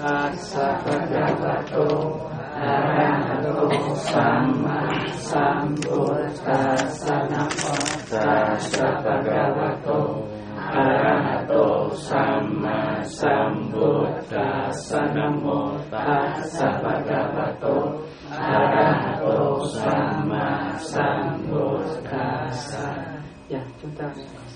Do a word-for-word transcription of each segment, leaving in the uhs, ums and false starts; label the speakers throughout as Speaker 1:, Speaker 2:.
Speaker 1: tassa bhagavato arahato samma sambuddhassa. Namo tassa bhagavato arahato samma sambuddhassa. Namo tassa bhagavato arahato samma sambuddhassa. Dạ, chúng ta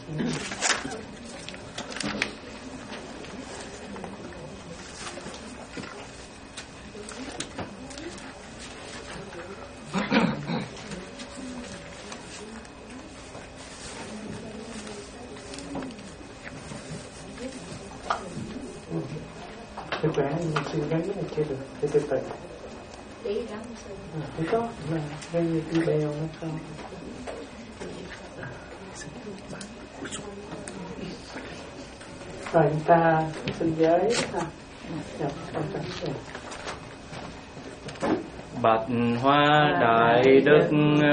Speaker 1: Thực ra mình suy gắn là chưa được, từ từ từ.
Speaker 2: Tí gắn suy.
Speaker 1: À, thì có, mà gây như cái bèo nó không. Rồi chúng ta xin giới ha. Dạ, con cảm ơn.
Speaker 3: Bạch Hoa Đại Đức,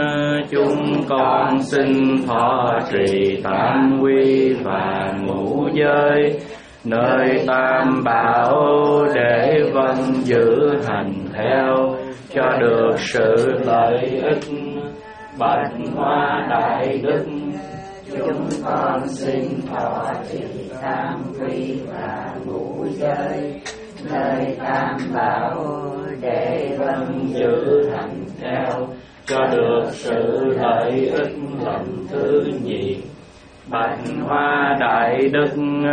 Speaker 3: chúng con xin thọ trì tam quy và ngũ giới, nơi tam bảo để vâng giữ hành theo, cho được sự lợi ích. Bạch Hoa Đại Đức,
Speaker 4: chúng con xin thọ trì tam quy và ngũ giới, nơi tam bảo để vâng giữ hành theo,
Speaker 3: cho được sự lợi ích lần thứ nhì. Bạch Hoa Đại Đức,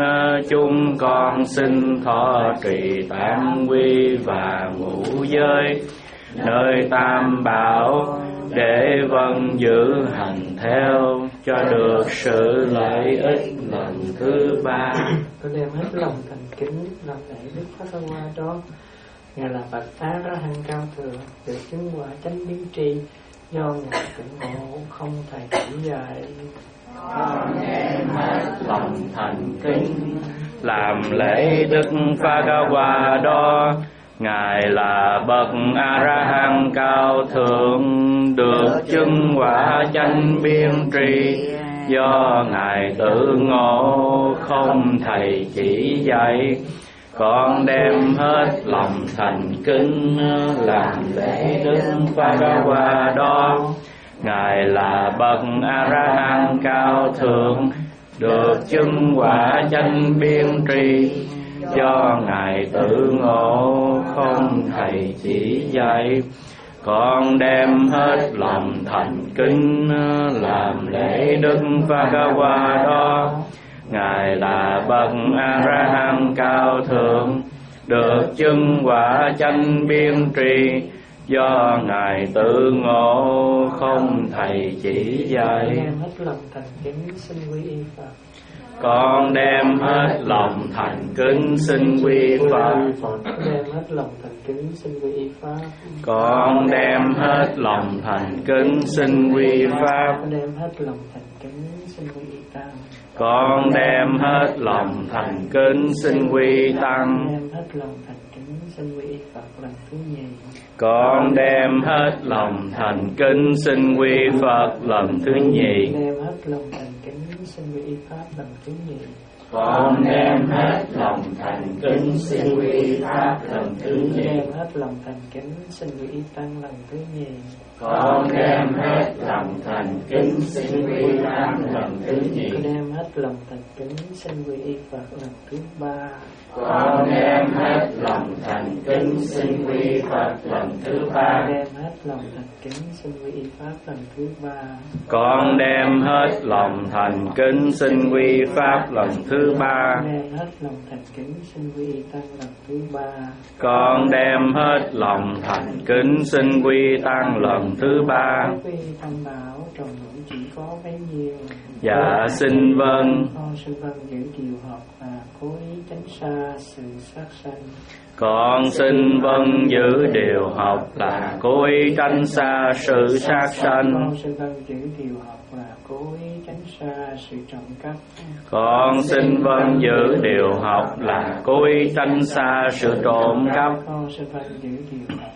Speaker 3: chúng con xin thọ trì tam quy và ngũ giới, nơi tam bảo để vâng giữ hành theo, cho được sự lợi ích lần thứ ba.
Speaker 1: Tôi đem hết lòng thành kính làm lễ Đức Phật Hoa đó. Ngài là Bạch Á Ra Hăng cao thượng, được chứng quả chánh biến tri, do ngài tỉnh ngộ không thầy chỉ dạy.
Speaker 4: Con đem hết lòng thành kính
Speaker 3: làm lễ Đức Phật Hoa đó. Ngài là bậc A La Hán cao thượng, được chứng quả chánh biên tri, do ngài tự ngộ không thầy chỉ dạy. Con đem hết lòng thành kính làm lễ Đức Phật Hoa đó. Ngài là bậc A La Hán cao thượng, được chứng quả chánh biên tri, do ngài tự ngộ không thầy chỉ dạy. Con đem hết lòng thành kính làm lễ Đức Phật Hoa đó. Ngài là bậc A La Hán cao thượng, được chứng quả chánh biên tri, do ngài tự ngộ không thầy chỉ dạy.
Speaker 1: Đem hết lòng thành kính xin quy y Phật.
Speaker 3: Con đem hết lòng thành kính xin quy Phật.
Speaker 1: Đem hết lòng thành kính xin quy y Pháp.
Speaker 3: Con đem hết lòng thành kính xin quy Pháp.
Speaker 1: Đem hết lòng thành kính xin quy y Tăng.
Speaker 3: Con đem hết lòng thành kính xin quy Tăng.
Speaker 1: Đem hết lòng thành kính xin quy y Phật lần thứ nhì.
Speaker 3: Con đem hết lòng thành kính xin quy Phật lần thứ nhì.
Speaker 1: Đem hết lòng thành kính xin quy y Pháp lần thứ nhì.
Speaker 4: Con đem hết lòng thành kính xin quy Pháp lần thứ nhì.
Speaker 1: Đem hết lòng thành kính xin quy y Tăng lần thứ nhì.
Speaker 4: Con đem hết lòng thành kính xin quy Tăng lần thứ nhì.
Speaker 1: Đem hết lòng thành kính xin quy y Phật lần thứ ba.
Speaker 4: Con đem hết lòng thành kính xin quy Phật lần thứ ba.
Speaker 1: Đem hết lòng thành kính xin quy y Pháp lần thứ ba.
Speaker 3: Con đem hết lòng thành kính xin quy Pháp lần thứ ba.
Speaker 1: Đem hết lòng thành kính xin quy y Tăng lần thứ ba.
Speaker 3: Con đem hết lòng thành kính xin quy Tăng lần thứ ba.
Speaker 1: Quy Tăng bảo tròn đủ chỉ có bấy nhiêu.
Speaker 3: Dạ xin vâng.
Speaker 1: Con xin vâng giữ điều học và cố ý tránh xa sự sát sanh.
Speaker 3: Con xin vâng giữ điều học là cố ý tránh xa sự sát sanh.
Speaker 1: Con xin vâng giữ điều học là cố ý tránh xa sự trộm cắp.
Speaker 3: Con xin vâng giữ điều học là cố ý tránh xa sự trộm cắp.
Speaker 1: Con xin vâng giữ điều học là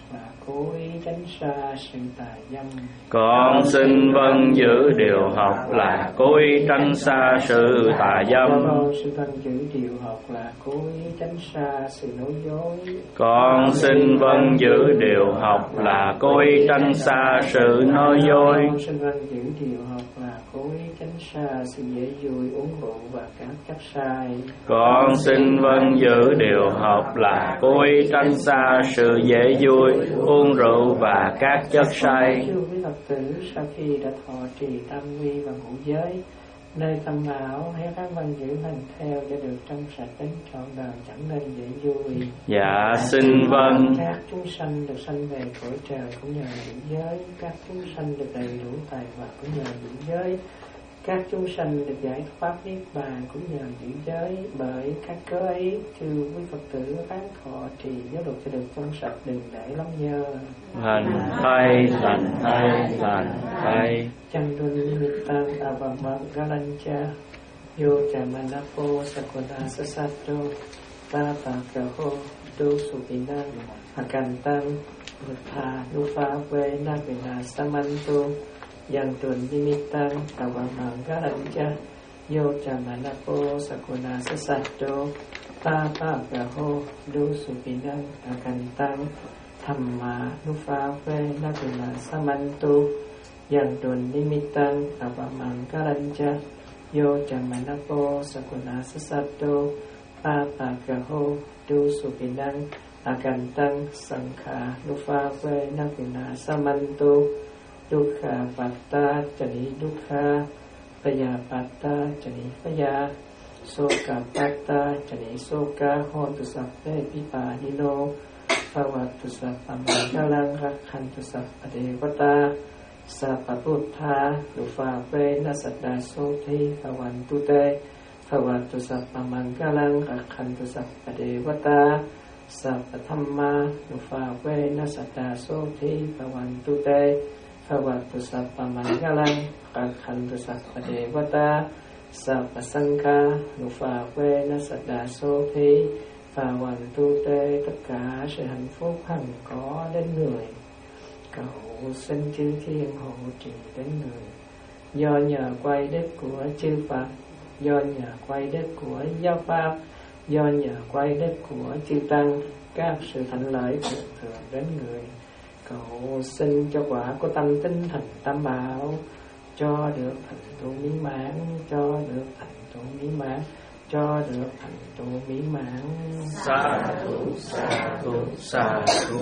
Speaker 1: cố ý tránh xa sự tà dâm.
Speaker 3: Con xin vâng giữ điều học là cố ý tránh xa sự tà dâm.
Speaker 1: Con xin vâng giữ điều học là cố ý tránh xa sự nói dối.
Speaker 3: Con xin vâng giữ điều học là cố ý tránh xa sự nói dối.
Speaker 1: Con xin vâng giữ điều học là cố ý tránh xa sự dễ vui uống rượu và các chất sai.
Speaker 3: Con xin vâng giữ điều học là cố ý tránh xa sự dễ vui uống rượu và các chất say.
Speaker 1: Chư quý Phật tử, sau khi đã thọ trì tam quy và ngũ giới, nơi tâm ảo hãy ráng vâng giữ hành theo để được trong sạch đến trọn đời, chẳng nên dễ vui.
Speaker 3: Dạ xin vâng.
Speaker 1: Các chúng sanh được sanh về cõi trời cũng nhờ giữ giới, các chúng sanh được đầy đủ tài vật cũng nhờ giữ giới, các chúng sanh được giải thoát niết bàn cũng nhờ giữ giới. Bởi các cớ ấy, chư quý Phật tử ráng thọ trì giáo luật cho được trong sạch, đừng để lắm nhơ.
Speaker 3: Lành thay, lành thay, lành thay.
Speaker 1: Chandunimitang avamam galancha yo chamanapo sakuna sasato tata kaho do supinang akantam nutha nufa ve navina samanto yantun nimitang avamam galancha yo chamanapo sakuna sasato tata kaho do supinang akantam thamma nufa ve navina samanto yang tuần nimitang avamang kalancha yo chamanapo sakuna sasato papakaho du supinang akantang sankha nufa ve navina samanto dukkha patta chani dukkha paya patta chani paya soka patta chani soka hontu sappe pipanino bhavatu sappamagalang rakhantu sappadevata Sapaputtha Lufa Ve Nasada Soti Bhavantu Te Bhavantu Sappamangalang Rakhantu Sappadevata Sappathamma Lufa Ve Nasada Soti Bhavantu Te Bhavantu Sappamangalang Rakhantu Sappadevata Sappasangha Lufa Ve Nasada Soti Bhavantu Te. Tất cả sự hạnh phúc hằng có đến người, cầu xin chư thiên hộ trì đến người. Do nhờ quay đức của chư Phật, do nhờ quay đức của giáo pháp, do nhờ quay đức của chư tăng, các sự thạnh lợi thường thường đến người. Cầu xin cho quả của tâm tinh thành tam bảo, cho được thành tựu mỹ mãn, cho được thành tựu mỹ mãn, cho được thành tựu mỹ mãn.
Speaker 3: Sa thu, sa thu, sa thu.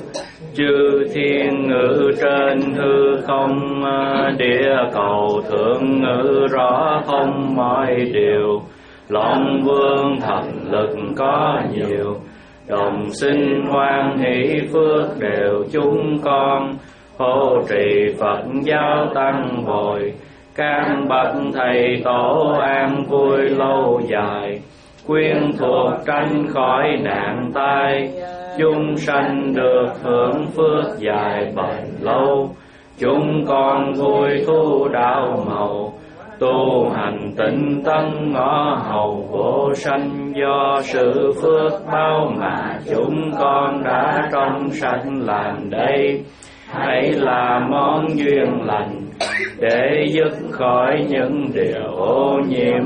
Speaker 3: Chư thiên ngự trên hư không, địa cầu thượng ngự rõ không mọi điều. Long vương thần lực có nhiều, đồng sinh hoan hỷ phước đều chúng con. Hộ trì Phật giáo tăng bồi, các bậc thầy tổ an vui lâu dài. Quyên thuộc tránh khỏi nạn tai, chúng sanh được hưởng phước dài bền lâu. Chúng con vui thu đạo màu, tu hành tịnh tân ngõ hầu vô sanh. Do sự phước bao mà chúng con đã trong sạch làm đây, hãy là món duyên lành để dứt khỏi những điều ô nhiễm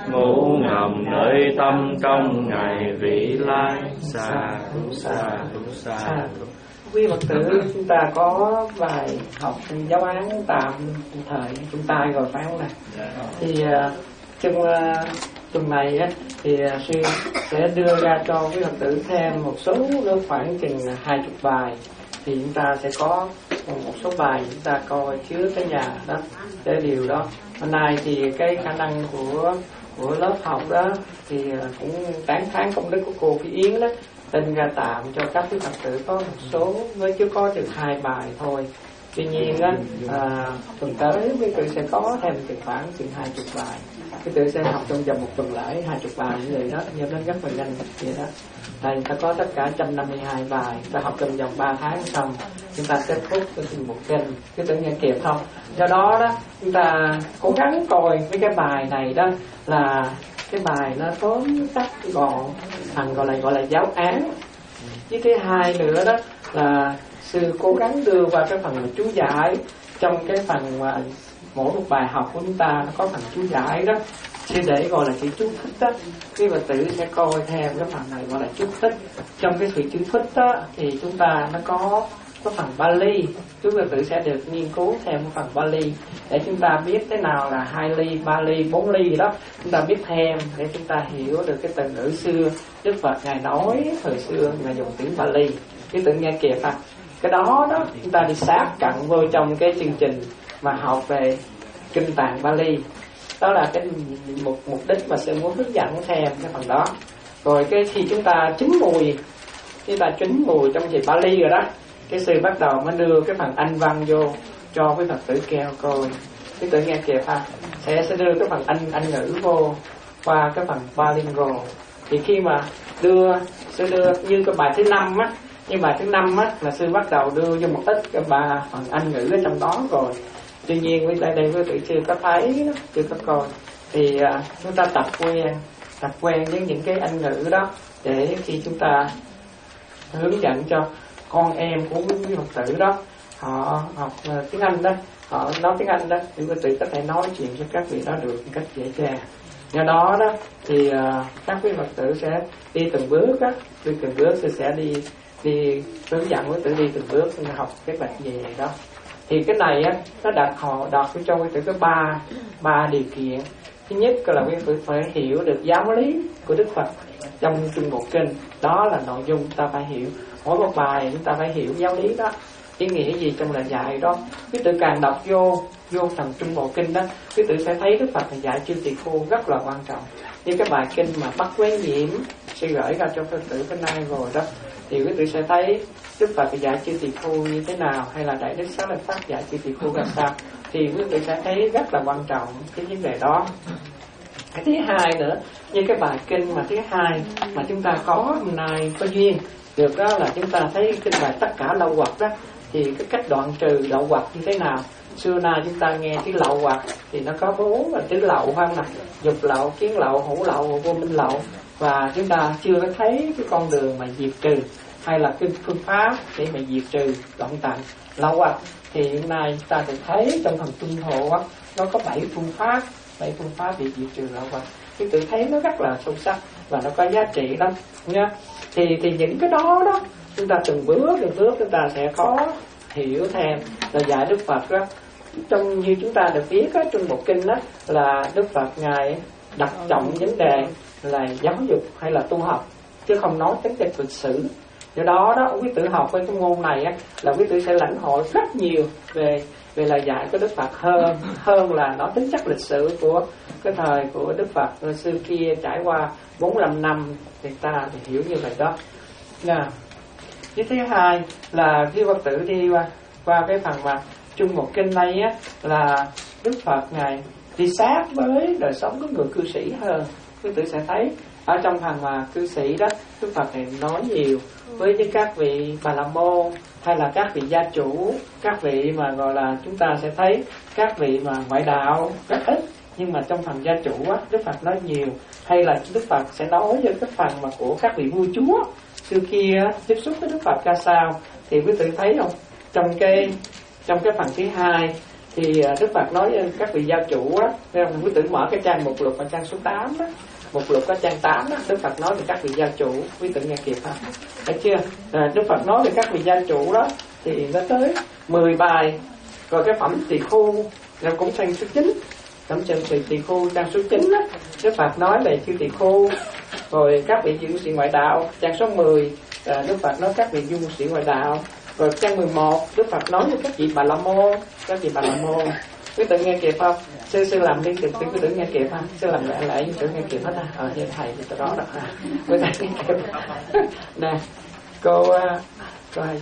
Speaker 3: ngủ ngầm nơi tâm trong ngày vị lai. Sa thu, sa thu, sa thu.
Speaker 1: Quý Phật tử, chúng ta có bài học giáo án tạm thời chúng ta rồi phải không nào? Thì uh, trong uh, tuần này á, thì uh, sư sẽ đưa ra cho quý Phật tử thêm một số nữa khoảng chừng hai chục bài. Thì chúng ta sẽ có một số bài chúng ta coi chứa cái nhà đó để điều đó. Hôm nay thì cái khả năng của của lớp học đó thì cũng tán thán công đức của cô Phi Yến đó, tin ra tạm cho các quý Phật tử có một số, với chứ có được hai bài thôi. Tuy nhiên á, à, tuần tới quý tử sẽ có thêm từ khoảng chừng hai chục bài. Quý tử sẽ học trong vòng một tuần lễ hai chục bài như vậy đó, nhớ đến rất là nhanh vậy đó. Đây ta có tất cả một trăm năm mươi hai bài, ta học trong vòng ba tháng xong, chúng ta kết thúc với một kênh, quý tử nghe kịp không? Do đó đó, chúng ta cố gắng coi mấy cái bài này đó là cái bài nó tóm tắt gọn, thằng gọi là gọi là giáo án. Với thứ hai nữa đó là sư cố gắng đưa qua cái phần chú giải. Trong cái phần mà mỗi một bài học của chúng ta nó có phần chú giải đó, sư để gọi là chữ chú thích đó. Quý Phật tử sẽ coi theo cái phần này gọi là chú thích. Trong cái sự chú thích đó thì chúng ta nó có có phần Bali, quý Phật tử sẽ được nghiên cứu theo cái phần Bali để chúng ta biết thế nào là hai ly, ba ly, bốn ly gì đó, chúng ta biết thêm để chúng ta hiểu được cái từ ngữ xưa Đức Phật ngài nói thời xưa ngài dùng tiếng Bali. Quý tự nghe kịp à? Cái đó đó chúng ta đi sát cận vô trong cái chương trình mà học về kinh tạng Bali. Đó là cái mục mục đích mà sư muốn hướng dẫn thêm cái phần đó. Rồi cái khi chúng ta chín mùi, chúng ta chín mùi trong gì Bali rồi đó, cái sư bắt đầu mới đưa cái phần Anh văn vô cho cái Phật tử kêu coi. Quý tự nghe kịp ha? Sẽ sẽ đưa cái phần Anh Anh ngữ vô qua cái phần bilingual. Thì khi mà đưa sư đưa như cái bài thứ năm á, như bài thứ năm á là sư bắt đầu đưa vô một ít cái bài phần Anh ngữ ở trong đó rồi. Tuy nhiên với đây đây quý vị chưa có thấy, chưa có coi, thì uh, chúng ta tập quen, tập quen với những cái Anh ngữ đó để khi chúng ta hướng dẫn cho con em của quý Phật tử đó, họ học uh, tiếng Anh đó, họ nói tiếng Anh đó, thì quý vị có thể nói chuyện với các vị đó được một cách dễ dàng. Do đó đó thì uh, các quý Phật tử sẽ đi từng bước á, đi từng bước thì sẽ đi đi hướng dẫn quý tử đi từng bước học cái bạch về này đó. Thì cái này á nó đặt họ đặt cho quý tử có ba ba điều kiện. Thứ nhất là quý tử phải hiểu được giáo lý của Đức Phật trong Trung Bộ Kinh, đó là nội dung chúng ta phải hiểu. Mỗi một bài chúng ta phải hiểu giáo lý đó, ý nghĩa gì trong lời dạy đó. Quý tử càng đọc vô vô phần Trung Bộ Kinh đó, quý tử sẽ thấy Đức Phật dạy chư tỳ khưu rất là quan trọng. Như cái bài kinh mà Bắt Quán Nhiễm sẽ gửi ra cho Phật tử cái nay rồi đó, thì quý tử sẽ thấy Đức Phật dạy chư tỳ khưu như thế nào, hay là Đại Đức Xá Lợi Phất dạy chư tỳ khưu ra sao, thì quý tử sẽ thấy rất là quan trọng cái vấn đề đó. Cái thứ hai nữa, như cái bài kinh mà thứ hai mà chúng ta có hôm nay có duyên được đó là chúng ta thấy kinh bài Tất Cả Lậu Hoặc đó, thì cái cách đoạn trừ lậu hoặc như thế nào. Xưa nay chúng ta nghe cái lậu hoặc thì nó có bốn là tứ lậu không nè, dục lậu, kiến lậu, hữu lậu, vô minh lậu, và chúng ta chưa có thấy cái con đường mà diệt trừ hay là cái phương pháp để mà diệt trừ đoạn tận lậu hoặc. Thì hôm nay chúng ta được thấy trong phần Trung Hộ á, nó có bảy phương pháp, bảy phương pháp để diệt trừ lậu hoặc. Cái tự thấy nó rất là sâu sắc và nó có giá trị lắm nha. Thì thì những cái đó đó chúng ta từng bước từng bước chúng ta sẽ có hiểu thêm là dạy Đức Phật đó. Trong như chúng ta được biết á, trong một kinh đó là Đức Phật ngài đặt trọng vấn đề là giáo dục hay là tu học, chứ không nói tính chất lịch sử. Do đó đó quý tử học với cái môn này á, là quý tử sẽ lãnh hội rất nhiều về về lời dạy của Đức Phật hơn hơn là nói tính chất lịch sử của cái thời của Đức Phật hồi xưa kia trải qua bốn mươi lăm năm thì ta thì hiểu như vậy đó. Nè, cái thứ hai là khi Phật tử đi qua, qua cái phần mà chung một kinh này á, là Đức Phật ngài đi sát với đời sống của người cư sĩ hơn. Quý tử sẽ thấy ở trong phần mà cư sĩ đó, Đức Phật này nói nhiều với với các vị Bà La Môn hay là các vị gia chủ, các vị mà gọi là chúng ta sẽ thấy các vị mà ngoại đạo rất ít, nhưng mà trong phần gia chủ á, Đức Phật nói nhiều. Hay là Đức Phật sẽ nói với cái phần mà của các vị vua chúa xưa kia tiếp xúc với Đức Phật ra sao, thì quý tử thấy không, trong cái trong cái phần thứ hai thì Đức Phật nói với các vị gia chủ á, quý tử mở cái trang mục lục ở trang số tám á, mục lục có trang tám á, Đức Phật nói về các vị gia chủ, quý tử nghe kịp ha, thấy chưa? À, Đức Phật nói về các vị gia chủ đó thì nó tới mười bài. Rồi cái phẩm tỳ khưu là cũng trang số chín, Cẩm Trần Tỳ Tỳ Khưu trang số chín á, Đức Phật nói về chư tỳ khưu. Rồi các vị du sĩ ngoại đạo trang số mười, à, Đức Phật nói các vị du sĩ ngoại đạo. Rồi trang mười một Đức Phật nói với các vị Bà La Môn, các vị Bà La Môn. Quý tử nghe kịp không? Sư sư làm đi từ từ quý tử nghe kịp ha. Sư làm lại lại quý tử nghe kịp hết ha. Ờ như thầy thì từ đó đó ha. Quý tử nghe kịp. Nè, cô cô hay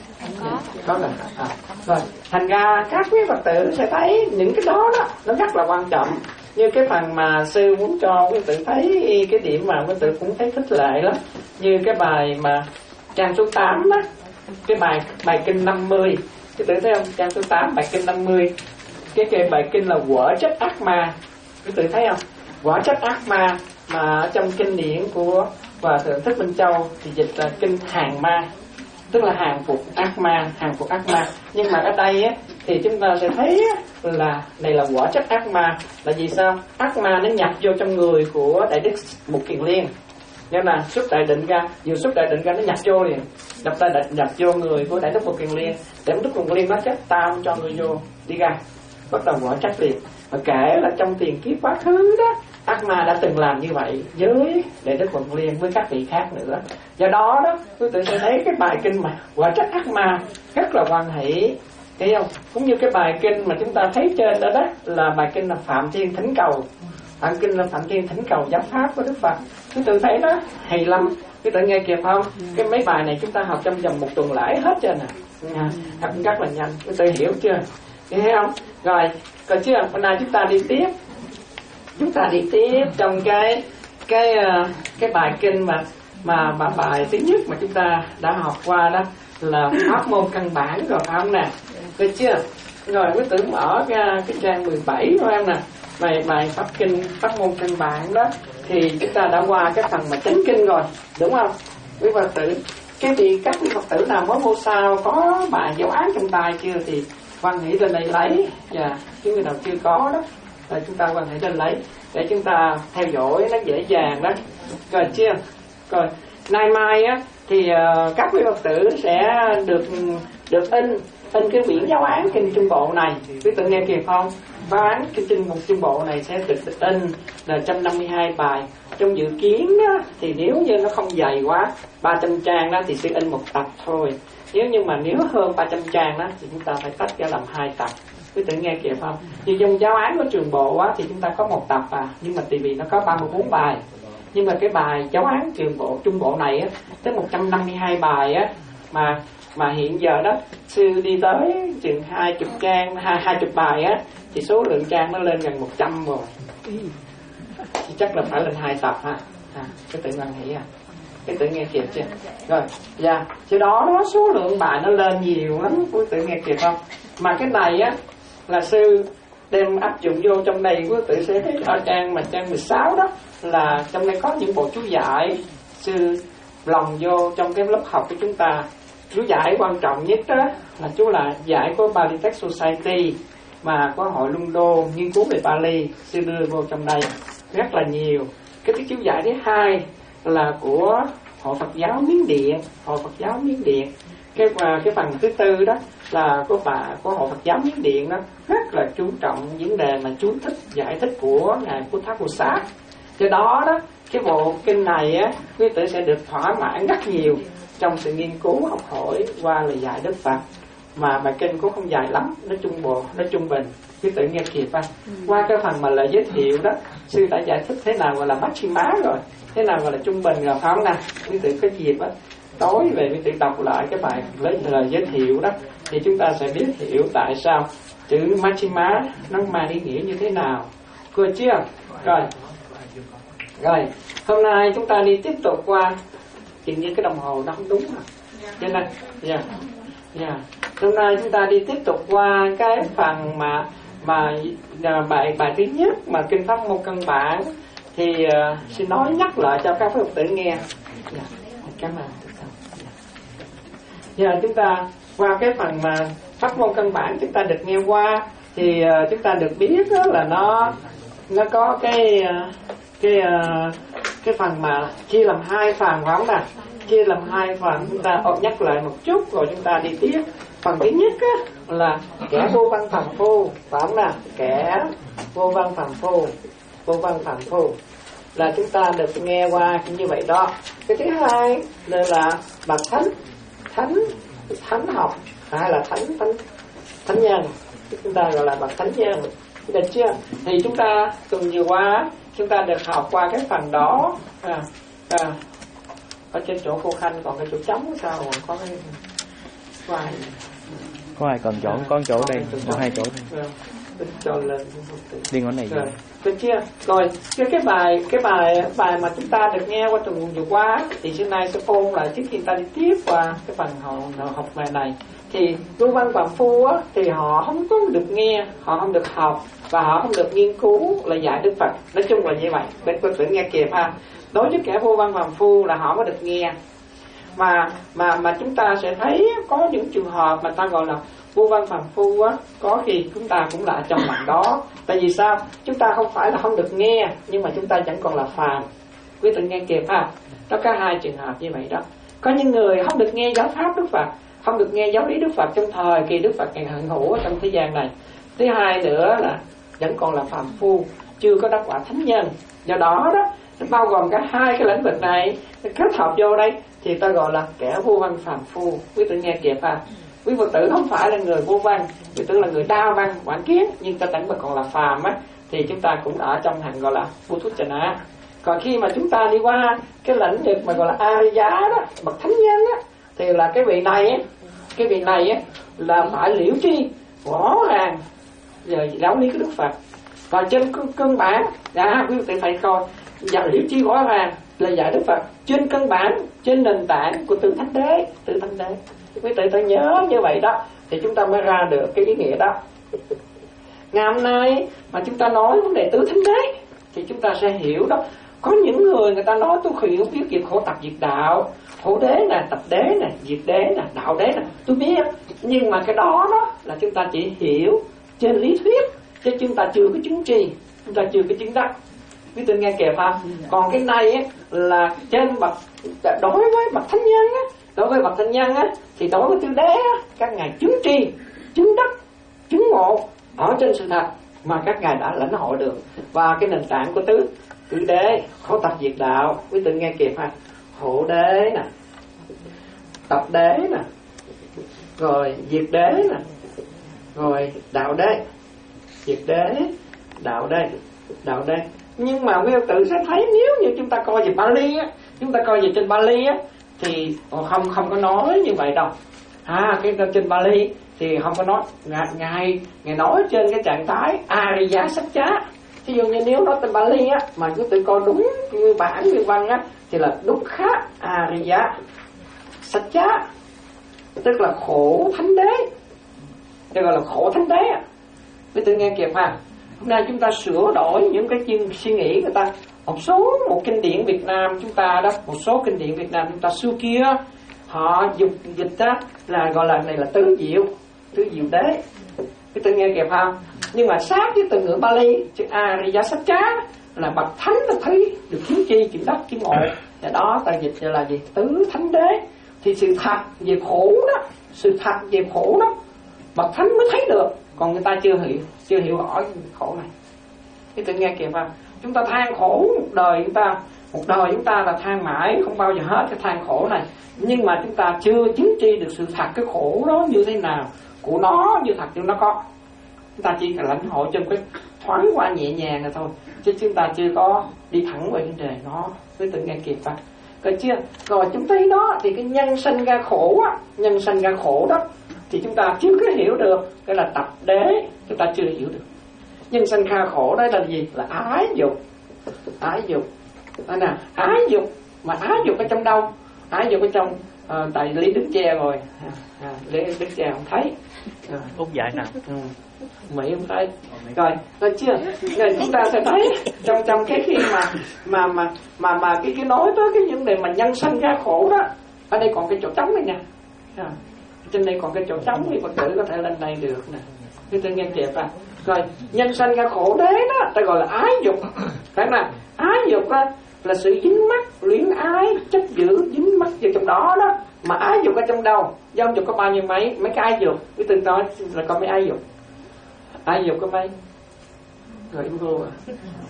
Speaker 1: có có là à. Rồi thành ra các quý Phật tử sẽ thấy những cái đó đó nó rất là quan trọng. Như cái phần mà sư muốn cho quý tử thấy cái điểm mà quý tử cũng thấy khích lệ lắm. Như cái bài mà trang số tám á, cái bài bài kinh năm mươi, quý tử thấy không? Trang số tám bài kinh năm mươi. Cái cái bài kinh là quở trách ác ma. Quý tử thấy không? Quở trách ác ma mà trong kinh điển của Hòa Thượng Thích Minh Châu thì dịch là kinh hàng ma. tức là hàng phục ác ma, hàng phục ác ma. Nhưng mà ở đây á, thì chúng ta sẽ thấy á, là này là quả chất ác ma. Là vì sao? Ác ma nó nhập vô trong người của Đại Đức Mục Kiền Liên, nên là xuất đại định ra, vừa xuất đại định ra nó nhập vô liền, nhập ta nhập, nhập vô người của Đại Đức Mục Kiền Liên, để Đức Mục Kiền Liên nó chết tao cho người vô đi ra, bắt đầu quả chất liền. Và kể là trong tiền kiếp quá khứ đó, ác ma đã từng làm như vậy với Đại Đức Mục Kiền Liên, với các vị khác nữa. Do đó đó, tôi tự sẽ thấy cái bài kinh mà quả chất ác ma rất là hoan hỷ, thấy không? Cũng như cái bài kinh mà chúng ta thấy trên đó đó là bài kinh là Phạm Thiên Thỉnh Cầu. Phạm kinh là Phạm Thiên Thỉnh Cầu Giám Pháp của Đức Phật. Tôi tự thấy đó hay lắm. Tôi tự nghe kịp không? Cái mấy bài này chúng ta học trong vòng một tuần lễ hết trơn nè. À, học rất là nhanh. Tôi tự hiểu chưa? Thấy không? Rồi, còn chưa? Hôm nay chúng ta đi tiếp. Chúng ta đi tiếp trong cái cái cái bài kinh mà mà mà bài thứ nhất mà chúng ta đã học qua đó là pháp môn căn bản rồi phải không nè? Được chưa? Rồi quý tử mở ra cái trang mười bảy của em nè. Bài bài pháp kinh pháp môn căn bản đó thì chúng ta đã qua cái phần mà chánh kinh rồi, đúng không? Quý Phật tử, cái gì các quý Phật tử nào mới vô sao có bài giáo án trong tay chưa thì quan hệ lên đây lấy, và chứ người nào chưa có đó là chúng ta quan hệ lên lấy để chúng ta theo dõi nó dễ dàng đó. Rồi chưa? Rồi nay mai á thì uh, các quý Phật tử sẽ được được in in cái quyển giáo án kinh Trung Bộ này. Quý tự nghe kịp không? Giáo án kinh Trung Trung Bộ này sẽ được in là một trăm năm mươi hai bài. Trong dự kiến đó, thì nếu như nó không dày quá ba trăm trang đó thì sẽ in một tập thôi. Nếu như mà nếu hơn ba trăm trang đó thì chúng ta phải tách ra làm hai tập. Quý tự nghe kịp không? Như trong giáo án của Trường Bộ á, thì chúng ta có một tập à, nhưng mà tại vì nó có ba mươi bốn bài. Nhưng mà cái bài giáo án Trường Bộ Trung Bộ này á, tới một trăm năm mươi hai bài á, mà mà hiện giờ đó sư đi tới chừng hai chục trang, hai hai chục bài á, thì số lượng trang nó lên gần một trăm rồi. Thì chắc là phải lên hai tập ha. À, cái tự năng nghĩ à, cái tự nghe kịp chưa? Rồi, dạ, yeah. Chứ đó đó số lượng bài nó lên nhiều lắm, quý tự nghe kịp không? Mà cái này á là sư đem áp dụng vô trong này, quý tự sẽ thấy ở trang mà trang mười sáu đó là trong đây có những bộ chú giải sư lòng vô trong cái lớp học của chúng ta. Chú giải quan trọng nhất đó là chú là giải của Bali Text Society mà có hội Luân Đô nghiên cứu về Bali, sư đưa vô trong đây rất là nhiều. Cái chú giải thứ hai là của Hội Phật giáo Miến Điện, Hội Phật giáo Miến Điện. Cái cái phần thứ tư đó là của bà của Hội Phật giáo Miến Điện đó rất là chú trọng vấn đề mà chú thích giải thích của ngàiพุทธBồ Sát. Do đó đó cái bộ kinh này á, quý tử sẽ được thỏa mãn rất nhiều trong sự nghiên cứu học hỏi qua lời dạy Đức Phật. Mà bài kinh cũng không dài lắm, nó trung bộ, nó trung bình, quý tử nghe kịp á. Qua cái phần mà lời giới thiệu đó, sư đã giải thích thế nào gọi là Majjhima rồi, thế nào gọi là trung bình rồi phải không nè? Quý tử có dịp á, tối về quý tử đọc lại cái bài lấy lời giới thiệu đó, thì chúng ta sẽ biết hiểu tại sao chữ Majjhima nó mang ý nghĩa như thế nào. Cô chưa? Rồi. Rồi, hôm nay chúng ta đi tiếp tục qua, chừng như cái đồng hồ nó không đúng mà. Cho nên, dạ, dạ. Hôm nay chúng ta đi tiếp tục qua cái phần mà mà bài bài thứ nhất mà kinh pháp môn căn bản thì uh, xin nói nhắc lại cho các Phật tử nghe. Dạ, cảm ơn. Giờ chúng ta qua cái phần mà pháp môn căn bản chúng ta được nghe qua thì uh, chúng ta được biết đó là nó nó có cái uh, cái uh, cái phần mà chia làm hai phần phải không nào? Chia làm hai phần, chúng ta ôn nhắc lại một chút rồi chúng ta đi tiếp. Phần thứ nhất á, là kẻ vô văn phàm phu, phải không nào? Kẻ vô văn phàm phu, vô văn phàm phu là chúng ta được nghe qua như vậy đó. Cái thứ hai là bậc thánh, thánh, thánh học hay là thánh thánh thánh nhân, chúng ta gọi là bậc thánh nhân, được chưa? Thì chúng ta tuần vừa qua chúng ta được học qua cái phần đó. À, à, ở trên chỗ cô Khanh còn cái chỗ trống sao còn có cái có ai
Speaker 3: có ai còn chỗ có chỗ đây có hai chỗ đây
Speaker 1: cho lên
Speaker 3: đi ngón này
Speaker 1: rồi được chưa? Rồi cái cái bài cái bài bài mà chúng ta được nghe qua tuần vừa qua thì hôm nay sẽ ôn lại trước khi ta đi tiếp qua cái phần học học bài này. Thì vô văn phàm phu á thì họ không có được nghe, họ không được học và họ không được nghiên cứu lời dạy Đức Phật. Nói chung là như vậy. Để quý vị nghe kịp ha. Đối với kẻ vô văn phàm phu là họ mới được nghe. mà mà mà chúng ta sẽ thấy có những trường hợp mà ta gọi là vô văn phàm phu á, có khi chúng ta cũng là trong mạng đó. Tại vì sao? Chúng ta không phải là không được nghe, nhưng mà chúng ta vẫn còn là phàm. Quý tự nghe kịp ha. Nó có hai trường hợp như vậy đó. Có những người không được nghe giáo pháp Đức Phật, không được nghe giáo lý Đức Phật trong thời kỳ Đức Phật còn hiện hữu trong thế gian này. Thứ hai nữa là vẫn còn là phàm phu, chưa có đắc quả thánh nhân. Do đó đó, bao gồm cả hai cái lĩnh vực này kết hợp vô đây thì ta gọi là kẻ vô văn phàm phu. Quý tự nghe kịp ha. Quý Phật tử không phải là người vô văn, quý tử là người đa văn quán kiến, nhưng ta tỉnh mà còn là phàm á, thì chúng ta cũng ở trong hàng gọi là vô thúc trần á. Còn khi mà chúng ta đi qua cái lĩnh vực mà gọi là Ariya đó, bậc thánh nhân á, thì là cái vị này á, cái vị này á là phải liễu tri rõ ràng giờ giáo lý của Đức Phật. Và trên cân bản, dạ quý vị phải coi, giờ liễu tri rõ ràng là dạy Đức Phật trên cân bản, trên nền tảng của tự thánh đế, tự thánh đế. Quý vị phải nhớ như vậy đó, thì chúng ta mới ra được cái ý nghĩa đó. Ngày hôm nay mà chúng ta nói vấn đề tứ thánh đế thì chúng ta sẽ hiểu đó. Có những người người ta nói tôi hiểu biết việc khổ tập diệt đạo, khổ đế nè, tập đế nè, diệt đế nè, đạo đế nè, tôi biết. Nhưng mà cái đó đó là chúng ta chỉ hiểu trên lý thuyết, chứ chúng ta chưa có chứng trì, chúng ta chưa có chứng đắc. Quý vị nghe kịp ha. Còn cái này á, là trên bậc đối với bậc thánh nhân á, đối với bậc thánh nhân á, thì đối với tứ đế á, các ngài chứng trì, chứng đắc, chứng ngộ ở trên sự thật mà các ngài đã lãnh hội được. Và cái nền tảng của tứ tứ đế, khổ tập diệt đạo, quý vị nghe kịp ha. Khổ đế nè, tập đế nè, rồi diệt đế nè, rồi đạo đế, diệt đế, đạo đế, đạo đế. Nhưng mà quý vị tự sẽ thấy nếu như chúng ta coi về Bali á, chúng ta coi về trên Bali á, thì không không có nói như vậy đâu. À, cái trên Bali thì không có nói, ngài ngài nói trên cái trạng thái Ariya Satcha. Ví dụ như nếu nói trên Bali á, mà cứ tự coi đúng như bản nguyên văn á, thì là Dukkha Ariya Satcha, tức là khổ thánh đế, tức là khổ thánh đế. Quý tự nghe kịp ha. Hôm nay chúng ta sửa đổi những cái suy nghĩ người ta. Một số một kinh điển Việt Nam chúng ta đó, một số kinh điển Việt Nam chúng ta xưa kia họ dùng dịch đó là gọi là này là tứ diệu, tứ diệu đế. Quý tự nghe kịp ha. Nhưng mà sát với từ ngữ Bali chữ Ariya Satcha là bậc thánh ta thấy được chứng chi, chứng đắc, chứng ngộ. Và đó ta dịch là gì? Tứ thánh đế. Thì sự thật về khổ đó, sự thật về khổ đó bậc thánh mới thấy được, còn người ta chưa hiểu, chưa hiểu rõ khổ này. Quý tự nghe kịp ha. Chúng ta than khổ một đời chúng ta, một đời chúng ta là than mãi không bao giờ hết cái than khổ này. Nhưng mà chúng ta chưa chứng tri được sự thật cái khổ đó như thế nào, của nó như thật như nó có. Chúng ta chỉ cần lãnh hội trong cái thoáng qua nhẹ nhàng là thôi, chứ chúng ta chưa có đi thẳng về vấn đề nó. Với tự nghe kịp ta, coi chưa? Rồi chúng thấy đó thì cái nhân sanh ra khổ á, nhân sanh ra khổ đó thì chúng ta chưa có hiểu được, cái là tập đế chúng ta chưa hiểu được. Nhân sanh ra khổ đó là gì? Là ái dục, ái dục, đó nè, ái dục. Mà ái dục ở trong đâu? Ái dục ở trong uh, tại Lý Đức Che rồi, à, à, Lý Đức Che không thấy. À,
Speaker 3: Út dạy nè.
Speaker 1: Ừ. Mỹ không thấy. Rồi, rồi chưa? Rồi chúng ta sẽ thấy trong trong cái khi mà mà mà mà mà cái cái nói tới cái vấn đề mà nhân sanh ra khổ đó, ở đây còn cái chỗ trống này nha. À, trên đây còn cái chỗ trống thì Phật tử có thể lên đây được nè. Cái tôi nghe kịp à. Rồi, nhân sanh ra khổ đế đó, ta gọi là ái dục. Phải không nào? Ái dục đó là sự dính mắc, luyến ái, chấp giữ, dính mắc vào trong đó đó. Mà ái dục ở trong đâu? Dòng dục có bao nhiêu mấy? Mấy cái ái dục? Cái từ nói là có mấy ái dục? Ái dục có mấy? Rồi im vô à?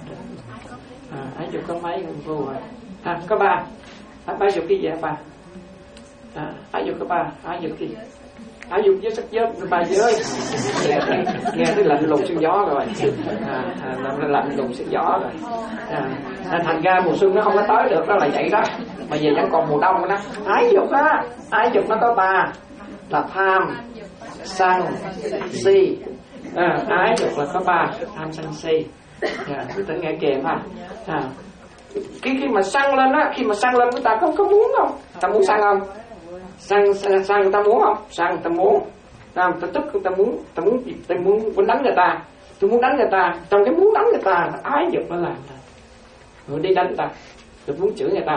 Speaker 1: À, ái dục có mấy? Im vô à? À, có ba. À, ái dục cái gì hả ba? À, ái dục có ba. Ái dục gì? Ái dục với sắc giới, ba giới. Nghe, nghe thấy lạnh lùng sương gió rồi. À, à, lạnh lùng sương gió rồi. À, thành ra mùa xuân nó không có tới được, đó là vậy đó. Mà giờ vẫn còn mùa đông đó. Ái dục á, ái dục nó có ba là tham, sân, si. À, ái dục là có ba, tham, sân, si. À, quý tử nghe kìa ha. À, khi khi mà sân lên á, khi mà sân lên người ta có có muốn không? Ta muốn sân không? Sân sân sân người ta muốn không? Sân người ta muốn. Ta ta tức người ta muốn, ta muốn ta muốn muốn đánh người ta. Tôi muốn đánh người ta, trong cái muốn đánh người ta ái dục nó làm. Rồi đi đánh người ta, rồi muốn chửi người ta.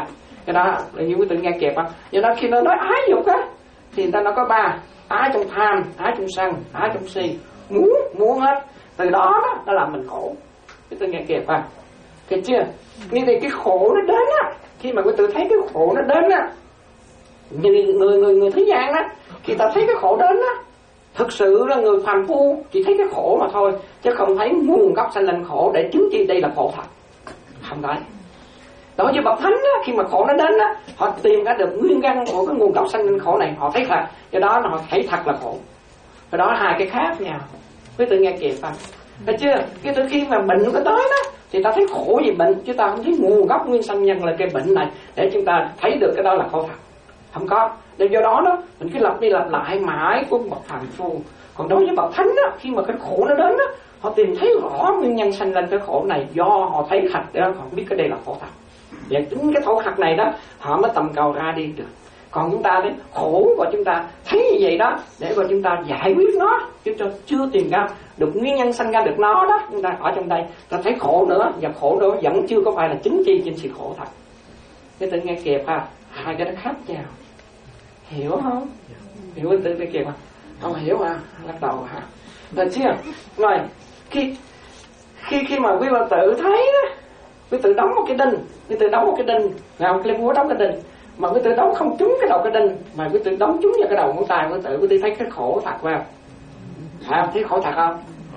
Speaker 5: Cái đó là như quý tử nghe kịp không? Do đó khi nó nói ái dục á thì người ta nó có ba: ái trong tham, ái trong sân, ái trong si. Muốn, muốn hết. Từ đó đó, nó làm mình khổ. Quý tử nghe kịp không? Kịp chưa? Như thì cái khổ nó đến á, khi mà quý tử thấy cái khổ nó đến á, người người người, người thế gian á, khi ta thấy cái khổ đến á, thực sự là người phàm phu chỉ thấy cái khổ mà thôi, chứ không thấy nguồn gốc sanh lên khổ để chứng chi đây là khổ thật. Không thấy. Đối với bậc thánh á, khi mà khổ nó đến á, họ tìm ra được nguyên nhân của cái nguồn gốc sanh lên khổ này, họ thấy thật, do đó họ thấy thật là khổ. Cái đó hai cái khác nhau. Quý tử nghe kịp không? Thấy chưa? Cái từ khi mà bệnh có tới đó thì ta thấy khổ vì bệnh, chứ ta không thấy nguồn gốc nguyên sanh nhân là cái bệnh này để chúng ta thấy được cái đó là khổ thật. Không có. Nên do đó đó mình cứ lặp đi lặp lại mãi của bậc phàm phu. Còn đối với bậc thánh đó, khi mà cái khổ nó đến đó, họ tìm thấy rõ nguyên nhân sanh lên cái khổ này do họ thấy thật đó, họ biết cái đây là khổ thật. Và chính cái khổ thật này đó họ mới tầm cầu ra đi được. Còn chúng ta thấy khổ và chúng ta thấy như vậy đó để mà chúng ta giải quyết nó, chứ cho chưa tìm ra được nguyên nhân sanh ra được nó đó. Chúng ta ở trong đây ta thấy khổ nữa, và khổ đó vẫn chưa có phải là chính chi trên sự khổ thật. Cái tự nghe kịp ha, hai cái đó khác nhau. Hiểu không? Hiểu cái tự nghe kịp không? Không hiểu à? Lắc đầu hả? Được chưa? Rồi khi khi khi mà quý bà tự thấy đó, quý tự đóng một cái đinh, quý tự đóng một cái đinh, nào cái búa đóng cái đinh, mà quý tự đóng không trúng cái đầu cái đinh, mà quý tự đóng trúng vào cái đầu ngón tay quý tự, quý tự thấy cái khổ thật phải không? Phải không? Thấy khổ thật không?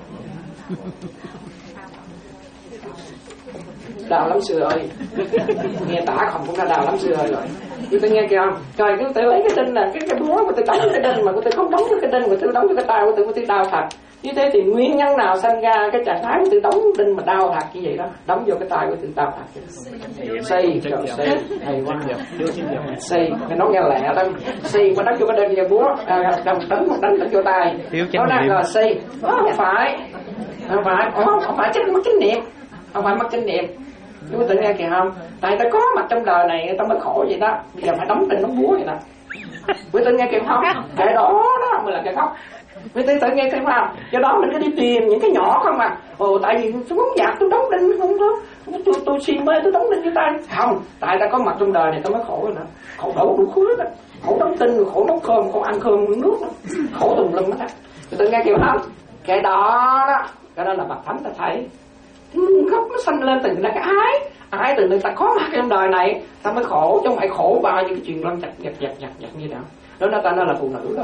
Speaker 5: Đau lắm sư ơi. Nghe tả không cũng đã đau lắm sư ơi rồi. Quý tự nghe kìa không? Rồi quý tự lấy cái đinh là cái cái búa, quý tự đóng cái đinh, mà quý tự không đóng cái đinh, quý tự đóng cái tay, quý tự quý tự đau thật. Như thế thì nguyên nhân nào sanh ra cái trạng thái tự đóng đinh mà đau thật như vậy đó, đóng vô cái tay của tự đau thật. Xây, trời xây, hay quá. Xây, cái nó nghe lẹ lắm. Xây mà đánh vô cái đinh và búa, đánh đánh một đánh đánh vô tay. Nó đang là xây, không phải, không phải, không, không phải mất chánh niệm, không phải mất chánh niệm. Chúng ta nghe kìa không? Tại ta có mặt trong đời này ta mới khổ vậy đó, bây giờ phải đóng đinh đóng búa vậy đó. Quý tử nghe kìa không? Cái đó đó mới là cái gốc. Quý tử tự nghe thấy không? Do đó mình cứ đi tìm những cái nhỏ không à. Ồ tại vì tôi muốn giặt tôi đóng đinh không đó. Tôi tôi si mê tôi đóng đinh với tay. Không, tại ta có mặt trong đời này ta mới khổ rồi nữa. Khổ đổ đủ khứa đó. Khổ đóng tinh, khổ nấu cơm, khổ ăn cơm uống nước đó. Khổ tùm lum hết á. Quý tử nghe kìa không? Cái đó đó, cái đó là bậc thánh ta thấy. Gốc nó sanh lên từ là cái ái. Ái từ người ta có mặt trong đời này ta mới khổ, chứ không phải khổ bao nhiêu cái chuyện lăn chặt giặt giặt giặt giặt như nào. Đó nó ta nói là phụ nữ đó.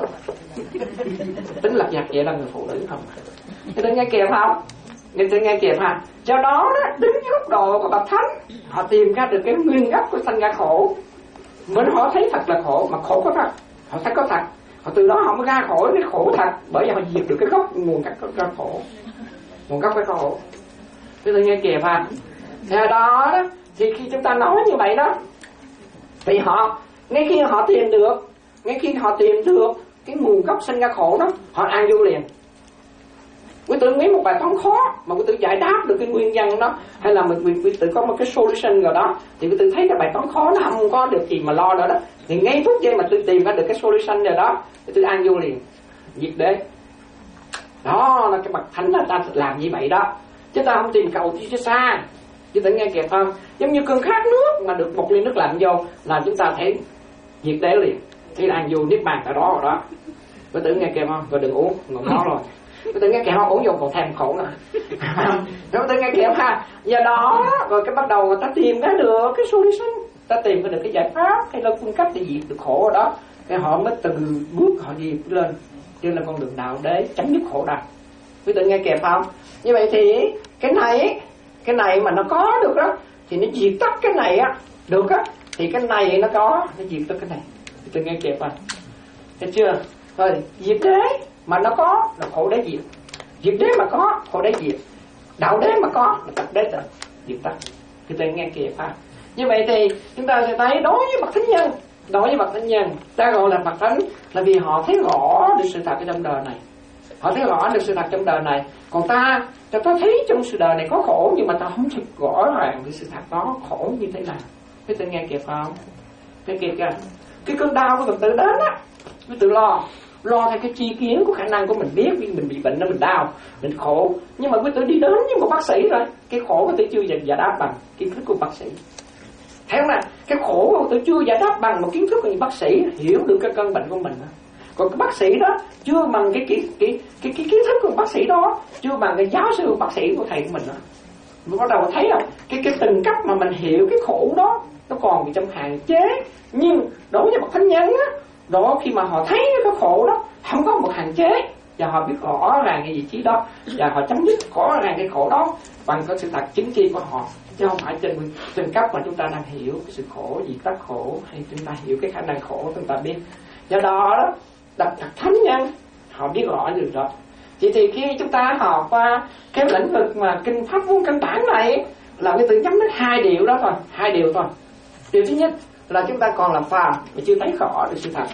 Speaker 5: Tính lặt giặt vậy là người phụ nữ không. Người ta nghe kịp không? Người ta nghe kịp ha. Do đó đó, đứng góc độ của bậc thánh, họ tìm ra được cái nguyên gốc của sanh ra khổ. Mới họ thấy thật là khổ, mà khổ có thật, họ thấy có thật. Họ từ đó họ mới ra khỏi cái khổ thật, bởi vì họ diệt được cái gốc nguồn gốc cái khổ, nguồn gốc cái khổ. Người ta nghe kịp ha. Theo đó đó, thì khi chúng ta nói như vậy đó, thì họ ngay khi họ tìm được, ngay khi họ tìm được cái nguồn gốc sinh ra khổ đó, họ an vui liền. Quý tử nghĩ một bài toán khó mà quý tử giải đáp được cái nguyên nhân đó, hay là mình quý tử có một cái solution rồi đó, thì quý tử thấy cái bài toán khó nó không có được gì mà lo nữa đó, thì ngay phút giây mà tôi tìm ra được cái solution rồi đó, quý tử an vui liền, diệt đế. Đó là cái bậc thánh là ta làm như vậy đó, chứ ta không tìm cầu chi cho xa. Quý tử nghe kịp không? Giống như cơn khát nước mà được một ly nước lạnh vô là chúng ta thấy diệt đế liền, thì an vui niết bàn tại đó rồi đó. Quý tử nghe kịp không? Rồi đừng uống, ngọn nó rồi. Quý tử nghe kịp không? Uống vô còn thèm khổ nữa. Quý tử nghe kịp ha? Do đó rồi cái bắt đầu người ta tìm ra được cái solution, ta tìm ra được cái giải pháp hay là phương cách để diệt được khổ ở đó, cái họ mới từ bước họ đi lên trên là con đường đạo đế chấm dứt khổ đau. Quý tử nghe kịp không? Như vậy thì cái này cái này mà nó có được đó thì nó diệt tất cái này á, được á, thì cái này nó có nó diệt tất cái này. Quý tử nghe kịp không? Thấy chưa? Rồi diệt đế mà nó có là khổ đế diệt, diệt đế mà có khổ đế diệt, đạo đế mà có là tật đế tật diệt tật. Quý tử nghe kịp ha? Như vậy thì chúng ta sẽ thấy đối với bậc thánh nhân, đối với bậc thánh nhân ta gọi là bậc thánh là vì họ thấy rõ được sự thật trong đời này, họ thấy rõ được sự thật trong đời này. Còn ta ta thấy trong sự đời này có khổ, nhưng mà ta không thực rõ ràng cái sự thật đó khổ như thế nào. Quý tử nghe kịp không? Nghe kịp kìa. Cái cơn đau của Phật tử đến á, quý tử lo lo theo cái chi kiến của khả năng của mình, biết mình bị bệnh đó, mình đau, mình khổ, nhưng mà quý tử đi đến với một bác sĩ rồi, cái khổ quý tử chưa dần giải đáp bằng kiến thức của bác sĩ. Thấy không nào? cái khổ của tôi chưa giải đáp bằng một kiến thức của bác sĩ hiểu được cái căn bệnh của mình. Còn cái bác sĩ đó chưa bằng cái cái cái cái, cái kiến thức của bác sĩ đó, chưa bằng cái giáo sư bác sĩ của thầy của mình đó. Mình bắt đầu thấy không, cái cái từng cấp mà mình hiểu cái khổ đó nó còn trong hạn chế. Nhưng đối với bậc thánh nhân á, đó khi mà họ thấy cái khổ đó không có một hạn chế, và họ biết rõ ràng cái vị trí đó, và họ chấm dứt rõ ràng cái khổ đó bằng cái sự thật chính tri của họ, chứ không phải trên trên cấp mà chúng ta đang hiểu cái sự khổ, diệt tắt khổ, hay chúng ta hiểu cái khả năng khổ chúng ta biết. Do đó đó, đặc đặc thánh nhân họ biết rõ được đó. Chỉ thì khi chúng ta học qua cái lĩnh vực mà kinh pháp vốn căn bản này là cái tự nhắm đến hai điều đó thôi, hai điều thôi. Điều thứ nhất là chúng ta còn là phàm và chưa thấy rõ được sự thật,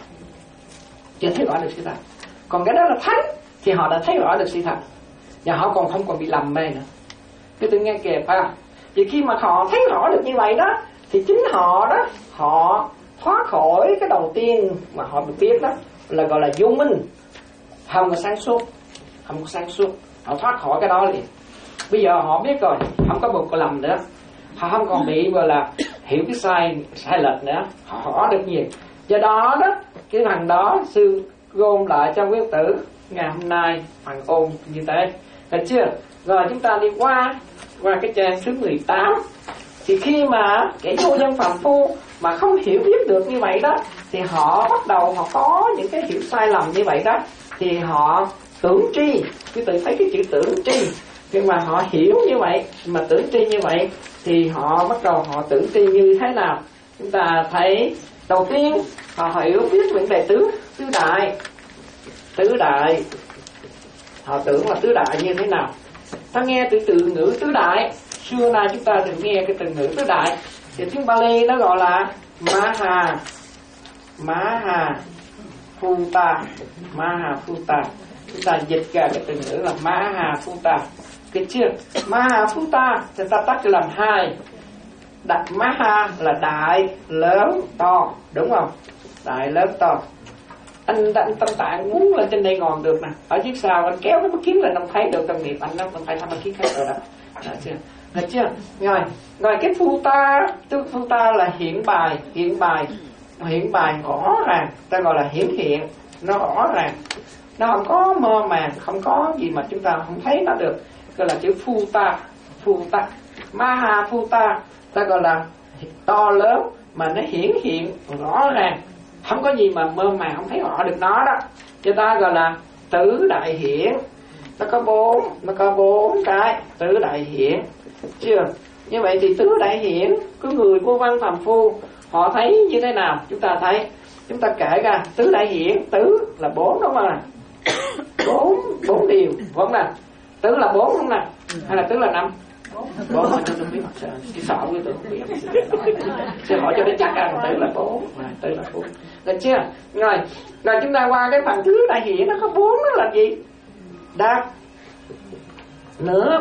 Speaker 5: chưa thấy rõ được sự thật. Còn cái đó là thánh thì họ đã thấy rõ được sự thật, và họ còn không còn bị lầm mê nữa. Cái tôi nghe kìa phải không? Vì khi mà họ thấy rõ được như vậy đó, thì chính họ đó, họ thoát khỏi cái đầu tiên mà họ được biết đó là gọi là vô minh, không có sáng suốt, không có sáng suốt. Họ thoát khỏi cái đó liền. Bây giờ họ biết rồi, không có một cái lầm nữa, họ không còn bị gọi là hiểu cái sai sai lệch nữa, họ rõ được nhiều. Do đó đó, cái thằng đó sư gom lại trong quyết tử ngày hôm nay phần ôn như thế, được chưa? Rồi chúng ta đi qua qua cái trang thứ mười tám. Thì khi mà kẻ vô dân phàm phu mà không hiểu biết được như vậy đó, thì họ bắt đầu họ có những cái hiểu sai lầm như vậy đó, thì họ tưởng tri. Quý vị thấy cái chữ tưởng tri, nhưng mà họ hiểu như vậy, mà tưởng tri như vậy thì họ bắt đầu họ tưởng tri như thế nào? Chúng ta thấy đầu tiên họ hiểu biết vấn đề tứ tứ đại, tứ đại họ tưởng là tứ đại như thế nào. Ta nghe từ từ ngữ tứ đại, xưa nay chúng ta thường nghe cái từ ngữ tứ đại thì tiếng Pali nó gọi là Maha Maha Phuta, Maha Phuta. Chúng ta dịch ra cái từ ngữ là Maha Phuta, cái chưa? Maha Phuta thì ta tách làm hai. Đặt Maha là đại, lớn, to, đúng không? Đại, lớn, to. Anh anh tâm tạng muốn lên trên đây ngòn được nè, ở phía sau anh kéo cái mắt kiến lên không thấy được trong nghiệp anh, nó không phải thăm mắt kiến khác rồi đó. Được chưa? Được chưa? Rồi, rồi cái Phuta, tức Phuta là hiện bài, hiện bài, hiện bài rõ ràng, ta gọi là hiển hiện, nó rõ ràng, nó không có mơ màng, không có gì mà chúng ta không thấy nó được, gọi là chữ Phuta, Phuta, Maha Phuta, ta gọi là to lớn mà nó hiển hiện rõ ràng, không có gì mà mơ màng không thấy rõ được nó đó, cho ta gọi là tứ đại hiển. Nó có bốn, nó có bốn cái tứ đại hiển, chưa? Như vậy thì tứ đại hiển có người vô văn phàm phu họ thấy như thế nào? Chúng ta thấy, chúng ta kể ra tứ đại hiển, tứ là bốn đúng không ạ? Bốn, bốn điều, đúng nè. Tứ là bốn không nè? Hay là tứ là năm? Bốn mà tôi không biết, chỉ sợ với tôi không biết. Xin hỏi cho nó chắc ra, tứ là bốn, tứ là bốn. Được chưa? Rồi, rồi chúng ta qua cái phần tứ đại hiển nó có bốn đó là gì? Đáp, nước,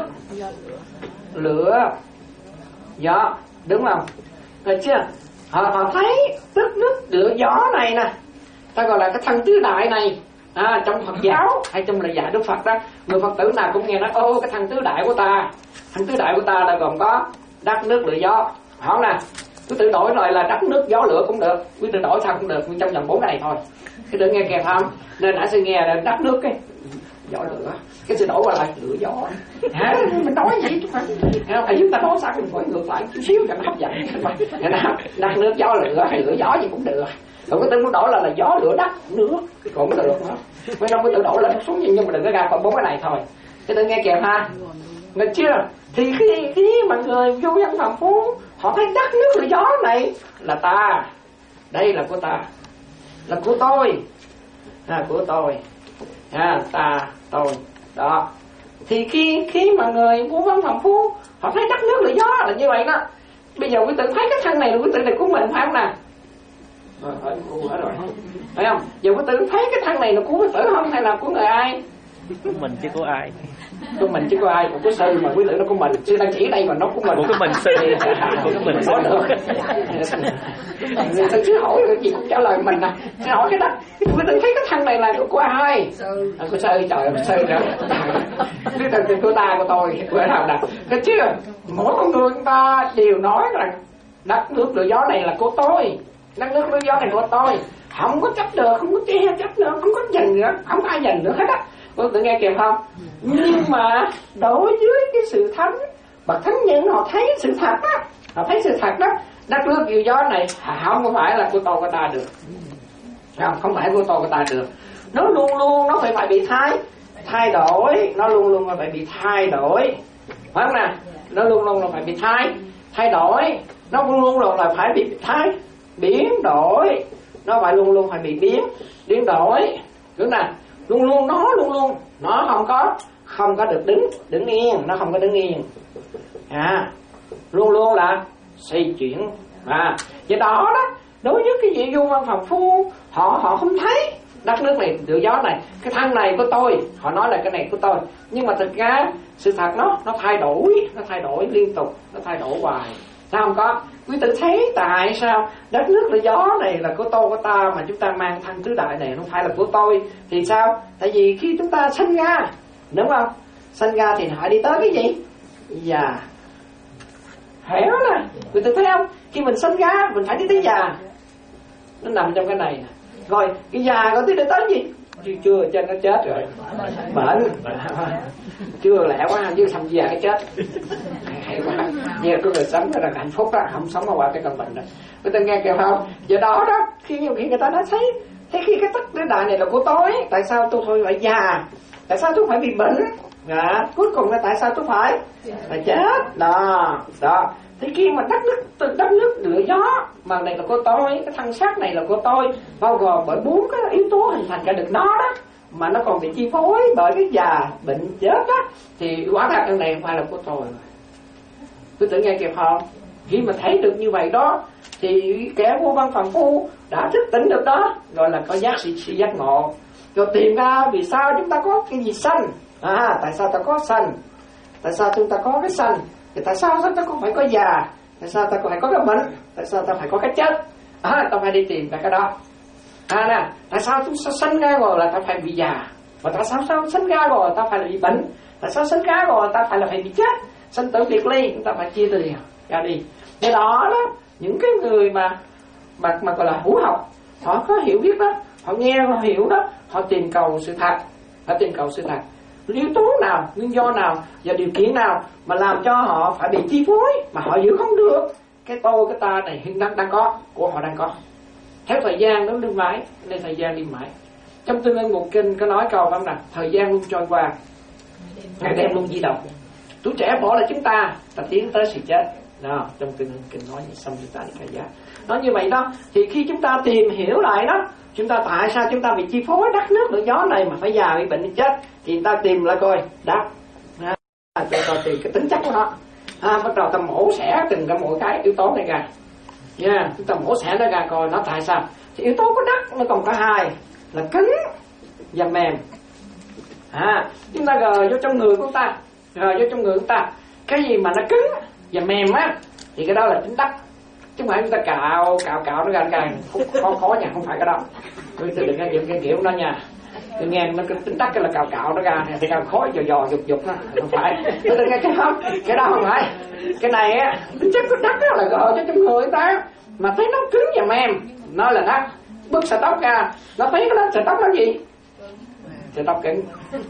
Speaker 5: lửa, gió, đúng không? Được chưa? Họ, họ thấy tức nước, lửa, gió này nè, ta gọi là cái thân tứ đại này. À, trong Phật giáo hay trong lời dạy Đức Phật đó, người Phật tử nào cũng nghe nói ô cái thân tứ đại của ta, thân tứ đại của ta là gồm có đất, nước, lửa, gió. Hỏi nè, quý tự đổi lại là đất, nước, gió, lửa cũng được, quý tự đổi sao cũng được, nhưng trong vòng bốn cái này thôi. Cái đừng nghe kèm không? Nên nãy sư nghe là đất, nước cái gió, lửa, cái sự đổi qua lại lửa, gió. Hả? Mình nói gì chứ phải? Thầy chúng ta nói sao mình phải ngược lại chút xíu cho nó hấp dẫn. Đất, nước, gió, lửa hay lửa, gió gì cũng được. Còn cái tự muốn đổi là là gió, lửa, đất, nước cũng được nữa. Mấy trong cái tự đổi là nó xuống nhưng mà đừng có ra còn bốn cái này thôi. Cái tự nghe kèm ha. Được chưa? Thì khi khi mà người vô dân phàm phu họ thấy đất, nước, lửa, gió này là ta, đây là của ta, là của tôi, là của tôi, à, ta, tôi, đó. Thì khi khi mà người vô dân phàm phu họ thấy đất, nước, lửa, gió là như vậy đó. Bây giờ quý tự thấy cái thân này là quý tự này của mình phải không nào? Rồi, rồi, rồi. Phải không? Giờ quý tự thấy cái thân này là của quý tử không hay là của người ai?
Speaker 3: Của mình chứ của ai?
Speaker 5: Của mình chứ của ai? Của sư mà quý tử nó của mình. Sư đang chỉ đây mà nó của mình.
Speaker 3: Của cái mình sư. Của cái mình
Speaker 5: nói được. Người ta chứ hỏi cái gì cũng trả lời mình nè. Sư hỏi cái đó. Quý tử thấy cái thân này là của ai? À, của sư, trời ơi, sư nữa. Quý tử của ta, của tôi, của nào nè. Được chưa? Mỗi con người chúng ta đều nói rằng đất nước lửa gió này là của tôi, đất nước lửa gió này của tôi, không có chấp được, không có che chấp nữa, không có giành nữa, không có ai giành nữa hết á. Cô tự nghe kịp không? Nhưng mà đối với cái sự thánh, bậc thánh nhân họ thấy sự thật á, họ thấy sự thật đó, đất nước lửa gió này không có phải là của tôi của ta được, không, không phải của tôi của ta được, nó luôn luôn nó phải phải bị thay thay đổi, nó luôn luôn phải bị thay đổi, phải không nào? Nó luôn luôn là phải bị thay thay đổi, nó luôn luôn là phải bị thay biến đổi, nó phải luôn luôn phải bị biến biến đổi, đúng nè, luôn luôn nó luôn luôn nó không có không có được đứng đứng yên, nó không có đứng yên, à luôn luôn là xoay chuyển. À vậy đó đó, đối với cái vị vua văn phàm phu, họ họ không thấy đất nước này, lửa gió này, cái thân này của tôi, họ nói là cái này của tôi, nhưng mà thực ra sự thật nó nó thay đổi, nó thay đổi liên tục, nó thay đổi hoài. Sao không có? Quý tử thấy tại sao đất nước lửa gió này là của tôi của ta, mà chúng ta mang thân tứ đại này không phải là của tôi thì sao? Tại vì khi chúng ta sinh ra, đúng không? Sinh ra thì họ đi tới cái gì? Già. Hiểu nè, quý tử thấy không? Khi mình sinh ra mình phải đi tới già, nó nằm trong cái này nè. Rồi cái già có tới để tới gì? Chưa, chưa cho nó chết rồi, bệnh chưa lẹ quá, chứ thầm già cái chết hay quá. Giờ có người sống là hạnh phúc đó, không sống qua cái căn bệnh đó. Người ta nghe kêu không? Giờ đó đó, khi nhiều khi người ta nói thấy, thế khi cái tất cái đại này là của tôi, tại sao tôi thôi phải già? Tại sao tôi phải bị bệnh? À, cuối cùng là tại sao tôi phải phải chết? Đó, đó. Thì khi mà đất nước từ đất nước lửa gió mà này là của tôi, cái thân xác này là của tôi, bao gồm bởi bốn cái yếu tố hình thành cả được nó đó, mà nó còn bị chi phối bởi cái già bệnh chết đó, thì quả thật cái này không phải là của tôi rồi. Tôi tự nghe kịp không? Khi mà thấy được như vậy đó, thì kẻ vô văn phàm phu đã thức tỉnh được đó, gọi là có giác sĩ, sĩ giác ngộ, rồi tìm ra vì sao chúng ta có cái gì sanh, à tại sao ta có sanh, tại sao chúng ta có cái sanh, thì tại sao ta không phải có già, tại sao ta phải có cái bệnh, tại sao ta phải có cái chết, à ta phải đi tìm ra cái đó. À nè, tại sao chúng ta sinh ra rồi là ta phải bị già, và tại sao sao sinh ra rồi ta phải là bị bệnh, tại sao sinh ra rồi ta phải là phải bị chết, sinh tử biệt ly, chúng ta phải chia từ ra đi. Cái đó đó, những cái người mà mà mà gọi là hữu học, họ có hiểu biết đó, họ nghe họ hiểu đó, họ tìm cầu sự thật, họ tìm cầu sự thật. Yếu tố nào, nguyên do nào và điều kiện nào mà làm cho họ phải bị chi phối mà họ giữ không được cái tôi cái ta này hiện đang đang có của họ đang có. Theo thời gian nó đi mãi, nên thời gian đi mãi. Trong Tương Ưng Một Kinh có nói câu không nè, thời gian luôn trôi qua, ngày đêm luôn di động. Tuổi trẻ bỏ lại chúng ta, ta tiến tới sự chết. Đó, trong Tương Ưng Kinh nói như xong chúng ta đi khai giá. Nói như vậy đó, thì khi chúng ta tìm hiểu lại đó, chúng ta tại sao chúng ta bị chi phối đất nước lửa gió này mà phải già bị bệnh bị chết, thì ta tìm lại coi đất, cho coi tìm cái tính chất của nó. À, bắt đầu ta mổ xẻ từng cái mỗi cái yếu tố này ra, nha, yeah, chúng ta mổ xẻ nó ra coi nó tại sao. Thì yếu tố của đất nó còn có hai là cứng và mềm. À, chúng ta gờ vô trong người của chúng ta, gờ vô trong người của chúng ta, cái gì mà nó cứng và mềm á, thì cái đó là tính đất. Chứ không phải chúng ta cạo cạo cạo nó ra càng khó khó nha, không phải cái đó. Tôi tự đừng nghe những cái kiểu đó nha. Tôi nghe nó tính đất cái là cạo cạo nó ra thì càng khó dò dò dục dục nó, không phải. Tôi đừng nghe cái không, cái đó không phải. Cái này á, tính chất của đất đó là gờ cho trong người người ta, mà thấy nó cứng và mềm, nó là đất. Bước sợi tóc ra, nó thấy cái đó sợi tóc nó gì? Sợi tóc cứng.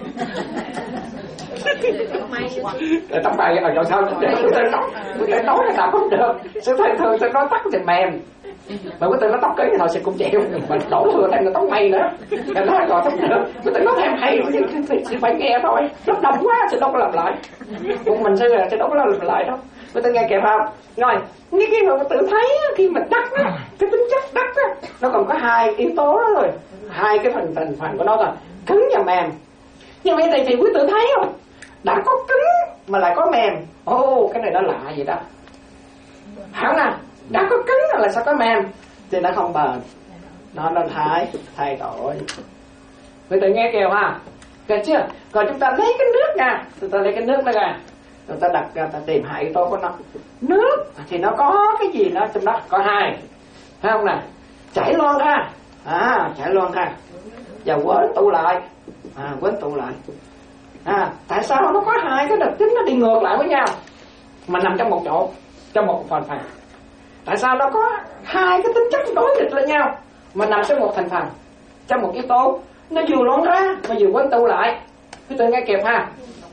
Speaker 5: Để tóc bay ở chỗ sau để tôi tên nói tôi tên nói là nào không được, sẽ thường thường sẽ nói tóc thì mềm, mà cái tên nó tóc cứng thì họ sẽ cũng chịu, mà đổ thừa thêm là tóc mây nữa, cái đó rồi không được, cái tên nó thêm hay thì phải nghe thôi, nó đông quá sẽ đâu có làm lại, một mình sẽ sẽ đâu có làm lại đâu, người ta nghe kịp không? Rồi những cái mà tự thấy khi mà đất á, cái tính chất đất á, nó còn có hai yếu tố đó rồi, hai cái phần thành phần của nó là cứng và mềm. Như vậy thì, thì quý tự thấy không? Đã có cứng mà lại có mềm. Ồ, oh, cái này nó lạ vậy đó. Hả nè, đã có cứng là sao có mềm, thì nó không bền, nó nó thay thay đổi. Quý tự nghe kêu ha, được chưa? Còn chúng ta lấy cái nước nha, chúng ta lấy cái nước đó ra, chúng ta đặt ra, ta tìm hai yếu tố của nó. Nước thì nó có cái gì đó trong đó, có hai, thấy không nè? Chảy loang ra, à, chảy loang ra, và quến tụ lại, à, quến tụ lại. À, tại sao nó có hai cái đặc tính nó đi ngược lại với nhau mà nằm trong một chỗ, trong một phần phần. Tại sao nó có hai cái tính chất đối nghịch lên nhau mà nằm trong một thành phần, trong một yếu tố, nó vừa loãng ra mà vừa quấn tụ lại. Quý tự nghe kịp ha.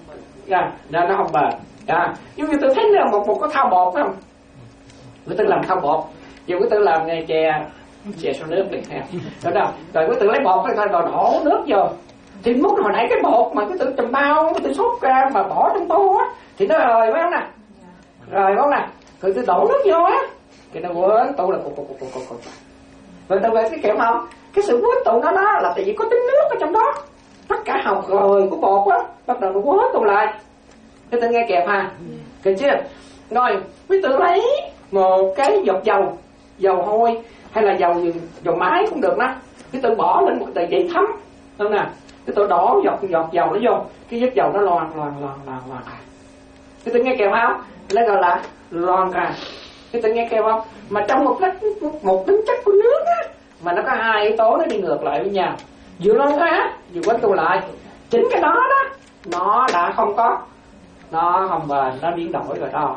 Speaker 5: Dạ, yeah, nó không bền. Dạ, giống như tôi thấy là một một cái thao bột không? Quý tự làm thao bột, giờ quý tự làm nghe chè chè sau nước đi ha. Rồi đâu, rồi quý tự lấy bột rồi rồi đổ nước vô. Thì muốn hồi nãy cái bột mà quý tự trầm bao, quý tự xúc ra mà bỏ trong tô á, thì nó rời phải không nè? Rời phải không nè? Rồi tôi đổ nước vô á, thì nó quấn tụ là cục cục cục cục cục. Rồi tự về cái kiểu không? Cái sự quấn tụ nó đó là tại vì có tính nước ở trong đó. Tất cả hồng rồi của bột á bắt đầu nó quấn tụ lại. Cái tên nghe kẹp ha, kịp chưa? Rồi quý tự lấy một cái giọt dầu, dầu hôi hay là dầu dầu máy cũng được đó. Quý tự bỏ lên một tờ giấy thấm, đúng nè. Quý tự đổ giọt giọt dầu nó vô, cái giọt dầu nó loàn loàn loàn loàn loàn. Quý tự nghe kẹp không? Nó gọi là loàn ra. Quý tự nghe kẹp không? Mà trong một cách một tính chất của nước á, mà nó có hai yếu tố nó đi ngược lại với nhau, vừa loàn ra vừa quấn tụ lại. Chính cái đó đó nó đã không có, nó không bền, nó biến đổi rồi đó.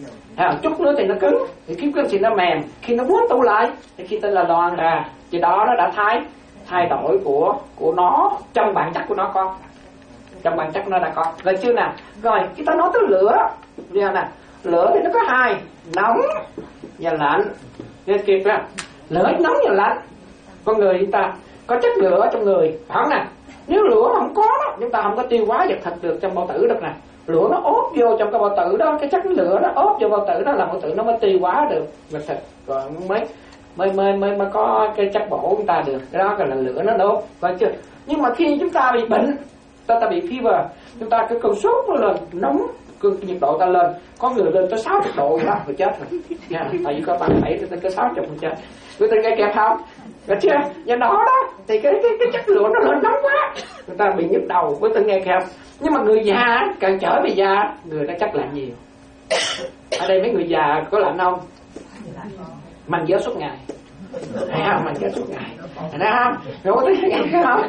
Speaker 5: À, chút nữa thì nó cứng, thì khi cứng thì nó mềm, khi nó quấn tụ lại thì khi tên là loàn ra, thì đó nó đã thay thay đổi của của nó trong bản chất của nó có, trong bản chất nó đã có. Rồi chưa nè? Rồi chúng ta nói tới lửa, giờ nè, lửa thì nó có hai, nóng và lạnh. Nghe kịp ra, lửa nóng và lạnh. Con người chúng ta có chất lửa trong người, phải không nè? Nếu lửa không có đó, chúng ta không có tiêu hóa vật thịt được trong bao tử được nè. Lửa nó ốp vô trong cái bao tử đó, cái chất lửa nó ốp vô bao tử đó là bao tử nó mới tiêu hóa được vật thịt, rồi mới mới mới mới mới có cái chất bổ chúng ta được. Cái đó gọi là lửa nó đốt, phải chưa? Nhưng mà khi chúng ta bị bệnh, ta ta bị fever, chúng ta cái cơn sốt nó lên nóng, cơn nhiệt độ ta lên, có người lên tới sáu mươi độ đó rồi chết rồi. Nha, tại vì có bạn bảy lên tới sáu mươi rồi chết. Người ta nghe kẹp không? Được chưa? Do đó đó thì cái cái cái chất lượng nó lên nóng quá, người ta bị nhức đầu, với ta nghe kẹp. Nhưng mà người già càng trở về già, người ta chắc lạnh nhiều. Ở đây mấy người già có lạnh không? Mình gió suốt ngày, thấy không? Mình gió suốt ngày, thấy không? Rồi có thấy nghe không?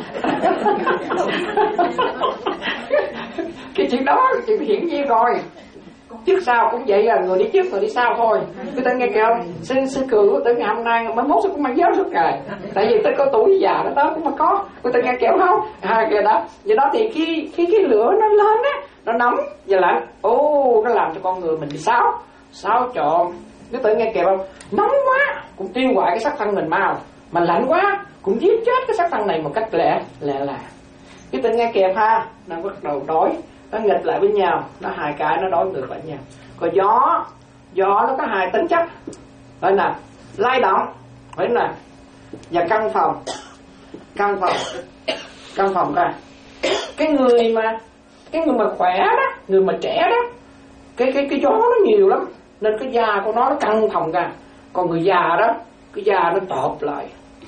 Speaker 5: Cái chuyện đó chuyện hiển nhiên rồi. Trước sau cũng vậy, là người đi trước người đi sau thôi. Người ta nghe kìa không? Sư, sư cười tới ngày hôm nay mới mốt sẽ cũng mang giáo suốt ngày. Tại vì tới có tuổi già nó tới cũng mà có. Người ta nghe kìa không? À kìa đó. Vậy đó thì khi khi cái lửa nó lên á, nó nóng và lạnh, ô nó làm cho con người mình bị xáo xáo trộn. Người ta nghe kìa không? Nóng quá cũng tiêu hoại cái sắc thân mình mau, mà lạnh quá cũng giết chết cái sắc thân này một cách lẹ lẹ là. Cái tên nghe kẹp ha, nó bắt đầu đối, nó nghịch lại với nhau, nó hai cái nó đối ngược lại nhau. Còn gió, gió nó có hai tính chất, phải là lay động, phải là và căng phòng, căng phòng, căng phòng coi. Cái người mà, cái người mà khỏe đó, người mà trẻ đó, cái cái cái gió nó nhiều lắm, nên cái da của nó nó căng phòng ra. Còn người già đó, cái da nó tộp lại,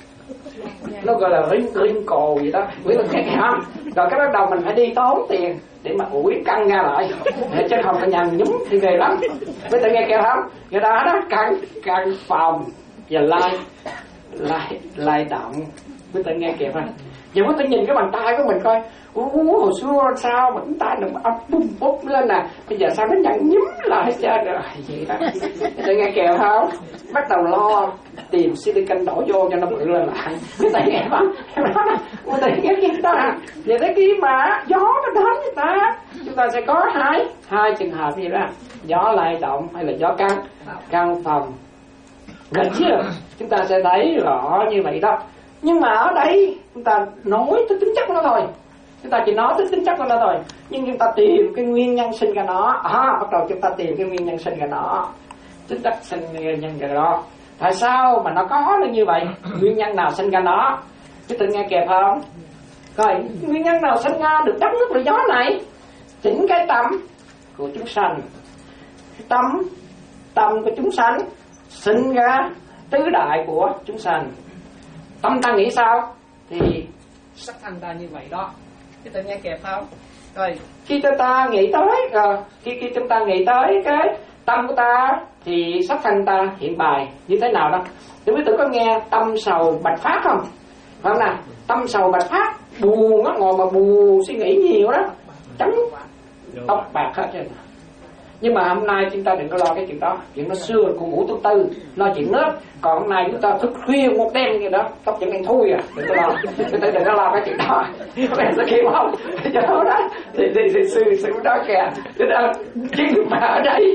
Speaker 5: nó gọi là ring ring cồ vậy đó, biết là nghe không? Rồi cái bắt đầu mình phải đi tốn tiền để mà ủi căng ra lại, để chứ không phải nhằn nhúm thì ghê lắm. Biết tự nghe kêu không? Người ta đó căng căng phòng và lai lai lai động, biết tự nghe kêu không? Giờ có thể nhìn cái bàn tay của mình coi, ú, hồi xưa sao mà chúng ta đừng ấp bum búp lên nè, bây giờ sao nó nhăn nhúm lại hết trơn rồi vậy đó. Tự nghe kèo không? Bắt đầu lo tìm silicon đổ vô cho nó bự lên lại. Cái tay nghe không? Em nói đó, người ta nghe kia đó à. Vậy tới khi mà gió nó đến người ta, chúng ta sẽ có hai hai trường hợp như đó, gió lay động hay là gió căng căng phòng. Gần chưa? Chúng ta sẽ thấy rõ như vậy đó. Nhưng mà ở đây chúng ta nói tới tính chất của nó thôi, chúng ta chỉ nói tới tính chất của nó thôi, nhưng chúng ta tìm cái nguyên nhân sinh ra nó. À, bắt đầu chúng ta tìm cái nguyên nhân sinh ra nó, tính chất sinh nguyên nhân ra đó. Tại sao mà nó có được như vậy? Nguyên nhân nào sinh ra nó? Chứ tự nghe kẹp không? Rồi nguyên nhân nào sinh ra được đất nước và gió này? Chính cái tâm của chúng sanh. Tâm tâm của chúng sanh sinh ra tứ đại của chúng sanh. Tâm ta nghĩ sao thì sắc thân ta như vậy đó. Cái tự nghe kẹp không? Rồi khi chúng ta nghĩ tới, rồi khi khi chúng ta nghĩ tới cái tâm của ta thì sắc thân ta hiện bài như thế nào đó. Thì quý tử có nghe tâm sầu bạch phát không? Phải không nào? Tâm sầu bạch phát, buồn á, ngồi mà buồn suy nghĩ nhiều đó, trắng tóc bạc hết trơn. Nhưng mà hôm nay chúng ta đừng có lo cái chuyện đó. Chuyện nó xưa của ngủ thứ tư lo chuyện nước. Còn hôm nay chúng ta thức khuya một đêm như đó, tóc vẫn đang thui à. Đừng có lo, chúng ta đừng có lo cái chuyện đó. Các bạn sẽ kêu không? Do đó thì thì thì sư sư đó kìa, cho nên chứ mà ở đây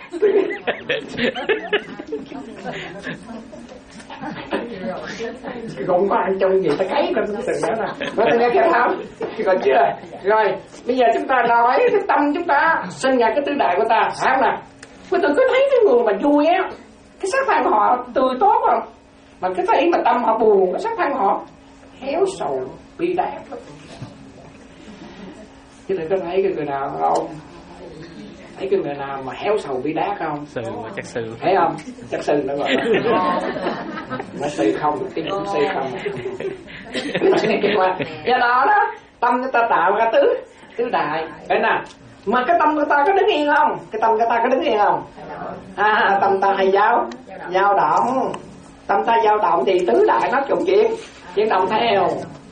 Speaker 5: không có ăn trong gì ta cấy con từ đó nè. Nói ta nghe kêu không? Còn chưa? Rồi bây giờ chúng ta nói cái tâm chúng ta sinh ra cái tứ đại của ta, phải không nè? Tôi từng cứ thấy cái người mà vui á, cái sắc thân họ tươi tốt không? Mà cái thấy mà tâm họ buồn, cái sắc thân họ héo sầu bi đát. Chứ đừng có thấy cái người nào không? Thấy cái người nào mà héo sầu bi đát không?
Speaker 3: Sư mà chắc sư.
Speaker 5: Thấy không? Chắc sư nó gọi là nói sư không, cái cũng sư không. Do đó đó, tâm chúng ta tạo ra tứ tứ đại, phải nào? Mà cái tâm của ta có đứng yên không? Cái tâm của ta có đứng yên không? À, tâm ta hay dao dao động. Tâm ta dao động thì tứ đại nó trùng chuyển, chuyển động theo.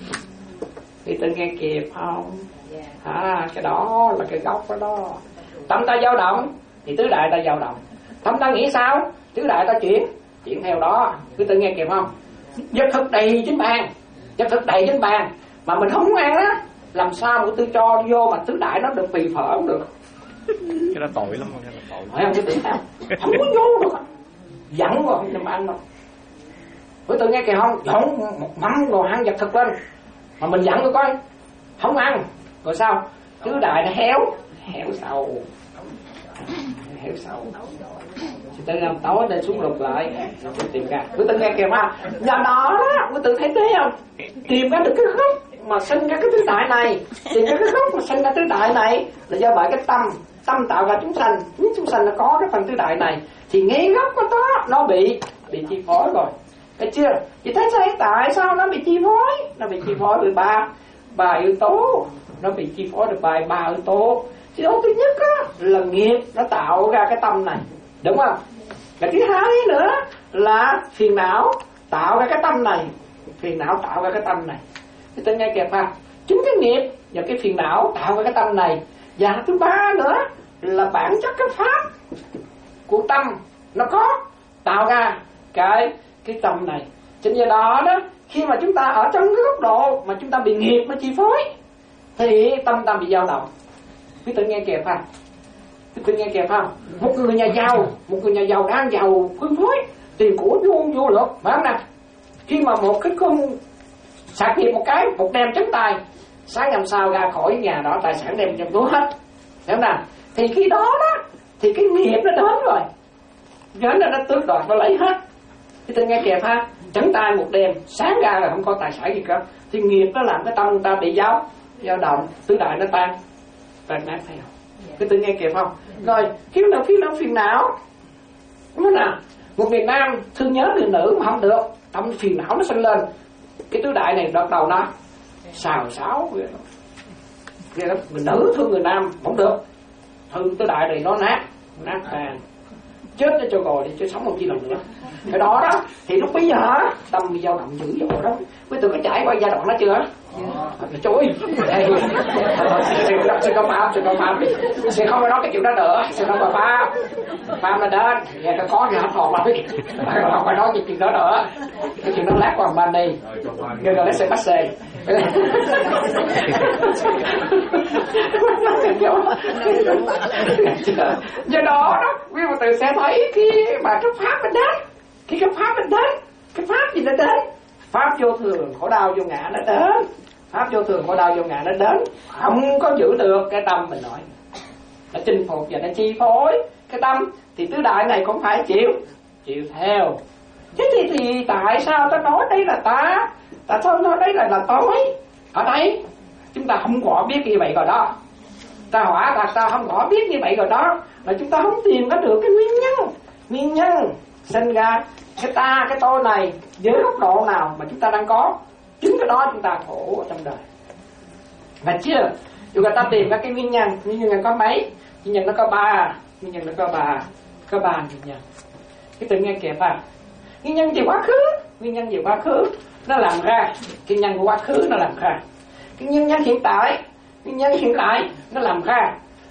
Speaker 5: Thì tự nghe kịp không? À, cái đó là cái gốc đó đó. Tâm ta dao động thì tứ đại ta dao động. Tâm ta nghĩ sao? Tứ đại ta chuyển chuyển theo đó. Cứ tự nghe kịp không? Giấc thức đầy chính bàn, giấc thức đầy chính bàn mà mình không ăn á, làm sao mà tôi cho vô mà tứ đại nó được phì phở không được.
Speaker 3: Cái đó tội lắm, cái đó tội.
Speaker 5: Phải không? Cái tự sao? Không có vô được. Giận rồi không làm ăn đâu. Với tự nghe kìa không? Dọn một mắm đồ ăn giật thực lên mà mình giận rồi coi không ăn rồi sao? Tứ đại nó héo héo sầu, héo sầu. Thì tự làm tối để xuống lục lại rồi tìm ra. Với tự nghe kìa mà do đó đó, với tự thấy thế không? Tìm ra được cái gốc mà sinh ra cái tứ đại này, tìm ra cái gốc mà sinh ra tứ đại này là do bởi cái tâm tâm tạo ra chúng sanh. Những chúng sanh nó có cái phần tứ đại này thì ngay gốc của nó nó bị bị chi phối rồi. Thấy chưa? Chị thấy sao? Tại sao nó bị chi phối? Nó bị chi phối bởi ba ba yếu tố. Nó bị chi phối được by ba yếu tố. Yếu tố thứ nhất á, là nghiệp nó tạo ra cái tâm này, đúng không? Cái thứ hai nữa là phiền não tạo ra cái tâm này, phiền não tạo ra cái tâm này. Thì ta nghe kịp ha, chính cái nghiệp và cái phiền não tạo ra cái tâm này. Và thứ ba nữa là bản chất cái pháp của tâm nó có tạo ra cái cái tâm này. Chính do đó đó, khi mà chúng ta ở trong cái góc độ mà chúng ta bị nghiệp nó chi phối thì tâm ta bị dao động. Quý tự nghe kịp ha, quý tự nghe kịp không? Một người nhà giàu, một người nhà giàu đang giàu phơi phới, tiền của vô vô lượng, phải không nè? Khi mà một cái con sạc nghiệp một cái, một đem trấn tài, sáng hôm sau ra khỏi nhà đó tài sản đem trong túi hết, phải không nè? Thì khi đó đó, thì cái nghiệp nó đến rồi, đến là nó tước đoạt nó lấy hết. Thì tôi nghe kịp ha, trấn tay một đêm, sáng ra là không có tài sản gì cả, thì nghiệp nó làm cái tâm người ta bị dao dao động, tứ đại nó tan tan nát theo. Cái tôi nghe kịp không? Rồi khi nào khi nào phiền não, đúng không nào? Một Việt Nam thương nhớ người nữ mà không được, tâm phiền não nó sinh lên, cái tứ đại này đợt đầu nó xào xáo vậy đó. Người nữ thương người nam không được, thương tứ đại này nó nát nát tan, chết cho rồi đi chứ sống không chi lần nữa. Cái đó đó thì lúc bây giờ tâm bị dao động dữ dội đó. Quý tôi có trải qua giai đoạn đó chưa? Trời ơi, sẽ có pháp, sẽ có pháp, sẽ không phải nói cái chuyện đó nữa, sẽ nói bà pháp, pháp là đến, nghe cái khó thì hết hồn rồi, không phải nói cái chuyện đó nữa, cái chuyện đó lát qua ban đi, rồi rồi nó sẽ bắt xe. Do đó đó, quý vị tự sẽ thấy khi mà cái pháp mình đến, khi cái pháp mình đến, cái pháp gì nó đến? Pháp vô thường, khổ đau vô ngã nó đến. Pháp vô thường, khổ đau vô ngã nó đến. Không có giữ được cái tâm mình nói, nó chinh phục và nó chi phối cái tâm. Thì tứ đại này cũng phải chịu chịu theo. Thế thì, thì tại sao ta nói đây là ta? Tại sao nói đây là là tôi? Ở đây chúng ta không có biết như vậy rồi đó. Ta hỏi là ta không có biết như vậy rồi đó, là chúng ta không tìm ra được cái nguyên nhân. Nguyên nhân sinh ra cái ta, cái tôi này dưới góc độ nào mà chúng ta đang có. Chính cái đó chúng ta khổ ở trong đời. Và chưa, chúng ta tìm ra cái nguyên nhân. Nguyên nhân có mấy? Nguyên nhân nó có ba. Nguyên nhân nó có ba. Có ba nguyên nhân. Cái tự nghe kịp à. Nguyên nhân về quá khứ. Nguyên nhân về quá khứ nó làm ra. Nguyên nhân của quá khứ nó làm ra. Cái nguyên nhân hiện tại. Nguyên nhân hiện tại nó làm ra.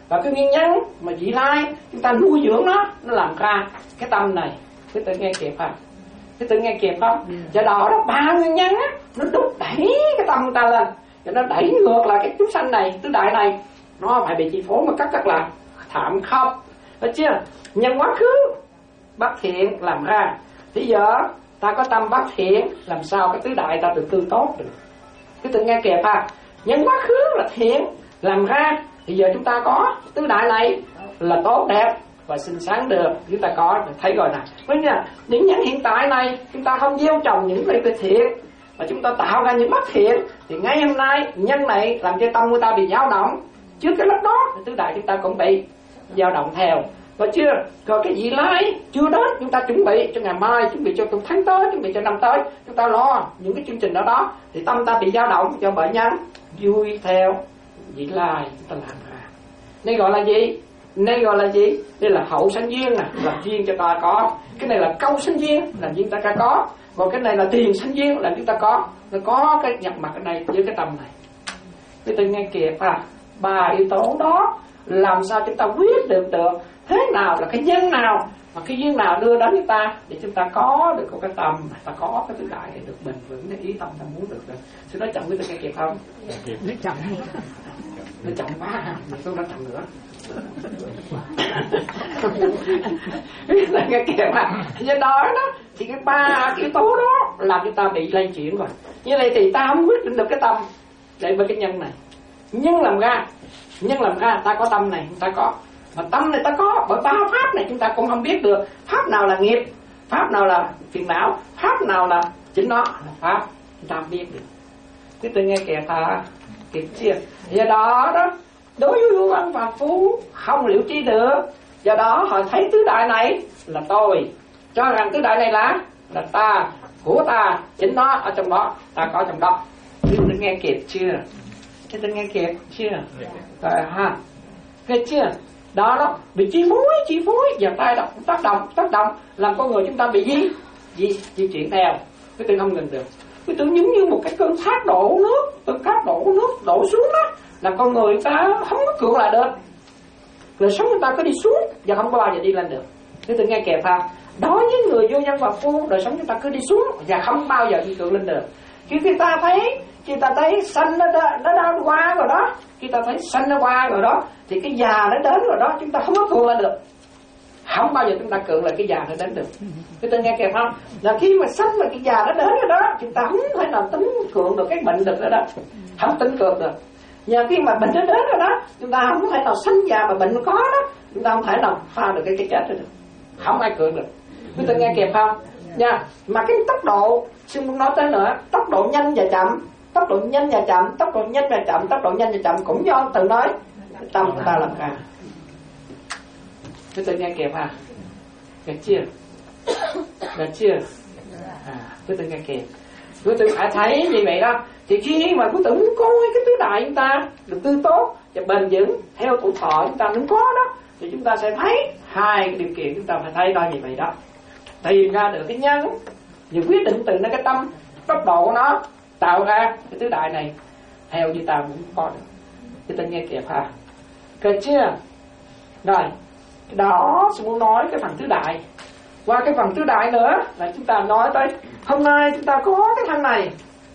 Speaker 5: Và cái nguyên nhân mà vị lai chúng ta nuôi dưỡng nó, nó làm ra cái tâm này. Cái tự nghe kịp không? Cái tự nghe kịp không? Do đó đó ba nguyên nhân á, nó đúc đẩy cái tâm người ta lên, cho nó đẩy ngược lại cái chúng sanh này, tứ đại này, nó phải bị chi phối một cách rất là thảm khốc. Được chưa? Nhân quá khứ bất thiện làm ra, bây giờ ta có tâm bất thiện, làm sao cái tứ đại ta được tư tốt được? Cái tự nghe kịp ha. Nhân quá khứ là thiện làm ra, bây giờ chúng ta có tứ đại này là tốt đẹp và xinh xắn được, chúng ta có thấy rồi nè. Với nha, những nhân hiện tại này chúng ta không gieo trồng những cái thiện mà chúng ta tạo ra những bất thiện, thì ngay hôm nay nhân này làm cho tâm người ta bị dao động. Trước cái lúc đó tứ đại chúng ta cũng bị dao động theo. Và chưa, còn cái vị lai chưa đến, chúng ta chuẩn bị cho ngày mai, chuẩn bị cho tuần tháng tới, chuẩn bị cho năm tới, chúng ta lo những cái chương trình đó đó, thì tâm ta bị dao động cho bệnh nhân vui theo vị lai chúng ta làm ra. Đây gọi là gì? Đây gọi là gì? Đây là hậu sanh duyên nè, làm duyên cho ta có. Cái này là câu sanh duyên, làm duyên ta ca có. Còn cái này là tiền sanh duyên, làm chúng ta có. Nó có cái nhập mặt ở đây với cái tâm này. Cái tôi nghe kịp à, ba yếu tố đó làm sao chúng ta quyết được được thế nào là cái nhân nào mà cái duyên nào đưa đến chúng ta để chúng ta có được cái tâm, ta có cái tứ đại để được bền vững, cái ý tâm ta muốn được rồi. Xin nói chậm với tôi nghe kịp không?
Speaker 1: Nói chậm.
Speaker 5: Nó chậm quá ha, mình tôi nói chậm nữa. Nghe kịp à. Do đó đó thì cái ba cái yếu tố đó làm cho ta bị lây chuyển rồi. Như vậy thì ta không quyết định được cái tâm để với cái nhân này. Nhân làm ra, nhân làm ra ta có tâm này, ta có. Mà tâm này ta có, bởi ba pháp này chúng ta cũng không biết được pháp nào là nghiệp, pháp nào là phiền não, pháp nào là chính nó là pháp, chúng ta không biết được. Thế tôi nghe kìa ta kịp chưa? Do đó đó đối với vua văn phàm phu không liệu chi được. Do đó họ thấy tứ đại này là tôi, cho rằng tứ đại này là là ta, của ta, chính nó ở trong đó, ta có trong đó. Thế tôi nghe kịp chưa? Thế tôi nghe kịp chưa? Rồi ha, nghe chưa? Đó đó bị chi phối chi phối và tay động tác động tác động làm con người chúng ta bị gì gì di chuyển theo. Cái tôi không ngừng được. Cái tôi giống như một cái cơn thác đổ nước, cơn thác đổ nước đổ xuống đó, làm con người ta không có cưỡng lại được. Đời sống người ta cứ đi xuống và không có bao giờ đi lên được. Cái tôi nghe kẹp ha. Đối với người vô nhân và phu, đời sống chúng ta cứ đi xuống và không bao giờ đi cưỡng lên được. Khi người ta thấy khi ta thấy sanh nó nó đã qua rồi đó, khi ta thấy sanh nó qua rồi đó, thì cái già nó đến rồi đó, chúng ta không có cưỡng lên được. Không bao giờ chúng ta cưỡng lại cái già nó đến được. Cái tôi nghe kịp không? Là khi mà sanh mà cái già nó đến rồi đó, chúng ta không thể nào tính cưỡng được cái bệnh được nữa đó, không tính cưỡng được. Và khi mà bệnh nó đến rồi đó, chúng ta không thể nào sanh già mà bệnh nó có đó, chúng ta không thể nào pha được cái cái chết được, không ai cưỡng được. Cái tôi nghe kịp không? Nha, mà cái tốc độ, xin muốn nói tới nữa, tốc độ nhanh và chậm, tốc độ nhanh và chậm, tốc độ nhanh và chậm, tốc độ nhanh và chậm cũng do tự nói tâm của ta làm ra. Cái tôi nghe kịp ha, được chưa? Được chưa? À, cái tôi nghe kịp. Cái tôi phải thấy như vậy đó. Thì khi mà cái tự muốn coi cái tứ đại chúng ta được tư tốt và bền vững theo tuổi thọ chúng ta muốn có đó, thì chúng ta sẽ thấy hai cái điều kiện chúng ta phải thấy đó như vậy đó. Tìm ra được cái nhân, và quyết định từ nó cái tâm, tốc độ của nó tạo ra cái tứ đại này theo như ta muốn có được. Cái ta nghe kịp ha. Được chưa? Rồi, đó tôi muốn nói cái phần tứ đại. Qua cái phần tứ đại nữa là chúng ta nói tới hôm nay chúng ta có cái thân này.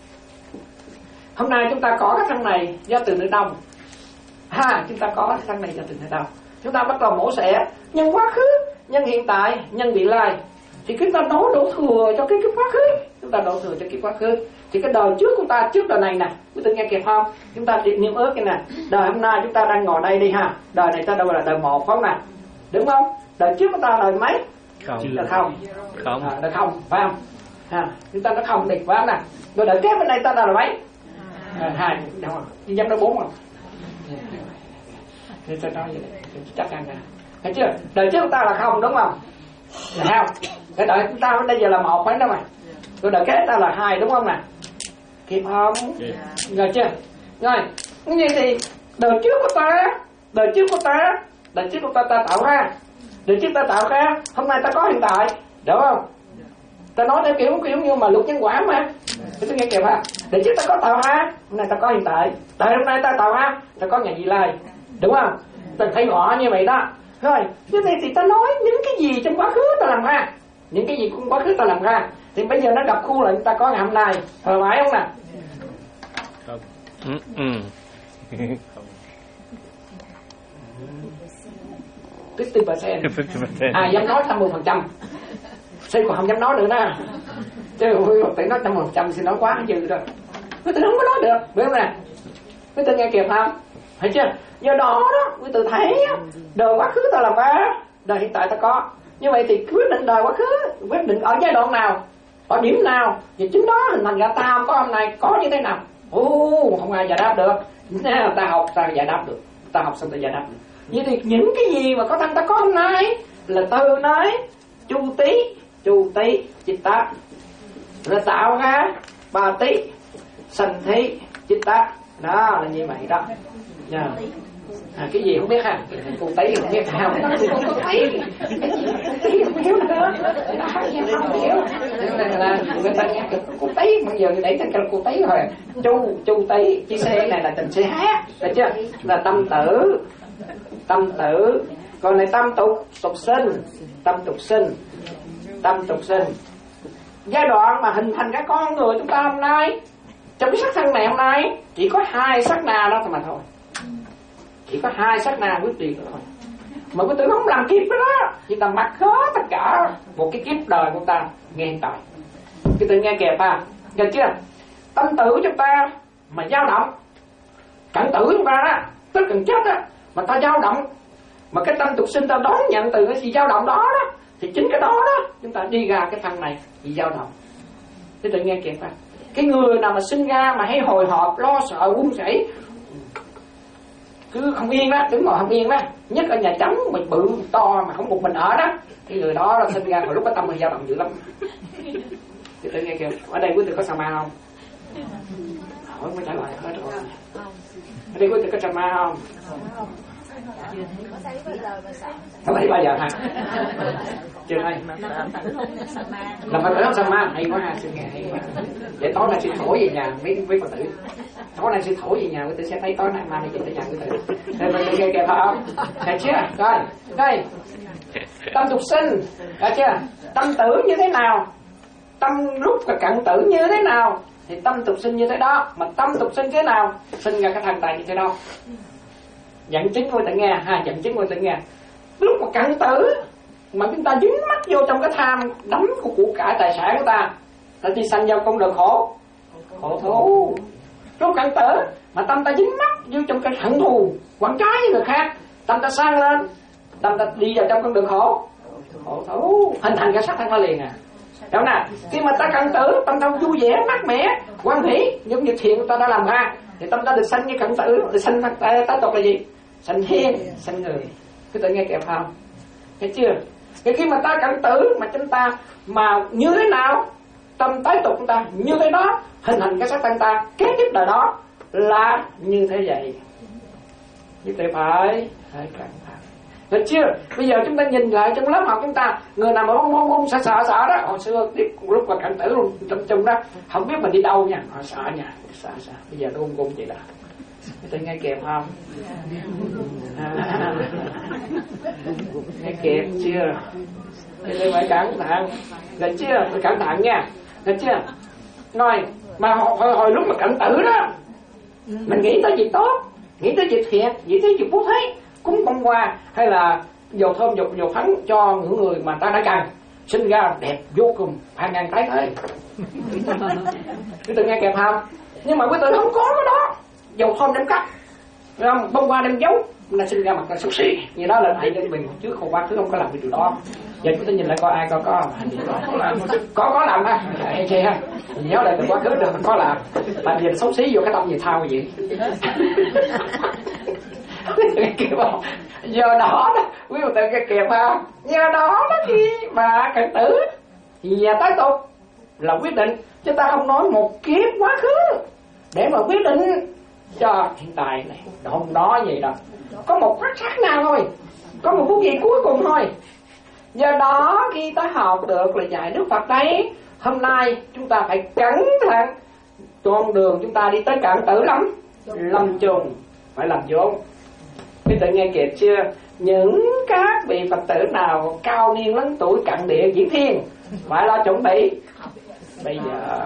Speaker 5: Hôm nay chúng ta có cái thân này do từ nơi đông. Ha, chúng ta có cái thân này do từ nơi đông. Chúng ta bắt đầu mổ xẻ nhân quá khứ, nhân hiện tại, nhân vị lai. Thì chúng ta nói đổ thừa cho cái cái quá khứ, chúng ta đổ thừa cho cái quá khứ. Thì cái đời trước của ta, trước đời này nè, quý vị nghe kịp không? Chúng ta niệm ước cái nè, đời hôm nay chúng ta đang ngồi đây đi ha. Đời này ta đâu là đời một không nè, đúng không? Đời trước của ta đời mấy?
Speaker 3: Không.
Speaker 5: Đời không.
Speaker 3: Không.
Speaker 5: À, đời không, phải không? Ha, chúng ta nó không địch quá nè. Rồi đời kế bên này ta là mấy? À, hai, đi dám nói bốn không? Nên tôi nói vậy, chắc ăn nè. Thấy chưa? Đời trước của ta là không đúng không? Là không? Cái đời chúng ta bây giờ là một phải đâu mà. Rồi đời kế ta là hai đúng không nè? Kịp không? Yeah. Rồi chưa? Rồi, như vậy thì đời trước của ta, đời trước của ta, đời trước của ta ta tạo ra, đời trước ta tạo ra, hôm nay ta có hiện tại, đúng không? Ta nói theo kiểu kiểu như mà luật nhân quả mà. Tôi nghe kịp ha. Đời trước ta có tạo ra, hôm nay ta có hiện tại. Đời hôm nay ta tạo ra, ta có ngày vị lai, đúng không? ta thấy rõ như vậy đó. Rồi như vậy thì ta nói những cái gì trong quá khứ ta làm ra, những cái gì trong quá khứ ta làm ra, thì bây giờ nó gặp khu lệnh ta có ngày hôm nay, thoải mái không nè?
Speaker 3: Ừ, ừ.
Speaker 5: fifty percent. À dám nói năm mươi phần trăm. Sư còn không dám nói nữa đó. Chứ phải nói năm mươi phần trăm thì nói quá dữ rồi. Quý tự không có nói được, biết không nè? Quý tự nghe kịp không? Thấy chưa? Do đó đó, quý tự thấy đời quá khứ ta làm ra, đời hiện tại ta có. Như vậy thì quyết định đời quá khứ, quyết định ở giai đoạn nào, ở điểm nào, và chính đó hình thành ra ta không có hôm nay có như thế nào. Ồ, không ai giải đáp được. Ta học ta giải đáp được, ta học xong ta giải đáp được. Vậy thì những cái gì mà có thân ta có hôm nay là từ nói chu tí, chu tí, chích ta, rồi tạo ra ba tí, sanh thí, chích ta, đó là như vậy đó. Yeah. À, cái gì không biết ha, cô tí không biết sao, cô tí, tí không hiểu nữa, không hiểu, nên là người ta nghe cô tí, bây giờ để thành cô tí rồi, chu chu tí, chữ c này là tình c hát, được chưa? Là tâm tử, tâm tử, còn này tâm tục, tục sinh, tâm tục sinh, tâm tục sinh. Giai đoạn mà hình thành các con người chúng ta hôm nay, trong cái sắc thân này hôm nay chỉ có hai sắc na đó mà thôi. Chỉ có hai sát na quyết định thôi. Mà quý tử không làm kịp với đó, thì ta mặc hết tất cả một cái kiếp đời của ta nghe hiện tại. Quý tử nghe kẹp à, nghe chưa? Tâm tử chúng ta mà dao động, cận tử chúng ta đó, tức cần chết đó, mà ta dao động, mà cái tâm tục sinh ta đón nhận từ cái gì dao động đó đó, thì chính cái đó đó chúng ta đi ra cái thân này thì dao động. Quý tử nghe kẹp à, cái người nào mà sinh ra mà hay hồi hộp, lo sợ, run rẩy, cứ không yên đó, đứng ngồi không yên đó, nhất ở nhà trống mình bự to mà không một mình ở đó, cái người đó là sinh ra hồi lúc cái tâm mình dao động dữ lắm. Thì tự nghe kìa, ở đây quý vị có sa ma không? Hỏi mới trả lời hết rồi. Ở đây quý vị có sa ma không? Không thấy bao giờ hả? Chưa thấy. Là Phật tử không sa ma, hay quá ha, xin nghe hay quá. Để tối nay xin thổi về nhà mấy mấy Phật tử. Tối nay xin thổi về nhà, quý tử sẽ thấy tối nay mai về tới nhà quý tử. Đây mình nghe kìa phải không? Thấy chưa? Rồi, đây. Tâm tục sinh, thấy chưa? Tâm tử như thế nào? Tâm lúc và cận tử như thế nào? Thì tâm tục sinh như thế đó. Mà tâm tục sinh thế nào? Sinh ra cái thân tài như thế đó. Dẫn chứng ngôi tự nghe ha, dẫn chứng ngôi tự nghe. Lúc mà cận tử mà chúng ta dính mắt vô trong cái tham đắm của của cải tài sản của ta, ta chỉ sanh vào con đường khổ, khổ thú. Lúc cận tử mà tâm ta dính mắt vô trong cái hận thù, quẳng trái với người khác, tâm ta sang lên, tâm ta đi vào trong con đường khổ, khổ thú, hình thành cái sắc thân ta liền à. Đúng nè, khi mà ta cận tử, tâm ta vui vẻ, mát mẻ, hoan hỷ, giống như thiện ta đã làm ra, thì tâm ta được sanh như cận tử, được sanh ta, ta tục là gì? Sanh thiên, sanh người. Cứ tự nghe kẹp không? Thấy chưa? Cái khi mà ta cận tử mà chúng ta mà như thế nào, tâm tái tục chúng ta như thế đó, hình thành cái sắc thân ta kế tiếp đời đó là như thế vậy. Như thế phải phải cẩn thận. Được chưa? Bây giờ chúng ta nhìn lại trong lớp học chúng ta, người nào mà không không không sợ sợ sợ đó, hồi xưa tiếp lúc mà cận tử luôn trong trong đó, không biết mình đi đâu nha, họ sợ nha, sợ sợ. Bây giờ nó ung ung vậy đó. Tôi nghe kịp không? À, nghe kịp chưa? Tôi phải cẩn thận. Được chưa? Tôi cẩn thận nha. Được chưa? Rồi, mà hồi, hồi, hồi lúc mà cận tử đó, mình nghĩ tới việc tốt, nghĩ tới việc thiện, nghĩ tới việc bố thí, cúng công hoa, hay là dầu thơm dầu, dầu phấn cho những người mà ta đã cần, sinh ra đẹp vô cùng, hàng ngàn tái thế. Quý tử nghe kịp không? Nhưng mà quý tử không có cái đó, dầu thơm đem cắt, không, bông hoa đem giấu, là sinh ra mặt là xấu xí, như đó là thầy cho mình trước không quá khứ không có làm cái điều đó. Giờ chúng ta nhìn lại coi ai có có có có làm ha, hay chê ha, nhớ lại từ quá khứ được mình có làm, làm gì xấu xí vô cái tâm gì thao gì. Do đó đó, quý vị tự cái kẹp ha, do đó đó khi mà cận tử thì nhà tái tục là quyết định, chúng ta không nói một kiếp quá khứ để mà quyết định cho hiện tại này, không đó gì đâu, có một phát sắc nào thôi, có một phút giây cuối cùng thôi. Do đó khi ta học được là dạy Đức Phật đấy, hôm nay chúng ta phải cẩn thận con đường chúng ta đi tới cận tử lắm, lâm chung phải làm vốn. Quý tự nghe kịp chưa? Những các vị Phật tử nào cao niên lớn tuổi cận địa diễn thiên phải lo chuẩn bị. Bây giờ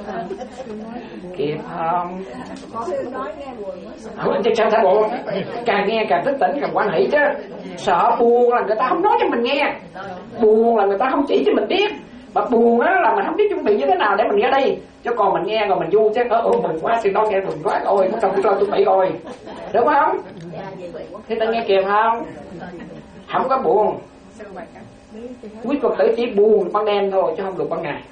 Speaker 5: kịp không? Không, chắc chắn sẽ buồn. Càng nghe càng thức tỉnh, càng quan hỷ chứ. Sợ buồn là người ta không nói cho mình nghe, buồn là người ta không chỉ cho mình biết, mà buồn á là mình không biết chuẩn bị như thế nào để mình nghe đi. Chứ còn mình nghe rồi mình vui chứ, ơ ồ mừng quá, thì đó nghe mừng quá, ôi nó trong cái lo chuẩn bị rồi, đúng không? Thế ta nghe kịp không? Không có buồn. Quý Phật tử chỉ buồn ban đêm thôi chứ không được ban ngày.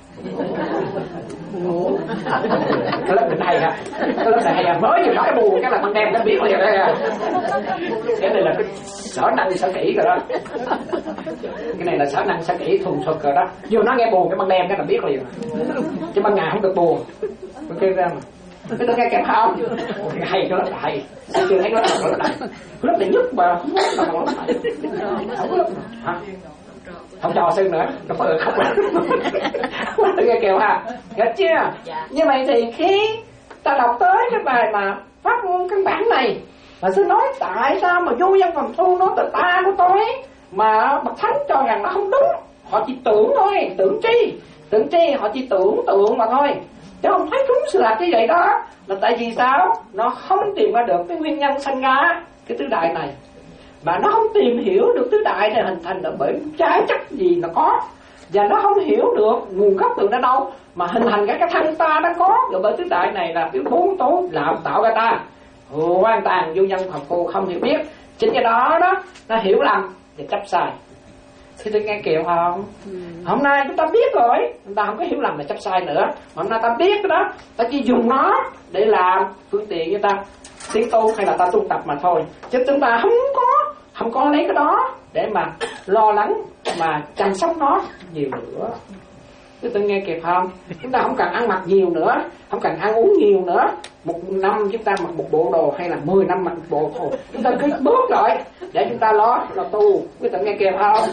Speaker 5: Cái lớp mình hay ha, cái lớp này hay ha, mới vừa nói buồn cái là ban đêm nó biết liền đây à. Cái này là cái sở năng sở kỹ rồi đó, cái này là sở năng sở kỹ thuần thuật rồi đó. Vừa nó nghe buồn cái ban đêm cái là biết liền, chứ ban ngày không được buồn. Ok ra mà. Cái tôi nghe kèm không? Hay cái lớp này, chưa thấy cái lớp này, lớp này, lớp này nhất mà không có lớp này, không có lớp này. Hả? Không cho sư nữa, nó phải khóc rồi. Tự nghe kêu ha, hiểu chưa? Như vậy thì khi ta đọc tới cái bài mà pháp môn căn bản này, mà sư nói tại sao mà vô dân phàm phu nói từ ta của tôi mà bậc thánh cho rằng nó không đúng. Họ chỉ tưởng thôi, tưởng chi, tưởng chi, họ chỉ tưởng tượng mà thôi, chứ không thấy đúng sự thật như vậy đó. Là tại vì sao? Nó không tìm ra được cái nguyên nhân sanh ra cái tứ đại này, mà nó không tìm hiểu được tứ đại này hình thành là bởi trái chất gì nó có, và nó không hiểu được nguồn gốc từ nó đâu mà hình thành cái cái thân ta nó có. Rồi bởi tứ đại này là cái bốn tố làm tạo ra ta, hoàn toàn vô nhân phàm phu không hiểu biết. Chính cái đó đó nó hiểu lầm và chấp sai. Thì tôi nghe kìa không? Hôm nay chúng ta biết rồi, chúng ta không có hiểu lầm và chấp sai nữa. Mà hôm nay ta biết cái đó, ta chỉ dùng nó để làm phương tiện cho ta tiến tu hay là ta tu tập mà thôi, chứ chúng ta không có không có lấy cái đó để mà lo lắng mà chăm sóc nó nhiều nữa. Chứ tôi nghe kịp không? Chúng ta không cần ăn mặc nhiều nữa, không cần ăn uống nhiều nữa. Một năm chúng ta mặc một bộ đồ hay là mười năm mặc một bộ thôi, chúng ta cứ bớt rồi để chúng ta lo lo tu. Quý vị nghe kịp không?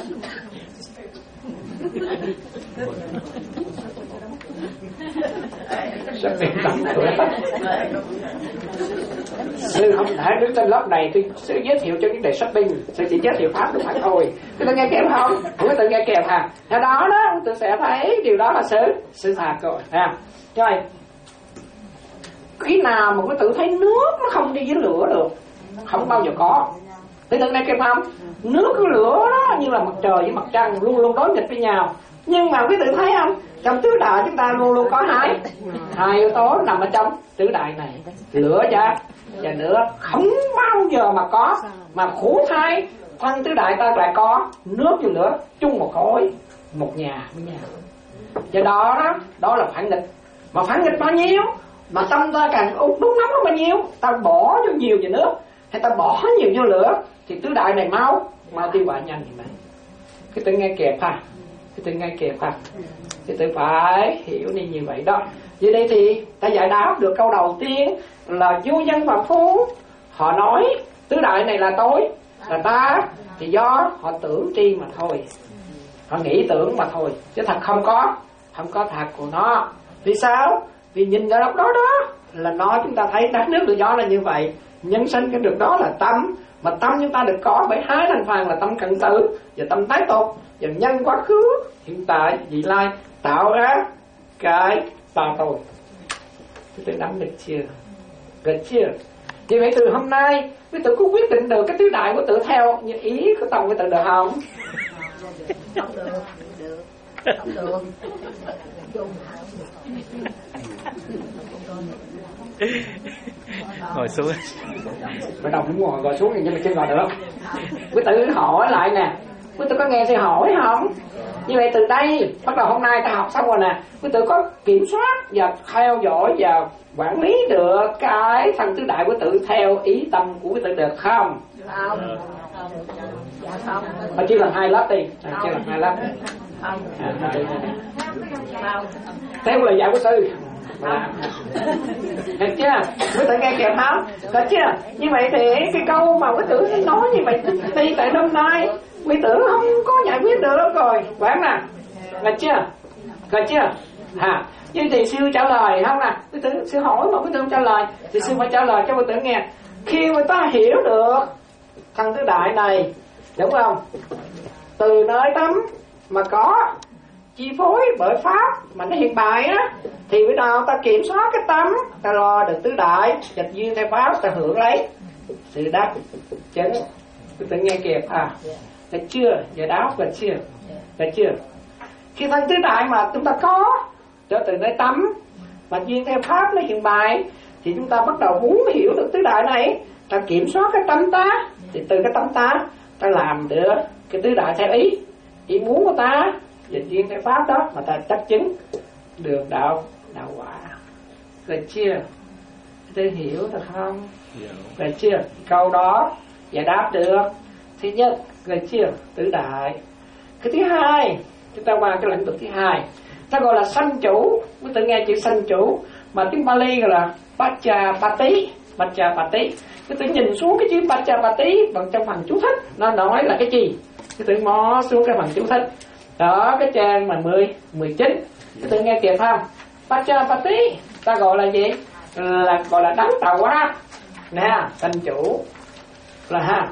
Speaker 5: Sắp bị tắm rồi. Sư không thể đứng trên lớp này tôi sẽ giới thiệu cho những đề shopping, sư chỉ giới thiệu pháp được phải thôi. Quý vị nghe kịp không? Quý vị nghe kịp hả? Theo đó đó tôi sẽ thấy điều đó là sự sự thật rồi ha. Rồi khi nào mà quý tự thấy nước nó không đi với lửa được, không bao giờ có. Quý tự nghe kịp không? Nước với lửa đó như là mặt trời với mặt trăng luôn luôn đối nghịch với nhau. Nhưng mà quý tự thấy không? Trong tứ đại chúng ta luôn luôn có hai hai yếu tố nằm ở trong tứ đại này, lửa và và nữa không bao giờ mà có, mà khổ thai thân tứ đại ta lại có nước và lửa chung một khối, một nhà với nhau. Do đó đó, đó là phản nghịch. Mà phản nghịch bao nhiêu mà tâm ta càng đúng nóng nó bao nhiêu, ta bỏ vô nhiều về nước hay ta bỏ nhiều vô lửa thì tứ đại này mau mau tiêu hoại nhanh như vậy. Cái tự nghe kịp ha, cái tự nghe kịp ha, cái tự phải hiểu đi như vậy đó. Vậy đây thì ta giải đáp được câu đầu tiên là vô dân phàm phu họ nói tứ đại này là tôi, là ta, thì do họ tưởng tri mà thôi, họ nghĩ tưởng mà thôi, chứ thật không có, không có thật của nó. Vì sao? Vì nhìn ra đó đó là nó, chúng ta thấy đất nước tự do là như vậy, nhân sinh cái được đó là tâm, mà tâm chúng ta được có bởi hai thành phần là tâm cận tử và tâm tái tục, và nhân quá khứ hiện tại vị lai tạo ra cái ta tôi. Tôi nắm được chưa? Được chưa? Vì vậy từ hôm nay quý tự có quyết định được cái tứ đại của tự theo như ý của tâm của tự được không?
Speaker 2: Không được, được, không được.
Speaker 3: Ngồi xuống.
Speaker 5: Bắt đầu cũng ngồi ngồi xuống nhưng mà chưa ngồi được. Quý tự hỏi lại nè, quý tự có nghe sư hỏi không? Như vậy từ đây bắt đầu hôm nay ta học xong rồi nè, quý tự có kiểm soát và theo dõi và quản lý được cái thân tứ đại của tự theo ý tâm của quý tự được không?
Speaker 2: Không. Dạ không.
Speaker 5: Mà chia làm hai lớp đi, à, chia làm hai lớp.
Speaker 2: Không.
Speaker 5: À,
Speaker 2: Không.
Speaker 5: theo lời dạy của sư. Được chưa? Quý tự nghe kịp không? Được chưa? Như vậy thì cái câu mà quý tử nói như vậy thì tại hôm nay quý tử không có giải quyết được rồi, quán nè, được chưa? Được chưa? Hả? Nhưng thì sư trả lời không nè, quý tử sư hỏi mà quý tử không trả lời thì sư phải trả lời cho quý tử nghe. Khi người ta hiểu được thân tứ đại này, đúng không? Từ nơi tánh mà có chi phối bởi pháp mà nó hiện bại á, thì bây giờ ta kiểm soát cái tâm, ta lo được tứ đại, dịch duyên theo pháp, ta hưởng lấy sự đắc chứng. Tôi tự nghe kịp à? Được chưa? Giải đáp được chưa? Được chưa? Khi thân tứ đại mà chúng ta có cho từ nơi tâm mà duyên theo pháp nó hiện bại, thì chúng ta bắt đầu muốn hiểu được tứ đại này, ta kiểm soát cái tâm ta, thì từ cái tâm ta ta làm được cái tứ đại theo ý ý muốn của ta, dịch duyên theo pháp đó mà ta chắc chứng được đạo đạo quả. Được chưa? Tôi hiểu được không? Được chưa? Câu đó giải đáp được. Thứ nhất, được chưa? Tứ đại. Cái thứ hai, chúng ta qua cái lĩnh vực thứ hai, ta gọi là sanh chủ. Quý tự nghe chữ sanh chủ mà tiếng Pali gọi là Pachapati. Pachapati. Quý tự nhìn xuống cái chữ Pachapati bằng trong phần chú thích, nó nói là cái gì? Quý tự mò xuống cái phần chú thích đó, cái trang mà mười, mười chín. Quý tự nghe kịp không? Pachapati ta gọi là gì? Là gọi là đấng tạo hóa nè, sanh chủ là ha.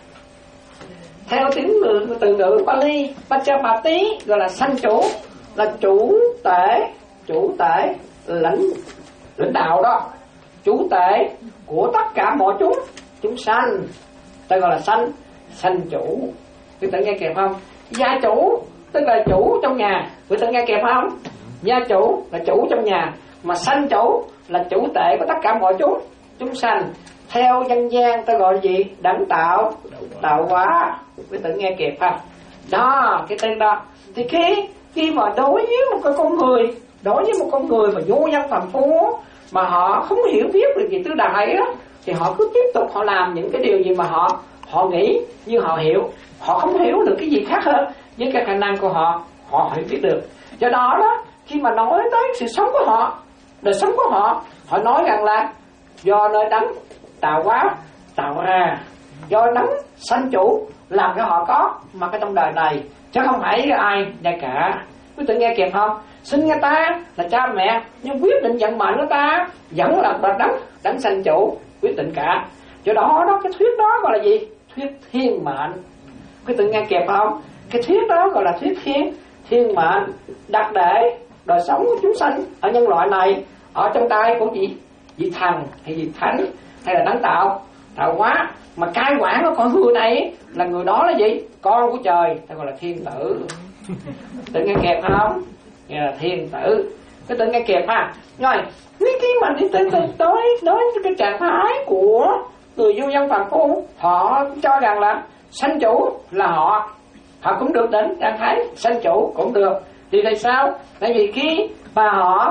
Speaker 5: Theo tiếng ngữ từ ngữ Pali, Pachapati gọi là sanh chủ, là chủ tể, chủ tể lãnh lãnh đạo đó, chủ tể của tất cả mọi chúng chúng sanh, ta gọi là sanh sanh chủ. Quý tự nghe kịp không? Gia chủ tức là chủ trong nhà, quý tự nghe kịp không? Gia chủ là chủ trong nhà, mà sanh chủ là chủ tể của tất cả mọi chúng chúng sanh. Theo dân gian ta gọi là gì? Đấng tạo tạo hóa. Quý tự nghe kịp không? Đó, cái tên đó. Thì khi khi mà đối với một cái con người, đối với một con người mà vô nhân phàm phu mà họ không hiểu biết được gì tứ đại á, thì họ cứ tiếp tục họ làm những cái điều gì mà họ họ nghĩ như họ hiểu, họ không hiểu được cái gì khác hơn với cái khả năng của họ, họ hiểu biết được. Do đó đó, khi mà nói tới sự sống của họ, đời sống của họ, họ nói rằng là do nơi đấng tạo hóa tạo ra, do đấng sanh chủ làm cho họ có mà cái trong đời này, chứ không phải ai ra cả. Quý tự nghe kịp không? Sinh ra ta là cha mẹ, nhưng quyết định vận mệnh của ta vẫn là đấng đấng sanh chủ quyết định cả. Do đó đó, cái thuyết đó gọi là gì? Thuyết thiên mệnh. Quý tự nghe kịp không? Cái thuyết đó gọi là thuyết thiên thiên mệnh, đặt để đời sống của chúng sanh ở nhân loại này ở trong tay của gì? Vị thần hay vị thánh hay là đấng tạo tạo hóa, mà cai quản của con người này là người đó là gì? Con của trời, ta gọi là thiên tử. Tự nghe kịp không? Nghe là thiên tử. Cái tự nghe kịp ha. Rồi, nếu khi mà đi tới tới đối cái trạng thái của người vô dân phàm phu, họ cho rằng là sanh chủ là họ, họ cũng được đến trạng thái sanh chủ cũng được. Thì tại sao? Tại vì khi mà họ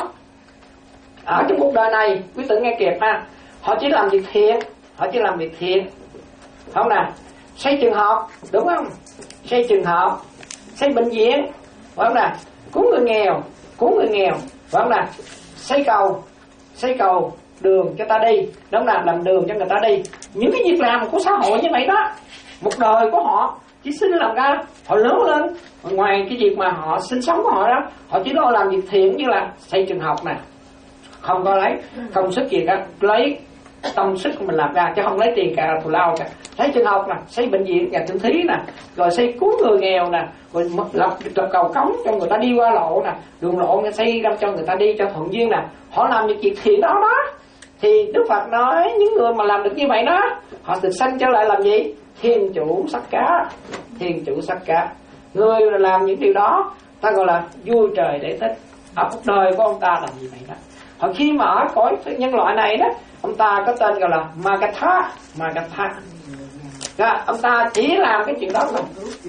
Speaker 5: ở trong cuộc đời này, quý tự nghe kịp ha, họ chỉ làm việc thiện, họ chỉ làm việc thiện, không nè? Xây trường học, đúng không? Xây trường học, xây bệnh viện, phải không nè? Cứu người nghèo, cứu người nghèo, phải không nè? Xây cầu, xây cầu đường cho ta đi, đúng không nè? Làm đường cho người ta đi. Những cái việc làm của xã hội như vậy đó, một đời của họ chỉ sinh làm ra, họ lớn lên, ngoài cái việc mà họ sinh sống của họ đó, họ chỉ lo làm việc thiện như là xây trường học nè, không có lấy công sức gì cả, lấy tâm sức của mình làm ra, chứ không lấy tiền cả thù lao cả. Xây trường học nè, xây bệnh viện, nhà thương thí nè, rồi xây cứu người nghèo nè, rồi lập, lập cầu cống cho người ta đi qua lộ nè, đường lộ người xây ra cho người ta đi cho thuận duyên nè, họ làm những việc thiện đó đó. Thì Đức Phật nói những người mà làm được như vậy đó, họ được sanh trở lại làm gì? Thiên chủ sắc cá, thiên chủ sắc cá. Người làm những điều đó ta gọi là vui trời để thích. Ở cuộc đời của ông ta làm gì vậy đó. Hồi khi mà ở cõi nhân loại này đó, ông ta có tên gọi là Magatha, Magatha. Đó, ông ta chỉ làm cái chuyện đó thôi.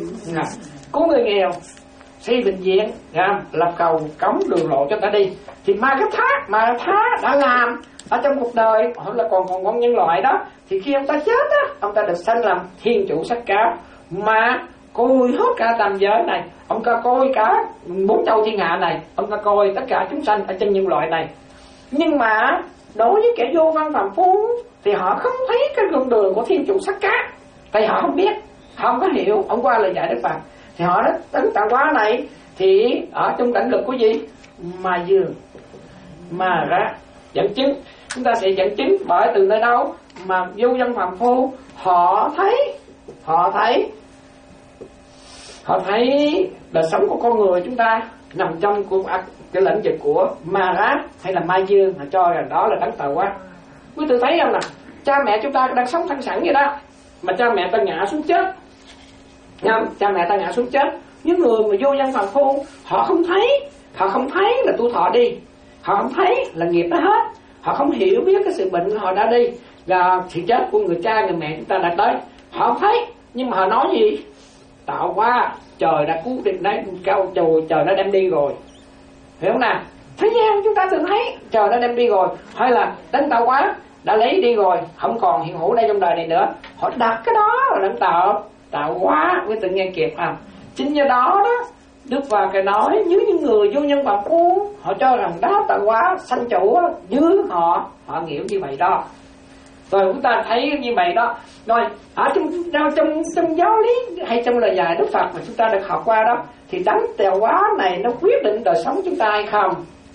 Speaker 5: Cứu người nghèo, xây bệnh viện, lập cầu cống đường lộ cho ta đi. Thì Magatha, Magatha đã làm ở trong cuộc đời, họ là còn còn con nhân loại đó. Thì khi ông ta chết á, ông ta được sanh làm thiên chủ sắc cá, mà coi hết cả tam giới này, ông ta coi cả bốn châu thiên hạ này, ông ta coi tất cả chúng sanh ở trên nhân loại này. Nhưng mà đối với kẻ vô văn phàm phu thì họ không thấy cái gương đường của thiên chủ sắc cá, tại họ không biết, không có hiểu, không qua lời dạy Đức Phật. Thì họ nói tấn tạo hóa này thì ở trong cảnh lực của gì? Ma dương, ma ra dẫn chứng. Chúng ta sẽ dẫn chứng bởi từ nơi đâu mà vô dân phàm phu họ thấy họ thấy họ thấy đời sống của con người chúng ta nằm trong của cái lĩnh vực của ma rát hay là ma dương, họ cho rằng đó là đấng tạo hóa. Quý vị thấy không nè, cha mẹ chúng ta đang sống thanh sẵn vậy đó, mà cha mẹ ta ngã xuống chết, không? Cha mẹ ta ngã xuống chết, những người mà vô nhân phàm phu họ không thấy, họ không thấy là tu thọ đi, họ không thấy là nghiệp nó hết, họ không hiểu biết cái sự bệnh của họ đã đi và sự chết của người cha người mẹ chúng ta đã tới, họ không thấy, nhưng mà họ nói gì? Tạo hóa, trời đã cứu định đấy, cao trời trời đã đem đi rồi, hiểu không nào? Thế gian chúng ta thường thấy trời đã đem đi rồi, hay là đấng tạo hóa đã lấy đi rồi, không còn hiện hữu đây trong đời này nữa, họ đặt cái đó là đấng tạo tạo hóa. Với tự nghe kịp à, chính do đó đó Đức Phật cái nói nếu những người vô nhân phàm phu họ cho rằng đó tạo hóa sanh chủ dưới họ, họ hiểu như vậy đó. Rồi chúng ta thấy như vậy đó. Rồi ở trong trong trong, trong giáo lý hay trong lời dạy Đức Phật mà chúng ta được học qua đó, thì đấng tạo hóa này nó quyết định đời sống chúng ta hay không?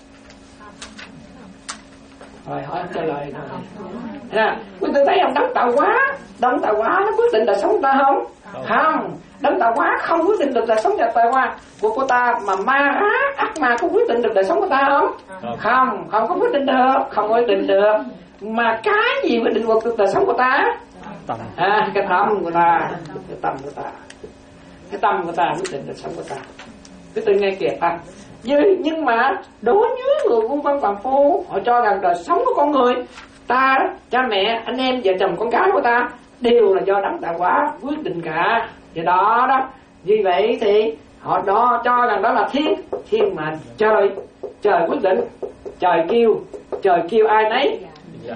Speaker 5: Rồi hỏi trả lời rồi. Nha, quý vị thấy không? Đấng tạo hóa, đấng tạo hóa nó quyết định đời sống ta không? Không, đấng tạo hóa không quyết định được đời sống tạo hóa của cô ta, mà ma ác ác ma có quyết định được đời sống của ta không? Không, không có quyết định được, không quyết định được. Mà cái gì quyết định được đời sống của ta? À, cái tâm của ta, cái tâm của ta, cái tâm của ta quyết định đời sống của ta. Cái tự nghe kìa ta. Nhưng mà đối với người vô văn phàm phu, họ cho rằng đời sống của con người ta, cha mẹ, anh em, vợ chồng, con cái của ta đều là do đấng tạo hóa quyết định cả. Do đó đó, vì vậy thì họ đó cho rằng đó là thiên, thiên mà trời, trời quyết định, trời kêu, trời kêu ai nấy. Dạ.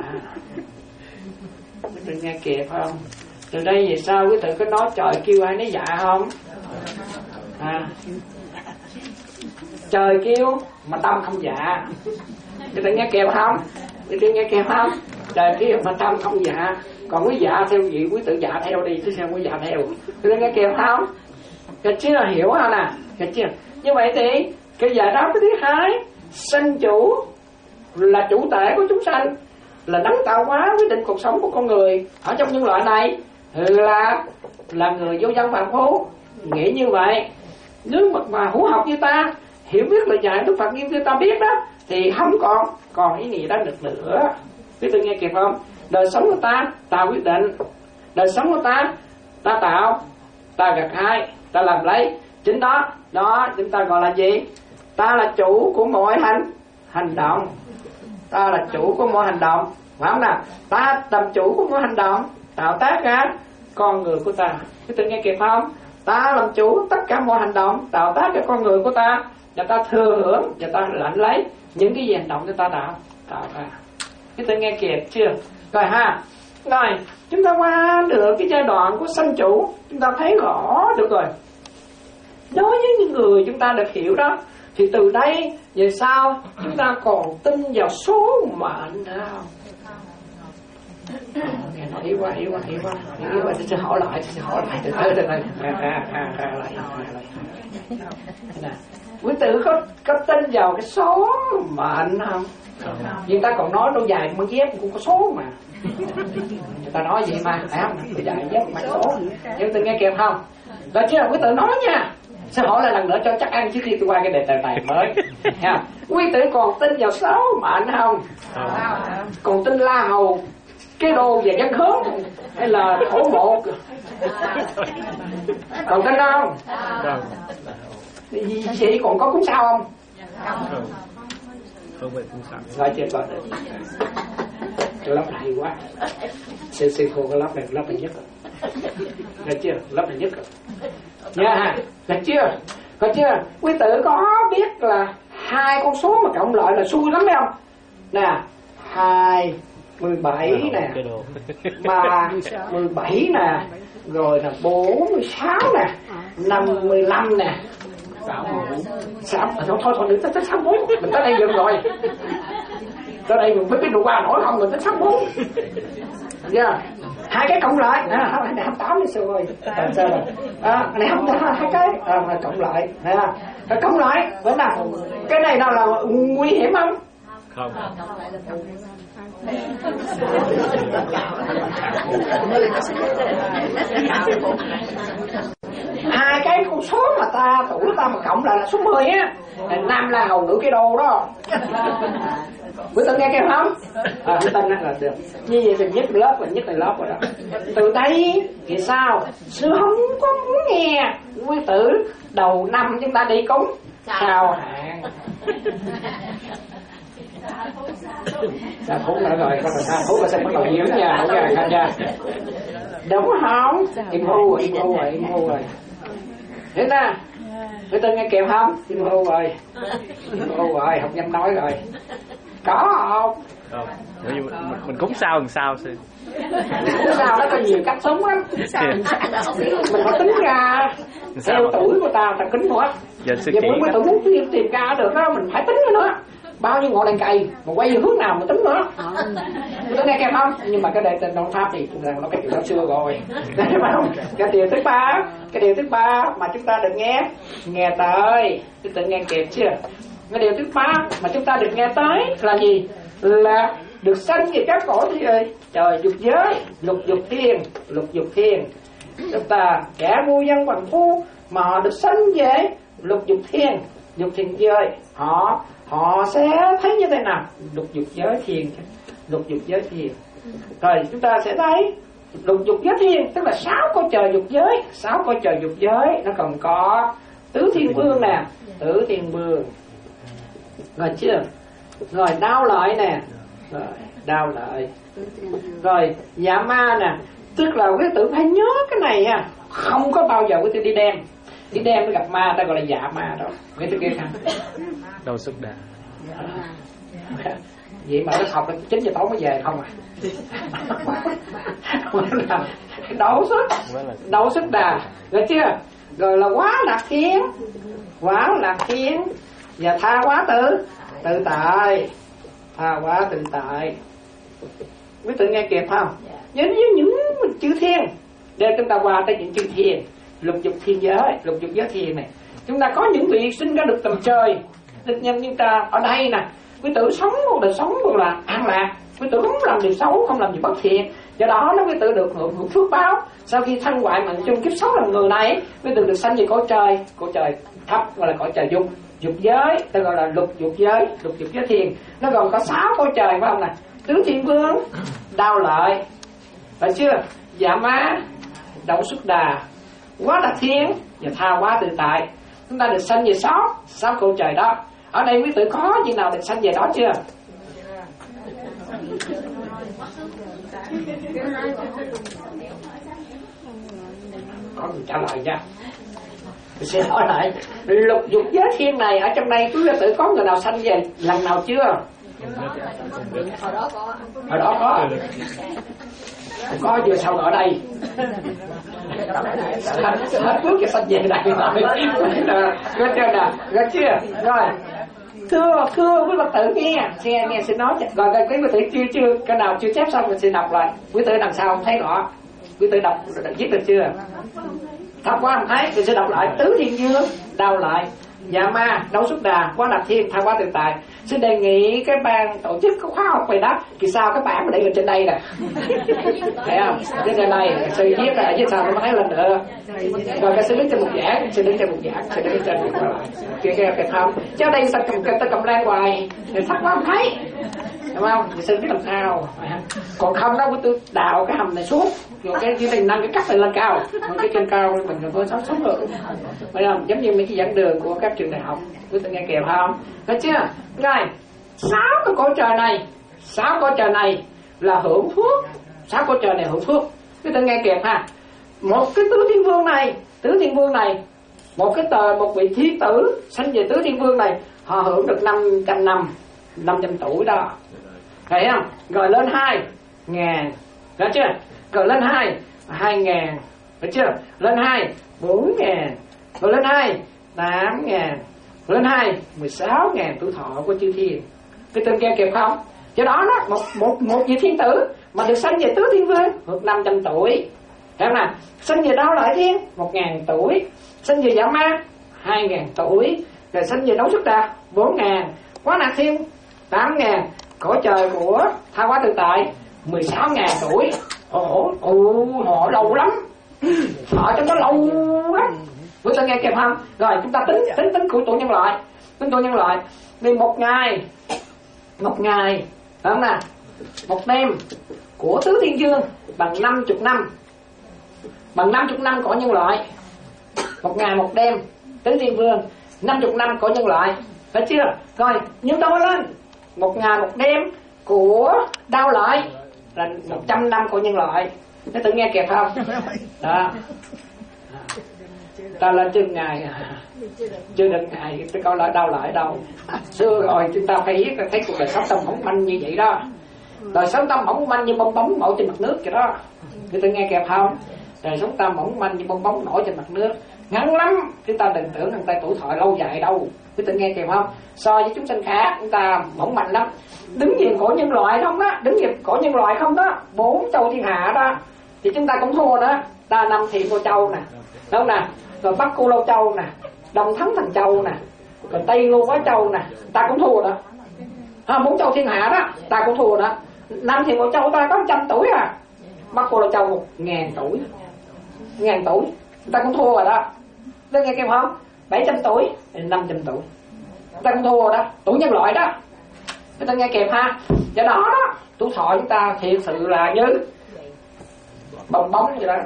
Speaker 5: Quý vị nghe kịp không? Từ đây về sau quý vị có nói trời kêu ai nấy dạ không? À, trời kêu mà tâm không dạ. Quý vị nghe kịp không? Quý vị nghe kịp không? Trời kêu mà tâm không dạ. Còn quý dạ theo gì quý tự dạ theo đi, chứ sao quý dạ theo? Quý vị nghe kịp không? Cái chứ là hiểu không nè? Cái chứ. Như vậy thì cái giải đáp cái thứ hai, sanh chủ là chủ thể của chúng sanh, là đấng tạo hóa quyết định cuộc sống của con người ở trong nhân loại này, là là người vô dân phàm phu nghĩ như vậy. Nếu mà, mà hữu học như ta hiểu biết lời dạy Đức Phật như ta biết đó, thì không còn còn ý nghĩa đó được nữa. Biết tôi nghe kịp không? Đời sống của ta ta quyết định, đời sống của ta ta tạo, ta gặt hái, ta làm lấy. Chính đó đó chúng ta gọi là gì? Ta là chủ của mọi hành hành động, ta là chủ của mọi hành động, phải không nào? Ta làm chủ của mọi hành động tạo tác ra con người của ta. Cái tự nghe kịp không? Ta làm chủ tất cả mọi hành động tạo tác cái con người của ta, và ta thừa hưởng và ta lãnh lấy những cái gì hành động của ta tạo tạo ra. Cái tự nghe kịp chưa? Rồi ha. Rồi chúng ta qua được cái giai đoạn của sanh chủ, chúng ta thấy rõ được rồi. Đối với những người chúng ta được hiểu đó, thì từ đây về sau chúng ta còn tin vào số mệnh nữa không? Nghe nói yếu quá, yếu quá, yếu quá, yếu quá, tôi sẽ hỏi lại, tôi sẽ hỏi lại, từ từ, từ từ, ra, ra, ra, ra lại, ra lại. Nè, quý tử có có tin vào cái số mệnh không? Nhưng ta còn nói đôi giày con dép cũng có số mà. Người ta nói vậy mà, phải không? Đôi giày dép mà số. Nhưng tôi nghe kịp không? Rồi chứ là quý tử nói nha. Sẽ hỏi lại lần nữa cho chắc ăn trước khi tôi qua cái đề tài này mới. Ha. Quý tử còn tin vào số mệnh không? Còn tin La Hầu, cái đồ về dân khớp hay là thổ mộ? Còn tin không? Chị còn có cúng sao không?
Speaker 3: Không phải cúng sao.
Speaker 5: Rồi chưa có được. Cái lắp hay quá. Sư sư cô cái lắp này lắp này nhất rồi. Được chưa? Lắp này nhất rồi. Nha ha. Được chưa? Được chưa? Quý tử có biết là hai con số mà cộng lại là xui lắm phải không? Nè, hai mười bảy nè, ba mười bảy nè, rồi là bốn mươi sáu nè, năm mươi lăm nè, sáu thôi thôi thôi đừng tới tới sáu bốn, mình tới đây dừng rồi, tới đây mình mới biết đủ qua nổi không, mình tới sáu bốn, yeah. Hai cái cộng lại, à, này hai mươi tám đi rồi, sao rồi, à, này hai mươi tám hai cái, à, cộng lại, à, cộng lại, vẫn là cái này nào là nguy hiểm không?
Speaker 3: Không.
Speaker 5: Hai cái con số mà ta tuổi ta mà cộng lại là số mười á, nam la hầu nữ cái đô đó. Bữa từng nghe kêu không? À, tên là được. Như vậy thì nhất lớp và nhất là lớp rồi đó. Từ đây thì sao? Sư không có muốn nghe quý tử đầu năm chúng ta đi cúng sao hạn. Sao phút nữa rồi, có thời gian phút là sẽ bắt đầu nhiễm nha, không ra tham gia. Đúng không? Im hưu rồi, im hưu rồi, im hưu rồi. Thế nè, quý tử nghe kịp không? Im hưu rồi, im hưu rồi, không dám nói rồi. Có không?
Speaker 3: Không. Mình, mình cúng sao làm sao sư?
Speaker 5: Cúng sao nó có nhiều cách sống lắm. Mình phải tính ra theo tuổi của ta, ta kính thôi.
Speaker 3: Giờ sư
Speaker 5: Giờ
Speaker 3: chỉ
Speaker 5: mỗi tuổi muốn tìm, tìm ra được đó, mình phải tính nữa. Bao nhiêu ngọn đèn cày mà quay hướng nào mà tính nữa. Tôi nghe kèm không? Nhưng mà cái đề tên Đông Pháp thì rằng nó cái chuyện đó xưa rồi. Đấy không? Cái điều thứ ba, cái điều thứ ba mà chúng ta được nghe, nghe tới, chúng ta nghe kịp chưa? Cái điều thứ ba mà chúng ta được nghe tới là gì? Là được sanh về các cõi gì ơi? Trời dục giới, lục dục thiên, lục dục thiên. Chúng ta kẻ ngu dân bằng phu mà họ được sanh về lục dục thiên, dục thiên giới, họ họ sẽ thấy như thế nào? Lục dục giới thiên, lục dục giới thiên. Rồi chúng ta sẽ thấy lục dục giới thiên tức là sáu cõi trời dục giới, sáu cõi trời dục giới nó còn có tứ thiên vương nè, tứ thiên vương. Rồi chưa? Rồi đau lợi nè, rồi đau lợi. Rồi dạ ma nè, tức là quý tử phải nhớ cái này nha, không có bao giờ quý tử đi đem, đi đem mới gặp ma, ta gọi là dạ ma đó. Quý tử kia không?
Speaker 3: Đầu sức đà.
Speaker 5: Vậy mà nó học là chín giờ tối mới về không à? Đấu sức, đấu sức đà, rồi chưa? Rồi là quá lạc thiên, quá lạc thiên và tha quá tự, tự tại, tha quá tự tại. Quý tử nghe kịp không? Nhớ với những chữ thiên, để chúng ta qua tới những chữ thiên, lục dục thiên giới, lục dục giới thiên này. Chúng ta có những vị sinh ra được tầm trời, được nhân chúng ta ở đây nè. Quý tử sống một đời sống một là an lạc, quý tử không làm điều xấu, không làm gì bất thiện, do đó nó quý tử được hưởng hưởng phước báo. Sau khi thân hoại mạng chung kiếp sống làm người này, quý tử được sanh về cõi trời, cõi trời thấp gọi là cõi trời dục, dục giới, ta gọi là lục dục giới, lục dục giới thiên. Nó gồm có sáu cõi trời phải không nè? Tứ thiên vương, đau lợi, phải chưa? Dạ ma, đậu xuất đà, quá đà thiên và tha quá tự tại. Chúng ta được sanh về sáu, sáu cõi trời đó. Ở đây quý tử có gì nào được sanh về đó chưa? Có người trả lời nha. Tôi sẽ hỏi lại, lục dục giới thiên này ở trong đây quý tử có người nào sanh về lần nào chưa?
Speaker 2: Hồi đó có.
Speaker 5: Hồi đó có. Có vừa sau ở đây. Hết bước cái sanh về đây rồi. Có chưa nè? Có chưa? Rồi. Thưa, thưa quý Phật tử nghe, nghe, nghe xin nói, rồi quý Phật tử chưa, chưa, cái nào chưa chép xong mình xin đọc lại. Quý tử đằng sau không thấy rõ, quý tử đọc, viết được chưa? Thấp quá không thấy, tôi sẽ đọc lại. Tứ thiên dương, đau lại, dạ ma, đấu xuất đà, quá đạp thiên, tha quá tự tại. Xin đề nghị cái ban tổ chức có khóa học về đó, thì sao các bạn mà để ở trên đây nè, thấy không? Trên trên đây, sư viết ở dưới sao nó thấy lên nữa. Rồi cái sư đứng trên một giảng, sư đứng trên một giảng, sư đứng trên một giảng, kia kia kia không? Chứ ở đây ta cầm ta cầm lan hoài, thì thấp quá không thấy, đúng không? Thì sư biết làm sao? Còn không đó, tôi đào cái hầm này xuống, rồi cái chỉ cần nâng cái cắt này lên cao, còn cái trên cao mình còn có sống sống được, phải không? Giống như mấy cái giảng đường của các trường đại học, tôi nghe kèm không? Thấy chưa? Rồi, sáu cái cõi trời này, sáu cõi trời này là hưởng phước, sáu cõi trời này hưởng phước. Cái tôi nghe kịp ha. Một cái tứ thiên vương này, tứ thiên vương này, một cái tờ, một vị thiên tử sanh về tứ thiên vương này, họ hưởng được năm trăm năm, năm trăm tuổi đó, thấy không? Rồi lên hai ngàn, thấy chưa? Rồi lên hai, hai ngàn, thấy chưa? Lên hai, bốn ngàn, rồi lên hai, tám ngàn, lên hai, mười sáu ngàn tuổi thọ của chư thiên. Cái tên kia kịp không? Do đó đó, một, một, một vị thiên tử mà được sanh về tứ thiên vương được năm trăm tuổi. Thấy không nào? Sanh về đau lợi thiên một ngàn tuổi, sanh về dạ ma hai ngàn tuổi, rồi sanh về đấu xuất đà bốn ngàn, quá nạc thiên tám ngàn. Cõi trời của Tha Hóa Tự Tại mười sáu ngàn tuổi. Họ họ, họ lâu lắm, họ trong đó lâu lắm. Quý ta nghe kịp không? Rồi chúng ta tính tính tính của tuổi nhân loại, tính tuổi nhân loại. Vì một ngày, một ngày, phải không nào? Một đêm của Tứ Thiên Vương bằng năm chục năm, bằng năm chục năm của nhân loại. Một ngày một đêm Tứ Thiên Vương, năm chục năm của nhân loại, phải chưa? Rồi nhân đôi lên, một ngày một đêm của Đao Lợi là một trăm năm của nhân loại. Nó tự nghe kịp không? Đó. Ta lên chừng ngày chưa định ngày cái câu lại Đau Lợi đâu. Xưa rồi chúng ta thấy thấy cuộc đời sống tâm mỏng manh như vậy đó. Đời sống tâm mỏng manh như bong bóng nổi trên mặt nước vậy đó. Chúng ta nghe kịp không? Đời sống tâm mỏng manh như bong bóng nổi trên mặt nước, ngắn lắm. Chúng ta đừng tưởng rằng ta tuổi thọ lâu dài đâu. Chúng ta nghe kịp không? So với chúng sanh khác chúng ta mỏng manh lắm. Đứng về cõi nhân loại không đó, đứng về cõi nhân loại không đó, bốn châu thiên hạ đó thì chúng ta cũng thua đó. Ta Năm Thiền Cô Châu nè, đúng không nè, rồi Bắc Cô Lâu Châu nè, Đông Thắng Thần Châu nè, rồi Tây Ngô Quá Châu nè, ta cũng thua đó. À, bốn châu thiên hạ đó, ta cũng thua đó. Năm Thiền Cô Châu ta có trăm tuổi à, Bắc Cô Lâu Châu một ngàn tuổi, ngàn tuổi, ta cũng thua rồi đó. Đó nghe kịp không? Bảy trăm tuổi, năm trăm tuổi, ta cũng thua đó, tuổi nhân loại đó. Người ta nghe kịp ha. Do đó đó, tuổi thọ chúng ta thiệt sự là như bong bóng vậy đó,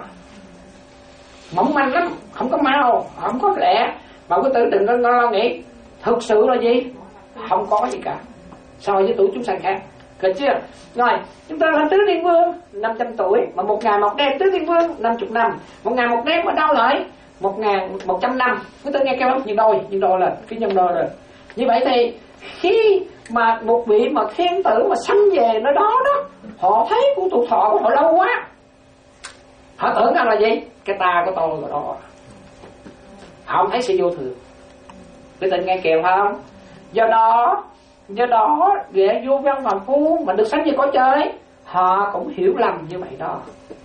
Speaker 5: mỏng manh lắm, không có mau, không có lẹ. Mà quý tử đừng có lo nghĩ, thực sự là gì? Không có gì cả so với tuổi chúng sanh khác. Được chưa? Rồi, chúng ta là Tứ Thiên Vương năm trăm tuổi, mà một ngày một đêm Tứ Thiên Vương năm mươi năm, một ngày một đêm ở đâu lại? Một ngàn một trăm năm. Quý tử nghe kêu không? Nhân đôi, nhân đôi lên, cái nhân đôi lên. Như vậy thì khi mà một vị mà thiên tử mà sanh về nơi đó đó, họ thấy của tuổi thọ của họ lâu quá, họ tưởng rằng là gì? Cái ta của tôi rồi đó, họ không thấy sự vô thường. Quý tình nghe kèm không? Do đó, do đó để vô văn phàm phu mà được sanh về cõi trời, họ cũng hiểu lầm như vậy đó.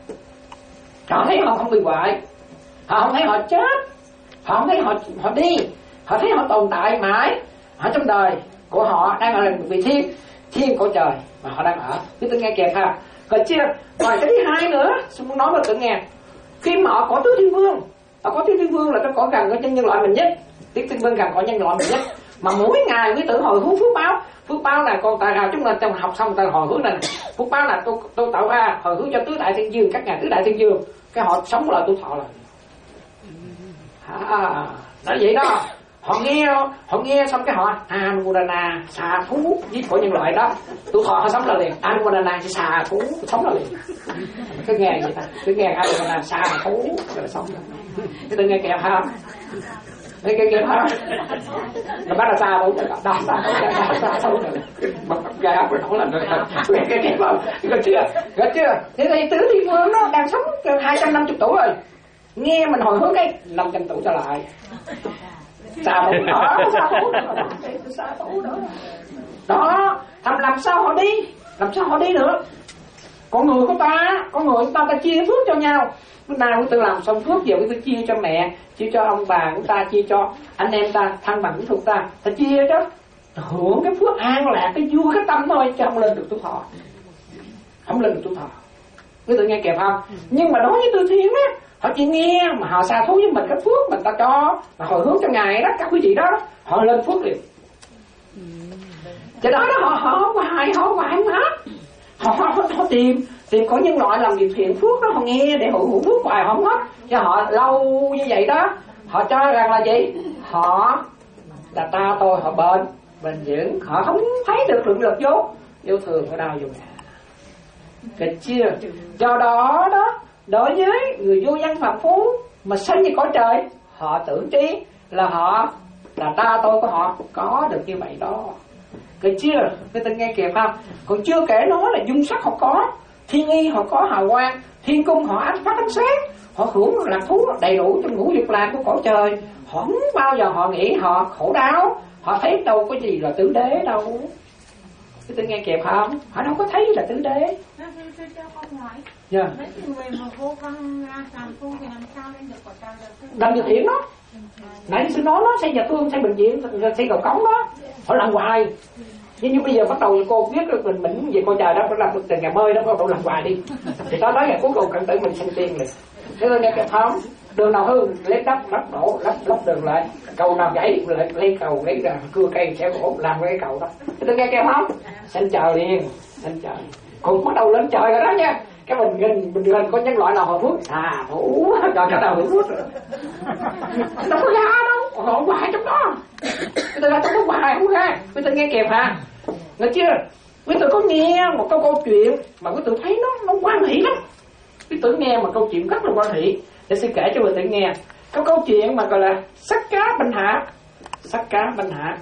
Speaker 5: Họ thấy họ không bị hoại, họ không thấy họ chết, họ không thấy họ họ đi, họ thấy họ tồn tại mãi. Họ trong đời của họ đang ở vị thiên, thiên cõi trời mà họ đang ở. Quý tình nghe kèm ha. Rồi chưa? Rồi cái thứ hai nữa, xin muốn nói với tự nghe. Khi mà họ có Tứ Thiên Vương, họ có Tứ Thiên Vương là cái cõi gần của nhân loại mình nhất. Tứ Thiên Vương gần cõi nhân loại mình nhất. Mà mỗi ngày quý tử hồi hướng phước báo, phước báo là con tài nào chúng ta trong học xong ta hồi hướng này, phước báo là tôi tôi tạo ra hồi hướng cho tứ đại thiên dương, các nhà tứ đại thiên dương, cái họ sống lại tuổi thọ là. À, nói vậy đó. Họ nghe họ nghe xong cái họ Anudana xà thú với của nhân loại đó, tuổi thọ họ sống là liền. Anudana xà thú sống là liền. Cứ nghe vậy ta, cứ nghe Anudana xà thú rồi sống. Cái tôi nghe kẹp ha, nghe kẹp kẹp ha, nó bắt là xà thú, đó xà thú, xà thú rồi, mà gà rồi không làm được, nghe cái kẹp không, được chưa, được chưa? Thế thì Tứ Thiên Vương nó đang sống hai trăm năm mươi tuổi rồi, nghe mình hồi hướng cái năm trăm tuổi trở lại. Xà thú đó, xà thú đó, xà thú đó. Đó, thầm làm sao họ đi, làm sao họ đi được? Con người của ta, con người của ta ta chia phước cho nhau. Bữa nào chúng ta làm xong phước giờ chúng ta chia cho mẹ, chia cho ông bà của ta, chia cho anh em ta, thân bằng thuộc ta, ta chia chứ. Hưởng cái phước an lạc, cái vui cái tâm thôi, chứ không lên được tuổi thọ. Không lên được tuổi thọ. Quý tự nghe kịp không? Nhưng mà đối với Tư Thiên á, họ chỉ nghe mà họ xa thú với mình cái phước mình ta cho, mà hồi hướng cho ngài đó, các quý vị đó, họ lên phước liền. Cho đó đó họ họ hoài họ hoài không hết. Họ, họ, họ, họ tìm tìm có nhân loại làm việc thiện phước đó, họ nghe để hưởng hưởng phước hoài không hết. Cho họ lâu như vậy đó, họ cho rằng là gì? Họ là ta tôi, họ bền bền vững, họ không thấy được lượng lực vô vô thường ở đâu vô ngã. Được chưa? Do đó đó, đối với người vô văn phàm phu mà sanh như cõi trời, họ tưởng trí là họ là ta tôi của họ có được như vậy đó. Được chưa? Cái tên nghe kịp không? Còn chưa kể nói là dung sắc họ có, thiên y họ có hào quang, thiên cung họ ánh phát ánh sáng, họ hưởng lạc thú đầy đủ trong ngũ dục lạc của cõi trời. Họ không bao giờ họ nghĩ họ khổ đau, họ thấy đâu có gì là tứ đế đâu. Cái tên nghe kịp không? Họ đâu có thấy là tứ đế. Dạ. Mấy người mà vô văn làm phu thì làm sao lên được cõi trời được? Làm việc thiện đó. Nãy sư nói nó xây nhà thương, xây bệnh viện, xây cầu cống đó. Họ làm hoài. nhưng như bây giờ bắt đầu cô biết được mình mình về con trời đó, có làm được từ ngày mơi đó, có đâu làm hoài đi. Thì đó nói ngày cuối cùng cần tử mình sinh tiền rồi. Thế tôi nghe cái thống đường nào hư lấy đất lắp đổ lắp lắp đường lại, cầu nào gãy lại lấy cầu lấy ra cưa cây xẻo gỗ làm cái cầu đó. Thế tôi nghe cái thống sanh trời liền, sanh trời. Còn bắt đầu lên trời rồi đó nha. Cái mình gần mình gần có nhân loại nào họ phước à thủ rồi cái đầu phước rồi. Đâu có ra đâu, họ hoài trong đó. Cái tôi ra trong đó hoài không ra. Quý tôi nghe kịp hả? Nghe chưa? Quý tôi có nghe một câu câu chuyện mà quý tôi thấy nó nó quan hệ lắm. Quý tôi nghe một câu chuyện rất là quan hệ. Để sẽ kể cho quý tôi nghe. Có câu chuyện mà gọi là Sách Cá Banh Hạ. Sách Cá Banh Hạ.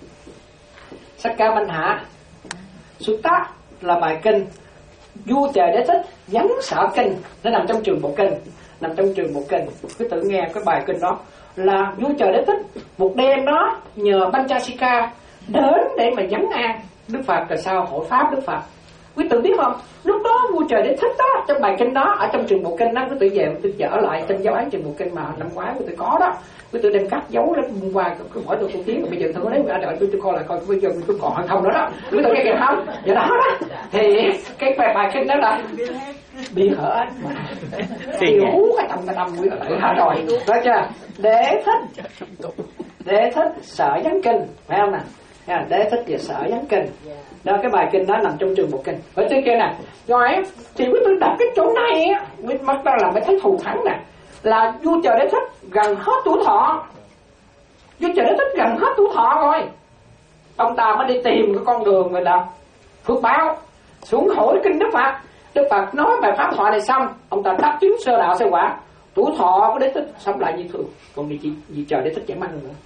Speaker 5: Sách Cá Banh Hạ. Sutta là bài kinh vua trời Đế Thích nhấn sở kinh, nó nằm trong trường bộ kinh, nằm trong trường bộ kinh. Cứ tự nghe cái bài kinh đó là vua trời Đế Thích một đêm đó nhờ Panchasika đến để mà nhấn an Đức Phật, là sao hộ pháp Đức Phật. Quý tự biết không, lúc đó vua trời Đế Thích đó trong bài kinh đó, ở trong trường bộ kinh đó, quý tự về quý tự dở lại trong giáo án trường bộ kinh mà năm ngoái quý tự có đó, quý tự đem cắt dấu lên hôm qua cứ hỏi tôi tiếng, bây giờ tôi có đấy đã đợi tôi tôi coi lại coi bây giờ tôi còn hay không nữa đó, quý tự nghe kịp không? Vậy đó đó thì cái bài, bài kinh đó là bị hở mà hiểu cái tâm cái tâm quý tự lại hết rồi, đó chưa? Đế Thích, Đế Thích sở vấn kinh, phải không nè? Đế Thích và sở vấn kinh đó, cái bài kinh đó nằm trong trường bộ kinh. Ở trên kia nè, rồi thì quý tôi đặt cái chỗ này á, quý mắt ta làm cái thấy thù thắng nè, là vua trời Đế Thích gần hết tuổi thọ, vua trời Đế Thích gần hết tuổi thọ rồi, ông ta mới đi tìm cái con đường gọi là phước báo, xuống hỏi kinh Đức Phật. Đức Phật nói bài pháp thoại này xong, ông ta đắc chứng sơ đạo sơ quả, tuổi thọ của Đế Thích sống lại như thường, còn vì chị vì trời Đế Thích chẳng mang nữa.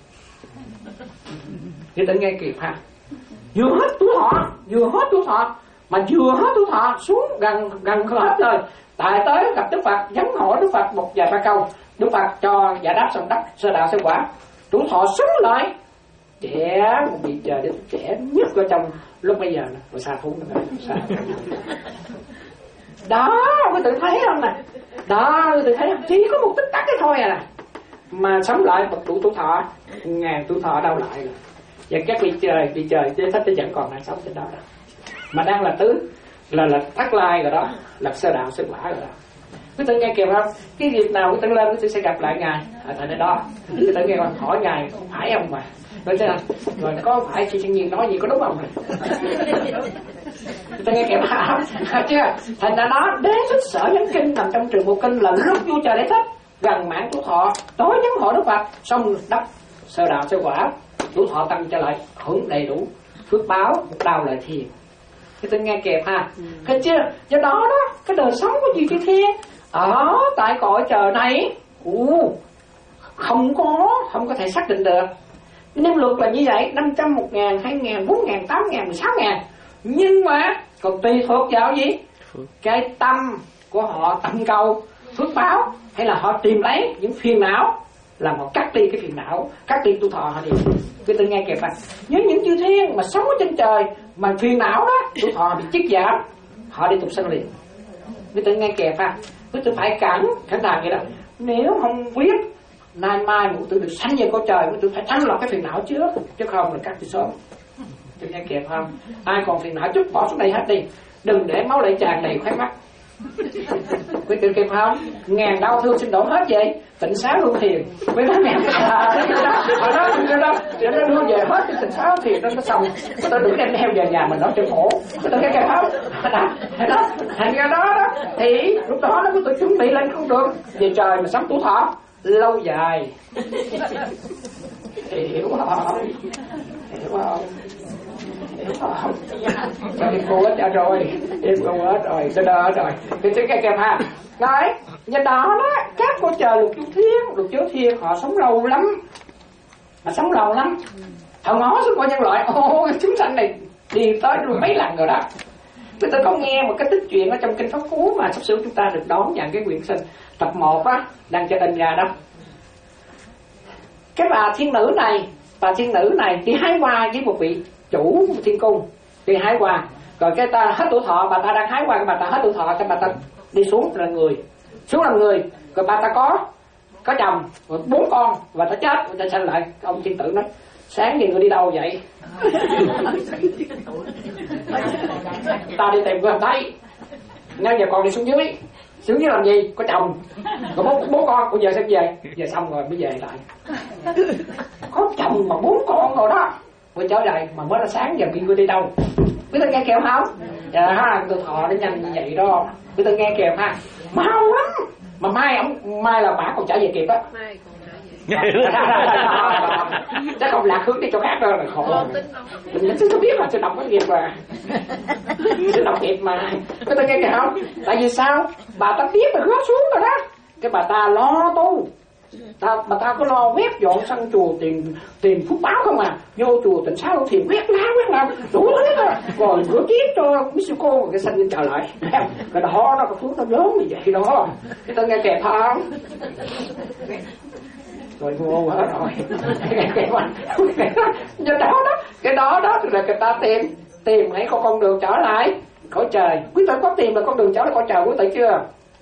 Speaker 5: Người ta nghe kịp ha, vừa hết tuổi thọ, vừa hết tuổi thọ, mà vừa hết tuổi thọ xuống gần gần hết rồi, tại tới gặp Đức Phật, vấn hỏi Đức Phật một vài ba câu, Đức Phật cho giải đáp xong đắc sơ đạo sơ quả, tuổi thọ sống lại, trẻ một vị trời để trẻ nhất ở trong lúc bây giờ nè, rồi xa phú nữa, xa. Đó, quý tự thấy không nè, đó, quý tự thấy không? Chỉ có một tích tắc cái thôi à, mà sống lại một tuổi tuổi thọ, ngàn tuổi thọ đâu lại rồi. Và các vị trời, vị trời Đế Thích vẫn còn đang sống trên đó đó, mà đang là tứ, là là thất lai rồi đó, là sơ đạo sơ quả rồi đó. Quý tự nghe kịp không? Cái việc nào quý tự lên quý tự sẽ gặp lại ngài ở tại đó. Quý tự nghe con hỏi ngài không phải ông mà, rồi thế nào? Rồi có phải chị sinh nhiên nói gì có đúng không? Quý tự nghe kịp hả? Chưa? Thành ra đó, Đế Thích sở vấn kinh nằm trong trường bộ kinh là lúc vua trời Đế Thích gần mãn tuổi thọ, tối vấn hỏi Đức Phật, xong đắp sơ đạo sơ quả, tuổi thọ tăng trở lại, hưởng đầy đủ phước báo, đau lại thiền. Cái tôi nghe kịp ha, thấy chưa? Do đó đó, cái đời sống của Duy Chư Thiên ở tại cõi trời này, ù, không có không có thể xác định được. Niêm luật là như vậy, năm trăm, một ngàn, hai ngàn, bốn ngàn, tám ngàn, mười sáu ngàn. Nhưng mà còn tùy thuộc vào gì? Cái tâm của họ tận cầu phước báo, hay là họ tìm lấy những phiền não làm họ cắt đi cái phiền não, cắt đi tu thọ họ đi. Cái tôi nghe kịp à, nếu những chư thiên mà sống ở trên trời mà phiền não đó, tu thọ bị chiết giảm, họ đi tục sanh liền. Cái tôi nghe kịp à, cái tôi phải cẩn cẩn thận vậy đó. Nếu không biết nay mai một tôi được sanh về cõi trời, tôi phải thanh lọc cái phiền não trước, chứ không là cắt đi sớm. Tôi nghe kịp không? Ai còn phiền não chút bỏ xuống đây hết đi, đừng để máu lệ tràn đầy khóe mắt. Quý vị kịp không? Ngàn đau thương xin đổ hết vậy, tịnh xá hương thiền. Quý nói mẹ à, đó, đó, đó, đó, để nó đưa về hết cái tịnh xá hương thiền, nó xong, người ta đừng đem theo về nhà mình, nó cho khổ. Người ta kịp không? Đó, thành ra đó, đó, thì lúc đó nó có chuẩn bị lên con đường về trời mà sống tuổi thọ lâu dài. Hiểu không? Hiểu không? Hiểu không? Cho em cô hết rồi, em cô hết rồi, tôi đỡ rồi. Thì tôi nghe kèm ha. Rồi, do đó đó, các cô trời lục chú thiên, lục chú thiên họ sống lâu lắm. Họ sống lâu lắm. Họ ngó xuống coi nhân loại, ô chúng sanh này đi tới luôn mấy lần rồi đó. Tôi tôi có nghe một cái tích chuyện ở trong kinh Pháp Cú mà sắp sửa chúng ta được đón nhận cái quyển sinh tập một á, đang cho in ra đó. Cái bà thiên nữ này, bà thiên nữ này đi hái hoa với một vị chủ thiên cung, đi hái hoa, rồi cái ta hết tuổi thọ, bà ta đang hái hoa, cái bà ta hết tuổi thọ, cái bà ta đi xuống là người, xuống làm người, rồi bà ta có có chồng, rồi bốn con, và ta chết, người ta sanh lại. Ông thiên tử nói, sáng thì người đi đâu vậy? Ta đi tìm người không thấy. Nếu giờ con đi xuống dưới, xuống dưới làm gì? Có chồng, có bố, bố con, bây giờ sẽ về. Giờ xong rồi mới về lại. Có chồng mà bốn con rồi đó. Mới trở lại mà mới là sáng giờ người đi đâu? Quý tôi nghe kèo không? Dạ ha, tôi thọ nó nhanh như vậy đó. Quý tôi nghe kèo ha. Mau lắm. Mà mai ông mai là bà còn trở về kịp á.
Speaker 2: Mai còn trở về.
Speaker 5: Chắc không lạc hướng đi chỗ khác đâu là khổ. Mình chưa biết là sẽ đọc cái nghiệp mà. Sẽ đọc nghiệp mà. Quý tôi nghe kìa không? Tại vì sao? Bà ta biết là rớt xuống rồi đó. Cái bà ta lo tu. Ta, bà ta có lo quét dọn sân chùa, tiền tiền phúc báo không à. Vô chùa Tịnh Xá thì quét lá quét làm đủ hết rồi. Rồi rửa tiếp cho Mexico cái sân lên trở lại. Cái đó nó có phước nó lớn như vậy đó. Cái ta nghe kẹp không? Rồi ngu hết rồi. Nghe kẹp không? Cái đó đó, cái đó đó là người ta tìm tìm hãy có con đường trở lại cõi trời. Quý tử có tìm là con đường trở lại cõi trời quý tử chưa?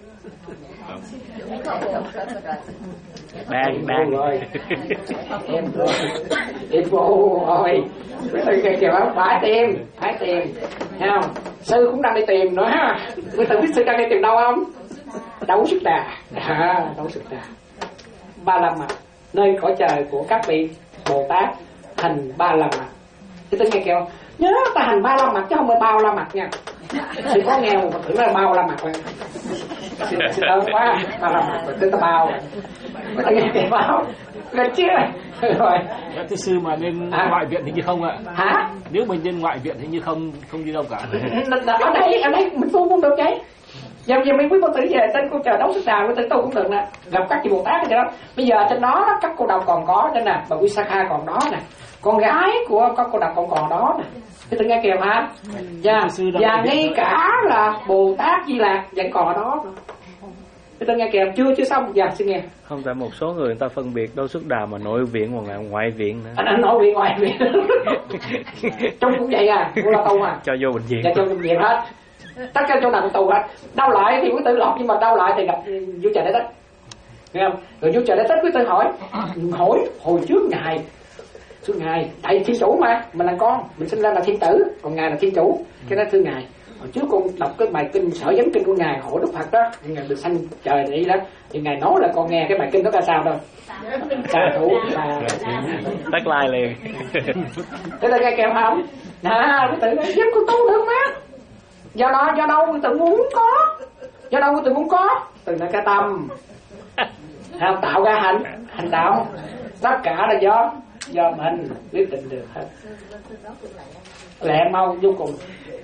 Speaker 3: Đang đang
Speaker 5: rồi em rồi em vô rồi quý tử kìa kìa phải tìm phải tìm thấy không? Sư cũng đang đi tìm nữa ha. Quý tử biết sư đang đi tìm đâu không? Đấu Sức Đà. À, Đấu Sức Đà Ba La Mật, nơi cõi trời của các vị Bồ Tát hành Ba La Mật. Quý tử nghe kìa nhớ ta hành Ba La Mật chứ không phải bao La Mật nha. Sư có nghe một tưởng là bao La Mật rồi. Sư lớn quá Ba La Mật rồi tính ta bao. Có thể nghe kìa bao gần chưa rồi.
Speaker 6: Cái sư mà lên
Speaker 5: à.
Speaker 6: ngoại viện thì như không ạ?
Speaker 5: Hả?
Speaker 6: Nếu mình lên ngoại viện thì như không không đi đâu cả.
Speaker 5: Ở đây ở đây mình tu cũng được đấy. Giờ giờ mấy quý Phật tử về trên cô chờ Đấu Sức Đà, quý tử tu cũng được nè. Gặp các chị Bồ Tát cái đó. Bây giờ trên đó các cô độc còn có đây nè, bà Visakha còn đó nè. Con gái của các cô độc còn còn đó nè. Quý tử nghe kìa hả? Dạ. Và ngay cả là Bồ Tát Di Lạc vẫn còn ở đó. Quý tử nghe kìa chưa chưa xong. Dạ xin nghe.
Speaker 3: Không, tại một số người người ta phân biệt Đấu Sức Đà mà nội viện hoặc là ngoại viện nữa.
Speaker 5: Anh, anh nội viện ngoại viện. Trông cũng vậy à, cũng là tu à.
Speaker 3: Cho vô bệnh viện.
Speaker 5: Dạ cho bệnh viện hết. Tất cả chỗ nào cũng tu hết. Đau lại thì quý tử lọt, nhưng mà đau lại thì gặp vua Trời Đế Thích. Nghe không? Rồi vua Trời Đế Thích quý tử hỏi, hỏi hồi trước ngài, thưa ngài, tại vì thiên chủ mà, mình là con, mình sinh ra là thiên tử, còn ngài là thiên chủ. Cái đó thưa ngài, hồi trước con đọc cái bài kinh Sở Vấn Kinh của ngài hỏi Đức Phật đó, ngài được sanh trời này đó, thì ngài nói là con nghe cái bài kinh đó ra sao đâu. Sa thủ là
Speaker 3: tắt like liền.
Speaker 5: thế là nghe kèm không? Nè, quý tử nói giúp con tu được má. Do đó do đâu quý tử muốn có, do đâu quý tử muốn có, từ nơi cái tâm nào tạo ra hành hành đạo, tất cả là do do mình quyết định được hết. Lẹ mau vô cùng,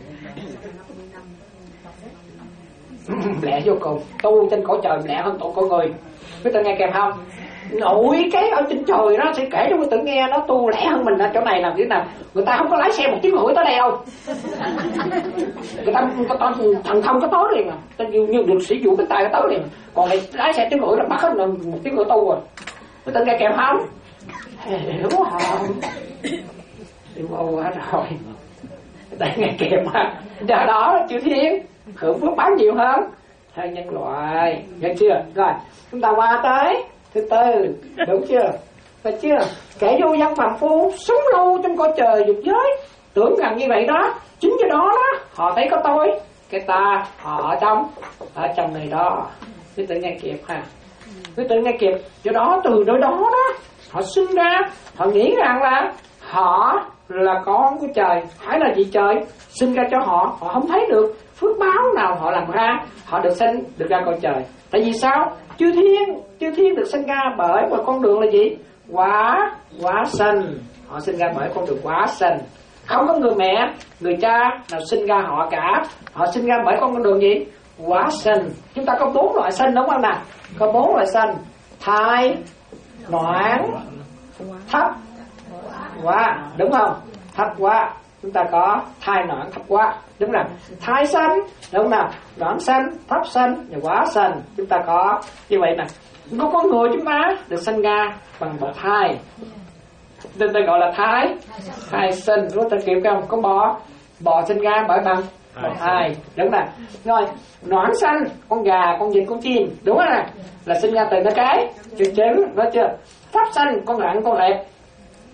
Speaker 5: lẹ vô cùng, tu trên cõi trời lẹ hơn tụi con người. Quý tử nghe kèm không? Nội cái ở trên trời nó sẽ kể cho quý tử nghe, nó tu lẹ hơn mình ở chỗ này làm thế nào. Người ta không có lái xe một tiếng rưỡi tới đây đâu. Người ta có thần thông có tới liền mà, ta như, như được sử dụng cái tay có tới liền. Còn này lái xe tiếng rưỡi là bắt hết là một tiếng rưỡi tu rồi. Quý tử nghe kèm không? Hiểu không? Hiểu vô hết rồi. Quý tử nghe kèm mà. Giờ đó chư thiên hưởng phước báo nhiều hơn thay nhân loại, được chưa? Rồi chúng ta qua tới thứ tư, đúng chưa? Phải chưa? Kẻ vô dân phàm phu sống lâu trong cõi trời dục giới, tưởng rằng như vậy đó, chính do đó đó họ thấy có tôi, cái ta họ ở trong ở trong này đó. Quý tử nghe kịp ha? Quý tử nghe kịp? Do đó từ nơi đó đó họ sinh ra, họ nghĩ rằng là họ là con của trời, phải là gì trời sinh ra cho họ, họ không thấy được phước báo nào họ làm ra, họ được sinh được ra cõi trời. Tại vì sao? Chư thiên, chư thiên được sinh ra bởi một con đường là gì? Quả, quả sinh. Họ sinh ra bởi con đường quả sinh. Không có người mẹ, người cha nào sinh ra họ cả. Họ sinh ra bởi con đường gì? Quả sinh. Chúng ta có bốn loại sinh đúng không nào? Có bốn loại sinh: thai, noãn, thấp, quả, đúng không? Thấp quả. Chúng ta có thai noãn thấp quả, đúng rồi. Thai sanh, đúng nào? Noãn sanh, thấp sanh, và quả sanh. Chúng ta có như vậy nè. Có con người chúng ta được sinh ra bằng bậc thai, nên ta gọi là thai thai sinh. Chúng ta kịp không? Có bò bò sinh ra bởi bằng bậc thai, đúng rồi. Rồi noãn sanh, con gà, con vịt, con chim, đúng không nè, là sinh ra từ nó cái trứng trứng, nói chưa? Thấp sanh, con rắn, con lẹp,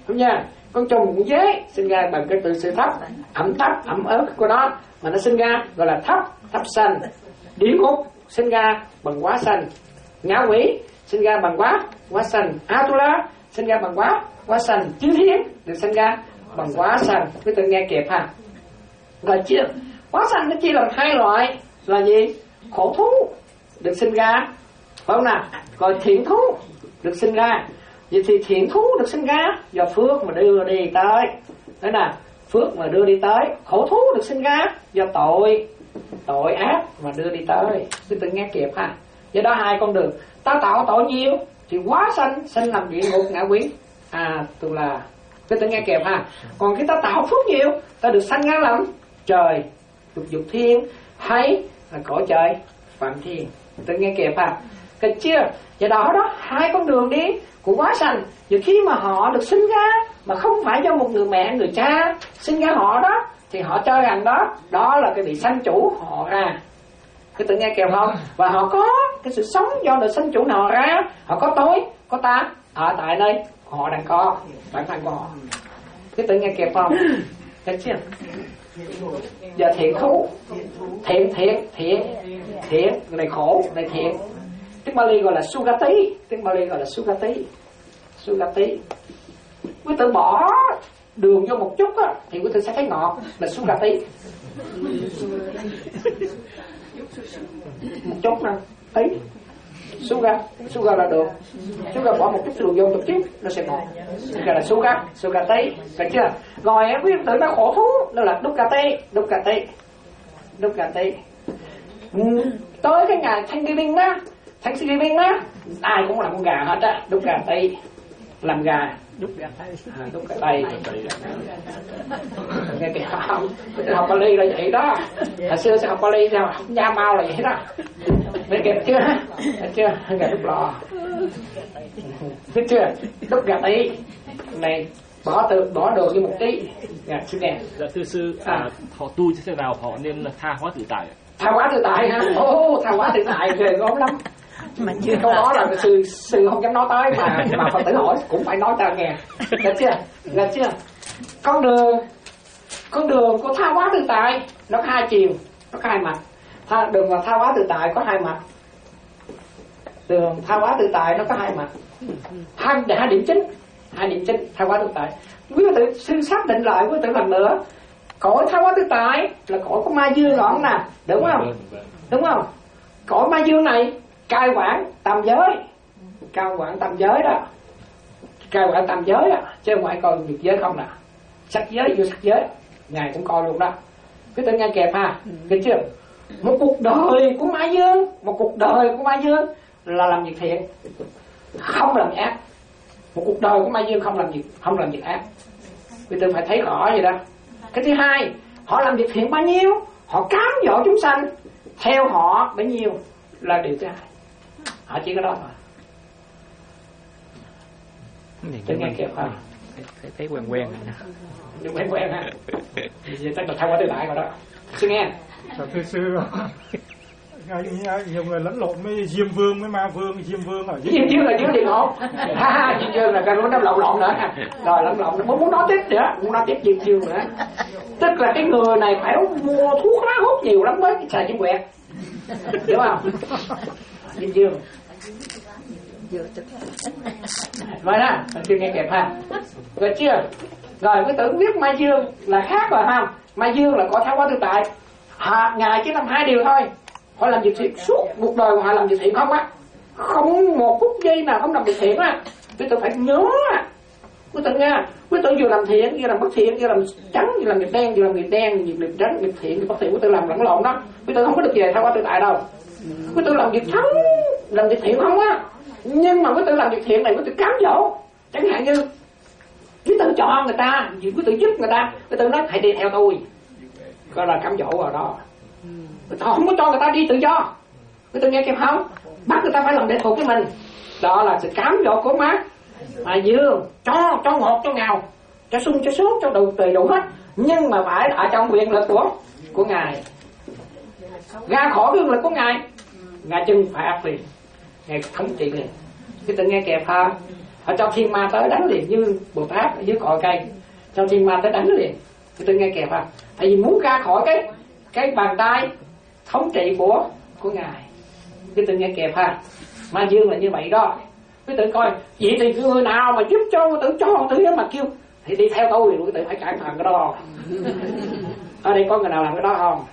Speaker 5: đúng nha. Con trùng con dế sinh ra bằng cái từ sự thấp, ẩm thấp ẩm ớt của nó mà nó sinh ra gọi là thấp, thấp sanh. Địa ngục sinh ra bằng quá sanh. Ngạ quỷ sinh ra bằng quá, quá sanh. Atula sinh ra bằng quá, quá sanh. Chư thiên được sinh ra bằng quá sanh. Quý tự nghe kịp ha. Rồi chưa? Quá sanh nó chia làm hai loại là gì? Khổ thú được sinh ra, phải không nào? Rồi thiện thú được sinh ra. Vậy thì thiện thú được sinh ra do phước mà đưa đi tới, thế nào? Phước mà đưa đi tới. Khổ thú được sinh ra do tội, tội ác mà đưa đi tới. Quý tự nghe kịp ha. Do đó hai con đường. Ta tạo tội nhiều thì quá sanh, sanh làm địa ngục ngạ quỷ. À, tức là quý tự nghe kịp ha. Còn khi ta tạo phước nhiều, ta được sanh ra làm trời, dục dục thiên, hay là cõi trời phạm thiên. Tự nghe kịp ha. Được chưa? Và đó đó hai con đường đi của quá sanh. Và khi mà họ được sinh ra mà không phải do một người mẹ người cha sinh ra họ đó, thì họ cho rằng đó đó là cái vị sanh chủ họ ra. Cái tự nghe kịp không? Và họ có cái sự sống do đời sanh chủ nào ra. Họ có tối, có ta ở tại nơi họ đang có bản thân của họ. Cái tự nghe kịp không? Được chưa? Và thiện thú, thiện thiện thiện thiện này khổ, này thiện. Tiếng Bali gọi là Sugati, tiếng Bali gọi là Sugati, Sugati. Quý tự bỏ đường vô một chút á, thì quý tự sẽ thấy ngọt, là Sugati. Một chút nè, tí. Sugar, sugar là đường. Sugar bỏ một chút đường vô một chút, nó sẽ ngọt. Gọi là Sugar, Sugati, được chưa? Rồi quý tự nó khổ thú, đó là Dukkati, Dukkati, Dukkati. Tới cái ngày Thanksgiving đó, Thanksgiving á, ai cũng làm con gà hết á, đúc gà tây, làm gà, đúc gà tây, à, đúc gà tây. Nghe kìa không? Học Bali là vậy đó. Hồi xưa sẽ học Bali sao? Học Nha Mau là vậy đó. Nghe kịp chưa? Thấy chưa? Gà đúc lò. Thấy chưa? Đúc gà tây này bỏ từ bỏ đường như một tí. Dạ, xin nghe.
Speaker 6: Dạ thưa sư, à, họ tu như thế nào họ nên là tha hóa tự tại?
Speaker 5: Tha hóa tự tại ha? Ồ, tha hóa tự tại ghê gớm lắm. Mà chưa câu đó là sư sư không dám nói tới mà mà Phật tử hỏi cũng phải nói cho nghe. Được chưa? Được chưa? Con đường con đường của tha hóa tự tại nó có hai chiều, nó có hai mặt. Tha, đường mà tha hóa tự tại có hai mặt. Đường tha hóa tự tại nó có hai mặt. Hai, hai điểm chính, hai điểm chính tha hóa tự tại. Quý phật tử sư xác định lại quý phật tử lần nữa. Cõi tha hóa tự tại là cõi của ma dương ngọn nè, đúng không? Đúng không? Cõi ma dương này cai quản tam giới, cai quản tam giới đó, cai quản tam giới đó, chứ không phải coi việc giới không nè. Sắc giới vô sắc giới, ngài cũng coi luôn đó. Cứ tự nghe kẹp ha, được chưa? Một cuộc đời của ma dương, một cuộc đời của ma dương là làm việc thiện, không làm việc ác. Một cuộc đời của ma dương không làm việc, không làm việc ác. Quý tự phải thấy rõ vậy đó. Cái thứ hai, họ làm việc thiện bao nhiêu, họ cám dỗ chúng sanh theo họ bấy nhiêu là điều thứ hai. Họ chỉ có đó thôi. Tự nghe kịp không?
Speaker 3: Thấy, thấy quen quen
Speaker 5: Đừng quen quen ha. Vậy chắc là thay qua tự tại rồi đó. Sư nghe.
Speaker 7: Thưa sư, nhiều người lẫn lộn với Diêm Vương với Ma Vương. Diêm Vương ở dưới
Speaker 5: Diêm Vương là dưới địa ngục. Ha ha, Diêm Vương là cái nó lộn lộn nữa. Rồi lẫn lộn, muốn muốn nói tiếp nữa, muốn nói tiếp Diêm Vương nữa. Tức là cái người này phải mua thuốc lá hút nhiều lắm mới xài Diêm quẹt, hiểu không? Diêm Vương. Rồi đó, chưa nghe kịp ha. Rồi chưa? Rồi cái tưởng biết Ma Dương là khác rồi không? Ma Dương là có tháo hóa tự tại. Họ, ngài chỉ làm hai điều thôi. Họ làm việc thiện suốt cuộc đời họ làm việc thiện không á. Không một phút giây nào không làm việc thiện á. Quý tự phải nhớ á. Quý tự nghe, quý tự vừa làm thiện, vừa làm bất thiện, vừa làm trắng, vừa làm việc đen, vừa làm việc đen, vừa làm việc trắng, việc thiện, việc bất thiện. Quý tự làm lẫn lộn đó. Quý tự không có được về tháo hóa tự tại đâu. Quý tự làm việc thắng, làm việc thiện không á. Nhưng mà quý tự làm việc thiện này quý tự cám dỗ. Chẳng hạn như quý tự cho người ta, quý tự giúp người ta, quý tự nói hãy đi theo tôi. Đó là cám dỗ rồi đó. Người ta không có cho người ta đi tự do. Quý tự nghe kịp không? Bắt người ta phải làm để thuộc với mình. Đó là sự cám dỗ của má Ma Dương. Cho, cho ngọt, cho ngào, cho sung, cho sốt, cho đủ, tùy đủ hết. Nhưng mà phải ở trong quyền lực của của Ngài. Ra khỏi quyền lực của Ngài, Ngài trừng phạt liền, Ngài thống trị liền. Quý tự nghe kịp ha. Họ cho thiên ma tới đánh liền, như Bồ Tát ở dưới cội cây cho thiên ma tới đánh liền. Tôi nghe kẹp à, tại vì muốn ra khỏi cái cái bàn tay thống trị của của ngài. Cái tự nghe kẹp ha. Ma dương là như vậy đó. Cái tự coi vậy thì người nào mà giúp cho tự cho tự mà kêu thì đi theo tôi, rồi tự phải cản thằng cái đó. Ở đây có người nào làm cái đó không?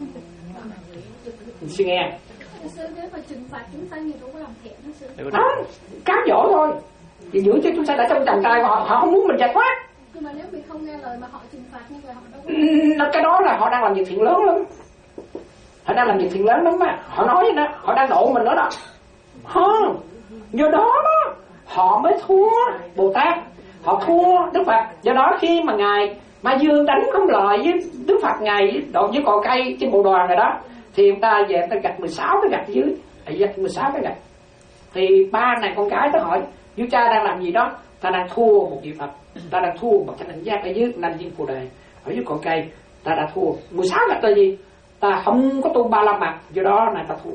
Speaker 5: Mình suy nghe.
Speaker 2: Sư, nếu mà trừng phạt chúng ta nhiều đâu có làm thiện đó sư.
Speaker 5: Đó, cám dỗ thôi. Thì giữ cho chúng ta đã trong chàng trai họ, họ không muốn mình giải thoát.
Speaker 2: Nhưng mà nếu mình không nghe lời mà họ trừng phạt như vậy họ đâu có...
Speaker 5: Cái đó là họ đang làm việc thiện lớn lắm. Họ đang làm việc thiện lớn lắm á. Họ nói vậy đó, họ đang độ mình đó đó. Không, do đó đó họ mới thua Bồ Tát, họ thua Đức Phật. Do đó khi mà ngài Ma Dương đánh không lợi với Đức Phật, ngài đột với cội cây trên bộ đoàn rồi đó, thì người ta về người ta gạch mười sáu cái gạch dưới, gạch mười sáu cái gạch. Thì ba nàng con cái tới hỏi vua cha đang làm gì đó. Ta đang thua một vị Phật, ta đang thua một chánh đẳng giác ở dưới năm viên phù đề ở dưới cội cây, ta đã thua. Mười sáu gạch là gì? Ta không có tu ba la mật, do đó này ta thua.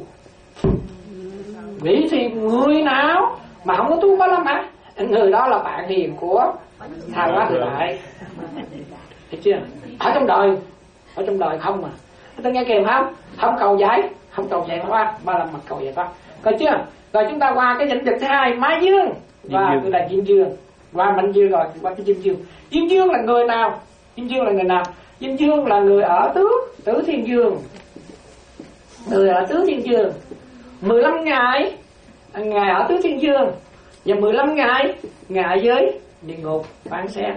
Speaker 5: Vậy thì người nào mà không có tu ba la mật, người đó là bạn hiền của thằng quá tự đại. Thấy chưa? Ở trong đời, ở trong đời không mà. Ta nghe kèm không? Không cầu giải, không cầu giải thoát, ba la mật cầu giải thoát. Coi chưa? Rồi chúng ta qua cái lĩnh vực thứ hai, Ma Dương và người là Diêm Dương. Qua Mạnh Dương rồi, qua cái Diêm Dương. Diêm Dương là người nào? Diêm Dương là người nào? Diêm Dương là người ở tứ tứ thiên dương. Người ở tứ thiên dương. mười lăm ngày ngài ở tứ thiên dương và mười lăm ngày ngài ở dưới địa ngục phán xét,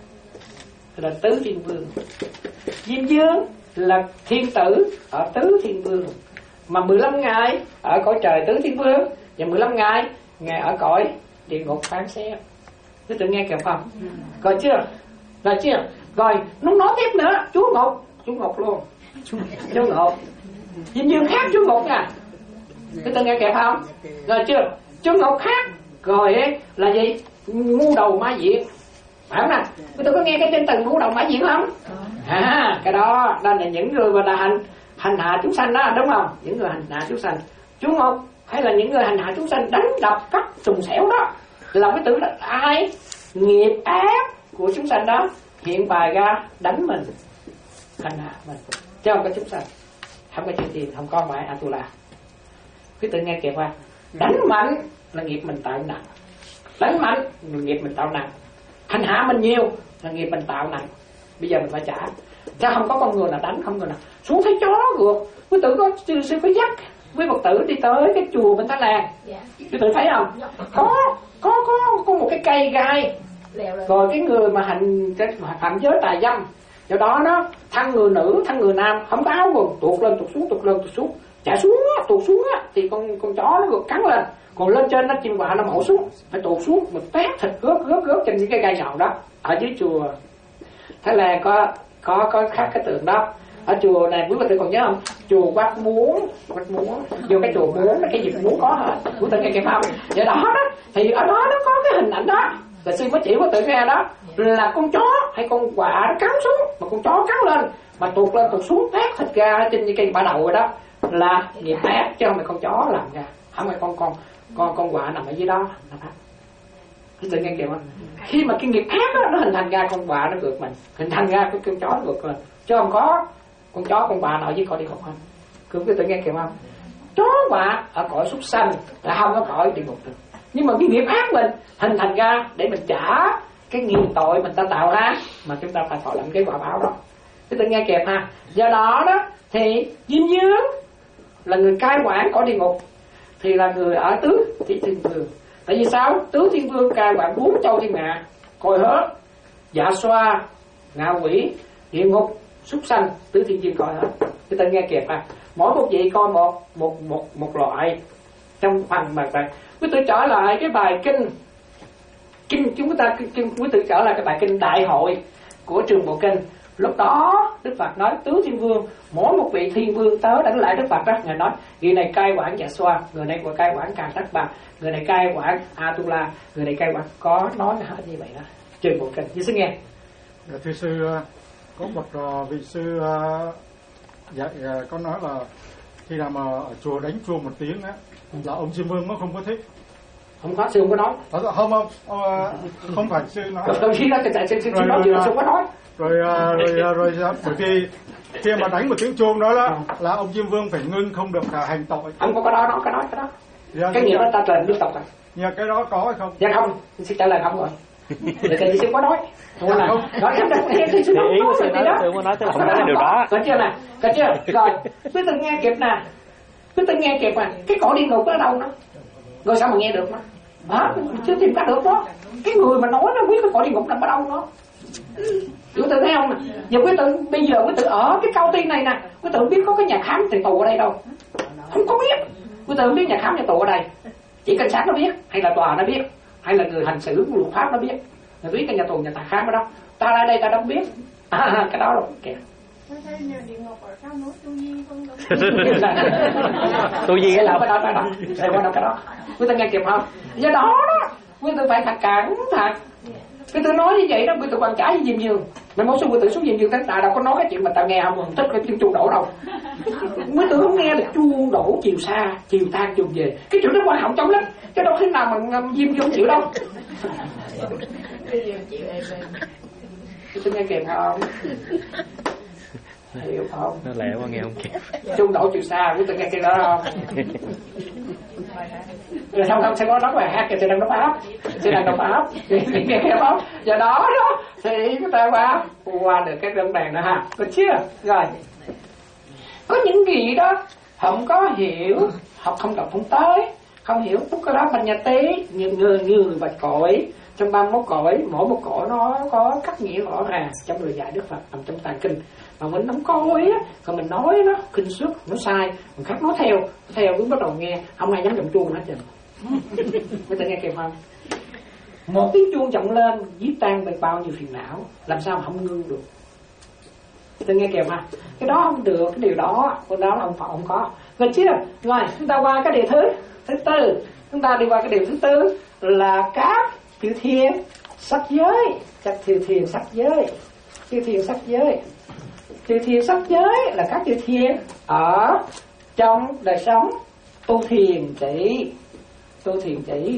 Speaker 5: là tứ thiên vương. Diêm Dương là thiên tử ở tứ thiên vương, mà mười lăm ngày ở cõi trời tứ thiên vương và mười lăm ngày ngài ở cõi địa ngục phán xét. Cứ tự nghe kịp không? Rồi chưa? Rồi chưa? Rồi nó nói tiếp nữa, chúa ngục, chúa ngục luôn, chúa ngục. Diêm Dương khác chúa ngục nha. Cứ tự nghe kịp không? Rồi chưa? Chúa ngục khác. Rồi ấy là gì? Ngu đầu ma diện, phải không nè? Tôi có nghe cái tên từ ngu đầu ma diện không? À, cái đó đó là những người mà là hành hành hạ chúng sanh đó, đúng không? Những người hành hạ chúng sanh. Chúa ngục hay là những người hành hạ chúng sanh, đánh đập cắt trùng xẻo đó, là cái tử là ai? Nghiệp ác của chúng sanh đó hiện bài ra đánh mình, hành hạ mình, chứ không có chúng sanh, không có chuyện tiền, không có ngoại Atula. Cứ tự nghe kịp qua. Đánh mạnh là nghiệp mình tạo nặng, đánh mạnh là nghiệp mình tạo nặng, hành hạ mình nhiều là nghiệp mình tạo nặng. Bây giờ mình phải trả, chứ không có con người nào đánh, không người nào xuống thấy chó gượt. Quý tử có sư sư có dắt quý Phật tử đi tới cái chùa bên Thái Lan, quý tử thấy không? Có có có có một cái cây gai, rồi cái người mà hành phạm giới tà dâm, do đó nó thân người nữ thân người nam không có áo quần, tuột lên tuột xuống tuột lên tuột xuống, chạy xuống á, tuột xuống á, thì con con chó nó cắn lên, còn lên trên nó chim quạ nó mổ xuống, phải tuột xuống mình tét thịt gớt gớt gớt trên những cái gai nhọn đó. Ở dưới chùa Thái Lan có có có khắc cái tượng đó. Ở chùa này quý vị còn nhớ không? Chùa Quát Muốn, Quát Muốn, vô cái chùa Muốn là cái gì muốn có hết. Quý vị nghe kịp không? Vậy đó đó, thì ở đó nó có cái hình ảnh đó. Là sư mới chỉ có tự nghe đó, là con chó hay con quạ nó cắn xuống, mà con chó cắn lên mà tuột lên tuột xuống tét thịt ra trên cái bả đầu rồi đó, là nghiệp ác, chứ không phải con chó làm ra, không phải con con con con quạ nằm ở dưới đó. Quý vị nghe kịp không? Khi mà cái nghiệp ác đó, nó hình thành ra con quạ nó ngược mình, hình thành ra cái con chó nó ngược lên, chứ không có con chó con quạ nào với cõi địa ngục không. Cứ quý vị nghe kịp không? Chó quạ ở cõi súc sanh là không có cõi địa ngục được, nhưng mà cái nghiệp ác mình hình thành ra để mình trả cái nghiệp tội mình ta tạo ra, mà chúng ta phải thọ lãnh cái quả báo đó. Quý vị nghe kịp ha? Do đó đó thì Diêm Dương là người cai quản cõi địa ngục, thì là người ở tứ thiên vương. Tại vì sao? Tứ thiên vương cai quản bốn châu thiên hạ, cõi hết, dạ xoa, ngạ quỷ, địa ngục, súc sanh, tứ thiên vương coi hết. Chúng ta nghe kịp ha? Mỗi một vị coi một một một một loại trong phần mà vậy. Quý tự trở lại cái bài kinh kinh chúng ta kinh quý tự trở lại cái bài kinh đại hội của Trường Bộ Kinh. Lúc đó Đức Phật nói tứ thiên vương, mỗi một vị thiên vương tới đánh lại Đức Phật đó, ngài nói người này cai quản dạ xoa, người này cai quản Càn Tắc Bà, người này cai quản Atula, người này cai quản, có nói hết như vậy đó. Trường Bộ Kinh, như xin nghe.
Speaker 7: Dạ, thưa sư, có một vị sư dạy có nói là khi nào mà ở chùa đánh chuông một tiếng á, là ông Diêm Vương nó không có thích,
Speaker 5: Không có, sư không có nói.
Speaker 7: Không không không, không phải sư nói.
Speaker 5: Đôi khi đó tại sư sư nói chuyện sư không có nói.
Speaker 7: Rồi rồi rồi bởi vì khi mà đánh một tiếng chuông đó là là ông Diêm Vương phải ngưng không được hành tội.
Speaker 5: Không có cái đó, nó cái đó cái đó.
Speaker 7: Dạ,
Speaker 5: cái nghĩa đó ta truyền liên tục rồi.
Speaker 7: Nhà cái đó có hay không?
Speaker 5: Dạ không, sư trả lời không rồi. Để cái gì sư có nói. Không có nói. Nói em đâu nghe sư nói.
Speaker 3: Ý của sư nói, sư có nói tức là không nói điều đó.
Speaker 5: Có chưa nè? Có chưa? Rồi, quý từng nghe kịp nè. Quý từng nghe kịp mà cái cõi địa ngục ở đâu đó? Rồi sao mà nghe được nó? Hả? Chưa tìm ra được đó. Cái người mà nói nó biết cái cõi địa ngục nằm ở đâu đó. Quý tự thấy không nè? Giờ quý tự bây giờ quý tự ở cái Cao Tiên này nè, quý tự biết có cái nhà khám tiền tù ở đây đâu. Không có biết. Quý tự không biết nhà khám nhà tù ở đây. Chỉ cảnh sát nó biết, hay là tòa nó biết, hay là người hành xử luật pháp nó biết. Nó biết cái nhà tù nhà tà khám ở đâu. Ta ra đây ta đâu biết. À, cái đó rồi kìa.
Speaker 2: Tôi thấy nhà địa ngục ở sao nói tu di không đúng.
Speaker 3: Tu di cái
Speaker 5: đâu cái đó cái đó. Đây qua đâu cái đó. Quý tự nghe kịp không? Do đó đó, quý tự phải thật cẩn thận. Quý tự nói như vậy đó, quý tự còn trả với Diêm Dương. Mày muốn xuống quý tự xuống Diêm Dương thánh tài đâu có nói cái chuyện mà tao nghe không? Thích cái chuyện chuông đổ đâu. Quý tự không nghe được chuông đổ chiều xa, chiều tan chiều về. Cái chuyện đó quan trọng trong lắm. Cái đâu thế nào mà Diêm Dương chịu đâu. Quý tự nghe kịp không? Hiểu không?
Speaker 3: Nó lẹ quá nghe không kịp.
Speaker 5: Chuông đổ chiều xa, quý tự nghe kịp đó không? Rồi xong không sẽ có nói bài hát kìa, sẽ đang đọc áp, sẽ đang đọc áp, nghe nghe không? Do đó đó thì chúng ta qua qua được cái vấn đề nữa ha, có chưa? Rồi có những gì đó không có hiểu, học không đọc không tới, không hiểu phúc cái đó banh nhà tế như người như người bạch cõi trong ba mươi mốt cõi, mỗi một cõi nó có cách nghĩa rõ ràng trong lời dạy Đức Phật nằm trong tạng kinh. Mà mình không có ý á, còn mình nói nó kinh suất, nó sai, mình khác nói theo, theo cứ bắt đầu nghe, không ai dám động chuông hết trơn. Người ta nghe kịp không? Một tiếng chuông vọng lên, giết tan được bao nhiêu phiền não, làm sao mà không ngưng được? Người ta nghe kịp không? Cái đó không được, cái điều đó, cái đó là không phải không có. Rồi chưa? Rồi, chúng ta qua cái điều thứ thứ tư, chúng ta đi qua cái điều thứ tư là các chư thiên sắc giới, các chư thiên sắc giới, chư thiên sắc giới. Chư thiên sắc giới là các chư thiên ở trong đời sống tu thiền chỉ, tu thiền chỉ.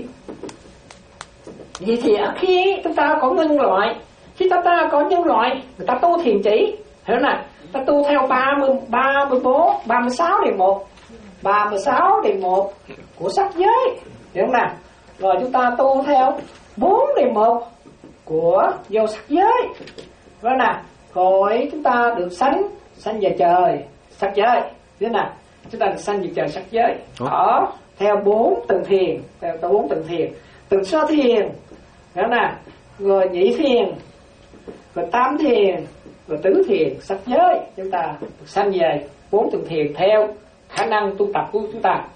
Speaker 5: Vậy thì ở khi chúng ta có nhân loại, khi ta ta có nhân loại, người ta tu thiền chỉ, hiểu nè, ta tu theo ba mươi, ba mươi bốn, ba mươi sáu điều một, ba mươi sáu điều một của sắc giới, hiểu không nè? Rồi chúng ta tu theo bốn điều một của vô sắc giới, rồi nè. Rồi chúng ta được sanh sanh về trời sắc giới, thế nào? Chúng ta được sanh về trời sắc giới ở theo bốn tầng thiền, theo bốn tầng thiền, tầng sơ thiền, thế nào? Rồi nhị thiền, rồi tam thiền, rồi tứ thiền sắc giới. Chúng ta được sanh về bốn tầng thiền theo khả năng tu tập của chúng ta.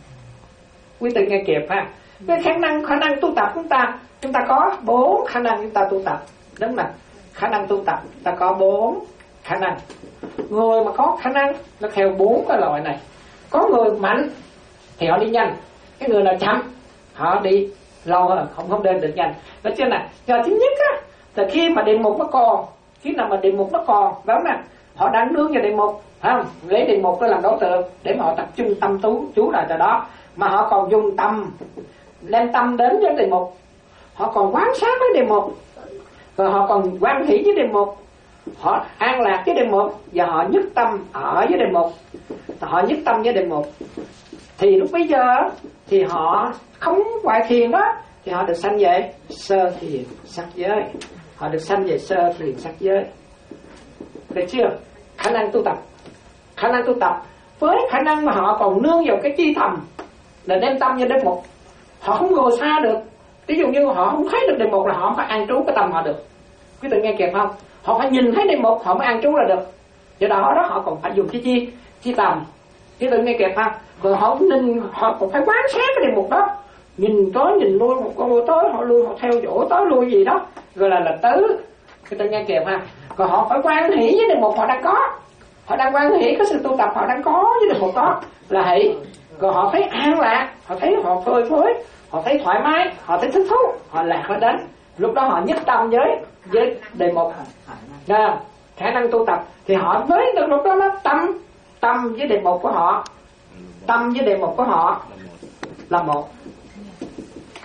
Speaker 5: Quý vị nghe kịp ha? Cái khả năng khả năng tu tập chúng ta, chúng ta có bốn khả năng chúng ta tu tập, đúng không? Khả năng tu tập ta có bốn khả năng. Người mà có khả năng nó theo bốn cái loại này. Có người mạnh thì họ đi nhanh, cái người nào chậm họ đi lâu hơn, không không đến được nhanh. Đó chưa nè? Rồi thứ nhất á, là khi mà đề mục nó còn, khi nào mà đề mục nó còn, đó nè, họ đang nương vào đề mục, không? Lấy đề mục nó làm đối tượng để mà họ tập trung tâm tú chú lại cho đó, mà họ còn dùng tâm, đem tâm đến với đề mục, họ còn quan sát với đề mục, rồi họ còn quan hỷ với đề mục, họ an lạc với đề mục, và họ nhất tâm ở với đề mục, họ nhất tâm với đề mục, thì lúc bây giờ thì họ không ngoại thiền đó, thì họ được sanh về sơ thiền sắc giới, họ được sanh về sơ thiền sắc giới. Được chưa? Khả năng tu tập, khả năng tu tập với khả năng mà họ còn nương vào cái chi thầm là đem tâm như đề mục, họ không ngồi xa được. Ví dụ như họ không thấy được đề mục là họ không phải an trú cái tâm họ được. Quý vị nghe kịp không? Họ phải nhìn thấy đề mục họ mới an trú là được. Do đó đó họ còn phải dùng cái chi chi tầm. Quý vị nghe kịp không? Rồi họ nhìn, họ còn phải quán sát cái đề mục đó, nhìn tới nhìn lui, một con lui tới họ lui, họ theo dõi tới lui gì đó, gọi là là tứ. Quý vị nghe kịp ha? Còn họ phải quan hỷ với đề mục họ đang có, họ đang quan hỷ cái sự tu tập họ đang có với đề mục đó là hỷ. Rồi họ thấy an lạc, họ thấy họ phơi phới, họ thấy thoải mái, họ thấy thích thú, họ lạc họ đến. Lúc đó họ nhất tâm với với đề mục, à, khả năng tu tập thì họ với được lúc đó nó tâm tâm với đề mục của họ, tâm với đề mục của họ là một.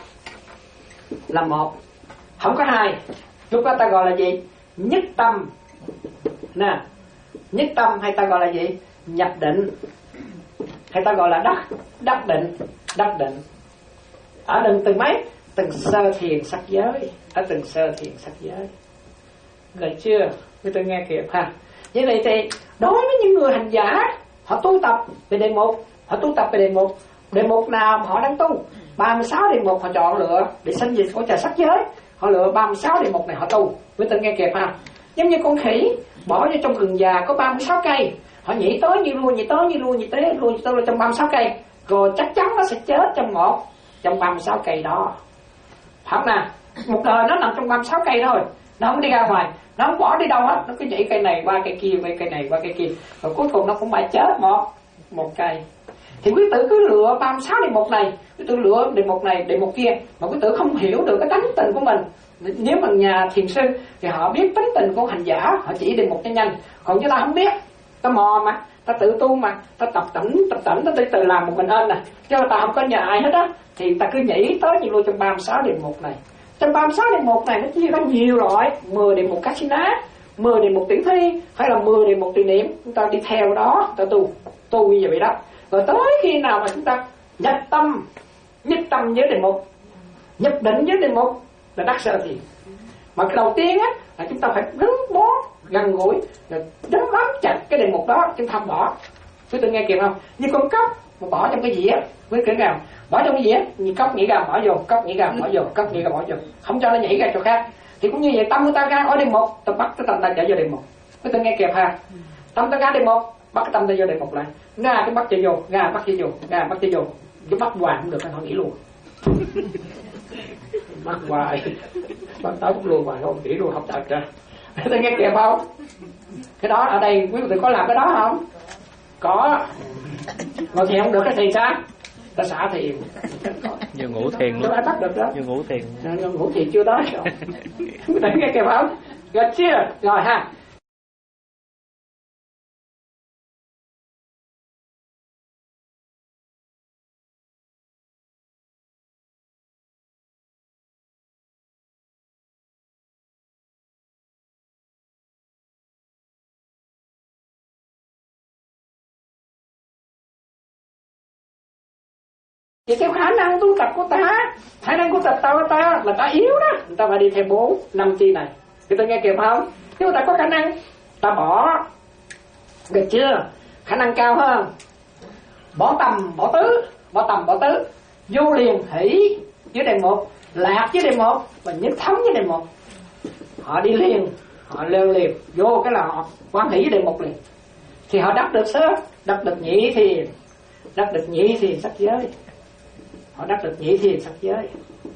Speaker 5: là một, không có hai. Lúc đó ta gọi là gì? Nhất tâm nè, nhất tâm hay ta gọi là gì? Nhập định, hay ta gọi là đắc đắc định, đắc định. Ở từng từng mấy, từng sơ thiền sắc giới, ở từng sơ thiền sắc giới. Được chưa? Quý tôi nghe kịp ha. Như vậy thì đối với những người hành giả, họ tu tập về đề mục, họ tu tập về đề mục, đề mục nào mà họ đang tu, ba mươi sáu đề mục họ chọn lựa để sanh về cõi trời sắc giới, họ lựa ba mươi sáu đề mục này họ tu. Quý tôi nghe kịp ha. Giống như con khỉ bỏ vô trong rừng già có ba mươi sáu cây, họ nhảy tới như luôn, nhảy tới như luôn, nhảy tới luôn, nhảy tới luôn trong ba mươi sáu cây, rồi chắc chắn nó sẽ chết trong một trong ba mươi sáu cây đó. Phải không nào? Một đời nó nằm trong ba mươi sáu cây thôi, nó không đi ra ngoài, nó không bỏ đi đâu hết, nó cứ nhảy cây này qua cây kia, cây cây này qua cây kia, rồi cuối cùng nó cũng phải chết một một cây. Thì quý tử cứ lựa ba mươi sáu đề mục này, quý tử lựa đề mục này, đề mục kia, mà quý tử không hiểu được cái tánh tình của mình. Nếu mà nhà thiền sư thì họ biết tính tình của hành giả, họ chỉ đề mục cho nhanh. Còn chúng ta không biết, ta mò mà, ta tự tu mà, ta tập tĩnh, tập tĩnh, ta tự, tự làm một mình ơn nè, chứ ta không có nhờ ai hết á, thì ta cứ nhảy tới như luôn trong ba mươi sáu đề mục này. Trong ba mươi sáu đề mục này nó chia ra nhiều loại, mười đề mục Kasina, mười đề mục tiểu thi, hay là mười đề mục tùy niệm, chúng ta đi theo đó, ta tu, tu như vậy đó. Rồi tới khi nào mà chúng ta nhập tâm, nhất tâm với đề mục, nhập định với đề mục là đắc sơ thiền. Mà cái đầu tiên á là chúng ta phải gắn bó gần gũi, đấm bám chặt cái đề mục đó, chúng ta không bỏ. Quý tự nghe kịp không? Như con cốc mà bỏ trong cái dĩa, với cái nào bỏ trong cái dĩa, như cốc nhảy ra bỏ vô, cốc nhảy ra bỏ vô, cốc nhảy ra bỏ vô, không cho nó nhảy ra chỗ khác. Thì cũng như vậy, tâm của ta ra ở đề mục, ta bắt cái tâm ta trở vô đề mục. Quý tự nghe kịp ha? Tâm ta ra đề mục, bắt cái tâm ta vô đề mục lại, ra cái bắt cho vô, ra bắt cho vô, ra bắt cho vô, cái bắt hoài không được, anh họ nghĩ luôn. Bắt hoài, bắt tới cũng luôn hoài không nghĩ luôn, học thật ra. Ta nghe kịp không? Cái đó ở đây quý vị có làm cái đó không? Có. Ngồi thiền không được cái thiền sao? Ta xả thiền.
Speaker 3: Như ngủ thiền luôn.
Speaker 5: Chứ ai bắt được đó.
Speaker 3: Như ngủ thiền.
Speaker 5: Như ngủ thiền chưa tới rồi. Quý vị nghe kịp không? Rồi chưa? Rồi ha. Thì theo khả năng tu tập của ta, khả năng tu tập ta của ta là ta yếu đó, người ta phải đi theo bốn năm chi này. Người ta nghe kịp không? Nếu ta có khả năng, ta bỏ, được chưa? Khả năng cao hơn, bỏ tầm, bỏ tứ, bỏ tầm, bỏ tứ, vô liền hỷ với đề mục, lạc với đề mục và nhất thống với đề mục. Họ đi liền, họ leo liền, vô cái là họ quan hỷ với đề mục liền. Thì họ đắc được sớm, đắc được nhị thiền, đắc được nhị thiền sắc giới. Họ đắc được nhị thiền sắc giới,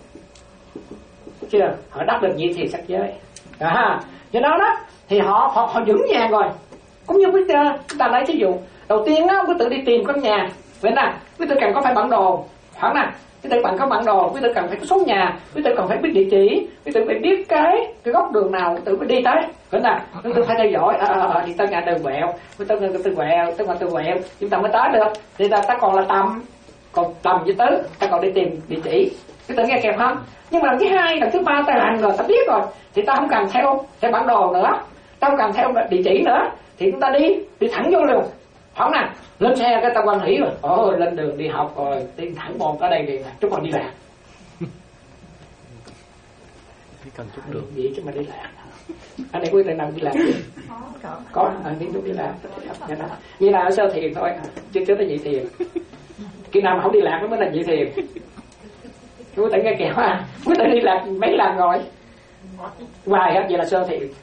Speaker 5: chưa? Họ đắc được nhị thiền sắc giới. À, do đó đó thì họ họ, họ vững vàng rồi. Cũng như quý chúng ta lấy thí dụ đầu tiên á, quý tự đi tìm căn nhà, vậy nè, quý tự cần có phải bản đồ, khoảng nè, quý tự cần có bản đồ, quý tự cần phải có số nhà, quý tự cần phải biết địa chỉ, quý tự phải biết cái cái góc đường nào quý tự phải đi tới, vậy nè, quý tự phải theo dõi, à, à, à, đi tới ngã đường quẹo, quý tự ngã từ quẹo, tới ngã từ quẹo, chúng ta mới tới được. Thì ta ta còn là tầm. Còn tầm với tứ, ta còn đi tìm địa chỉ. Cái tự nghe kịp không? Nhưng mà lần thứ hai, lần thứ ba ta làm rồi, ta biết rồi, thì ta không cần theo theo bản đồ nữa, ta không cần theo địa chỉ nữa, thì chúng ta đi đi thẳng vô luôn. Không nè, lên xe cái ta quan hỷ rồi, ồ lên đường đi học rồi, đi thẳng bòn tới đây liền, chúng còn đi lạc.
Speaker 3: Chỉ cần chút đường
Speaker 5: gì chứ mà đi lạc. Anh này quý vị nào đi lạc gì? Có, có, anh đi đi lạc. Như là ở sơ thiền thôi, chưa chưa tới nhị thiền. Khi nào mà không đi lạc mới là nhị thiền. Quý tự nghe kẹo ha, quý tự đi lạc mấy lần rồi, hoài hết vậy là sơ thiền.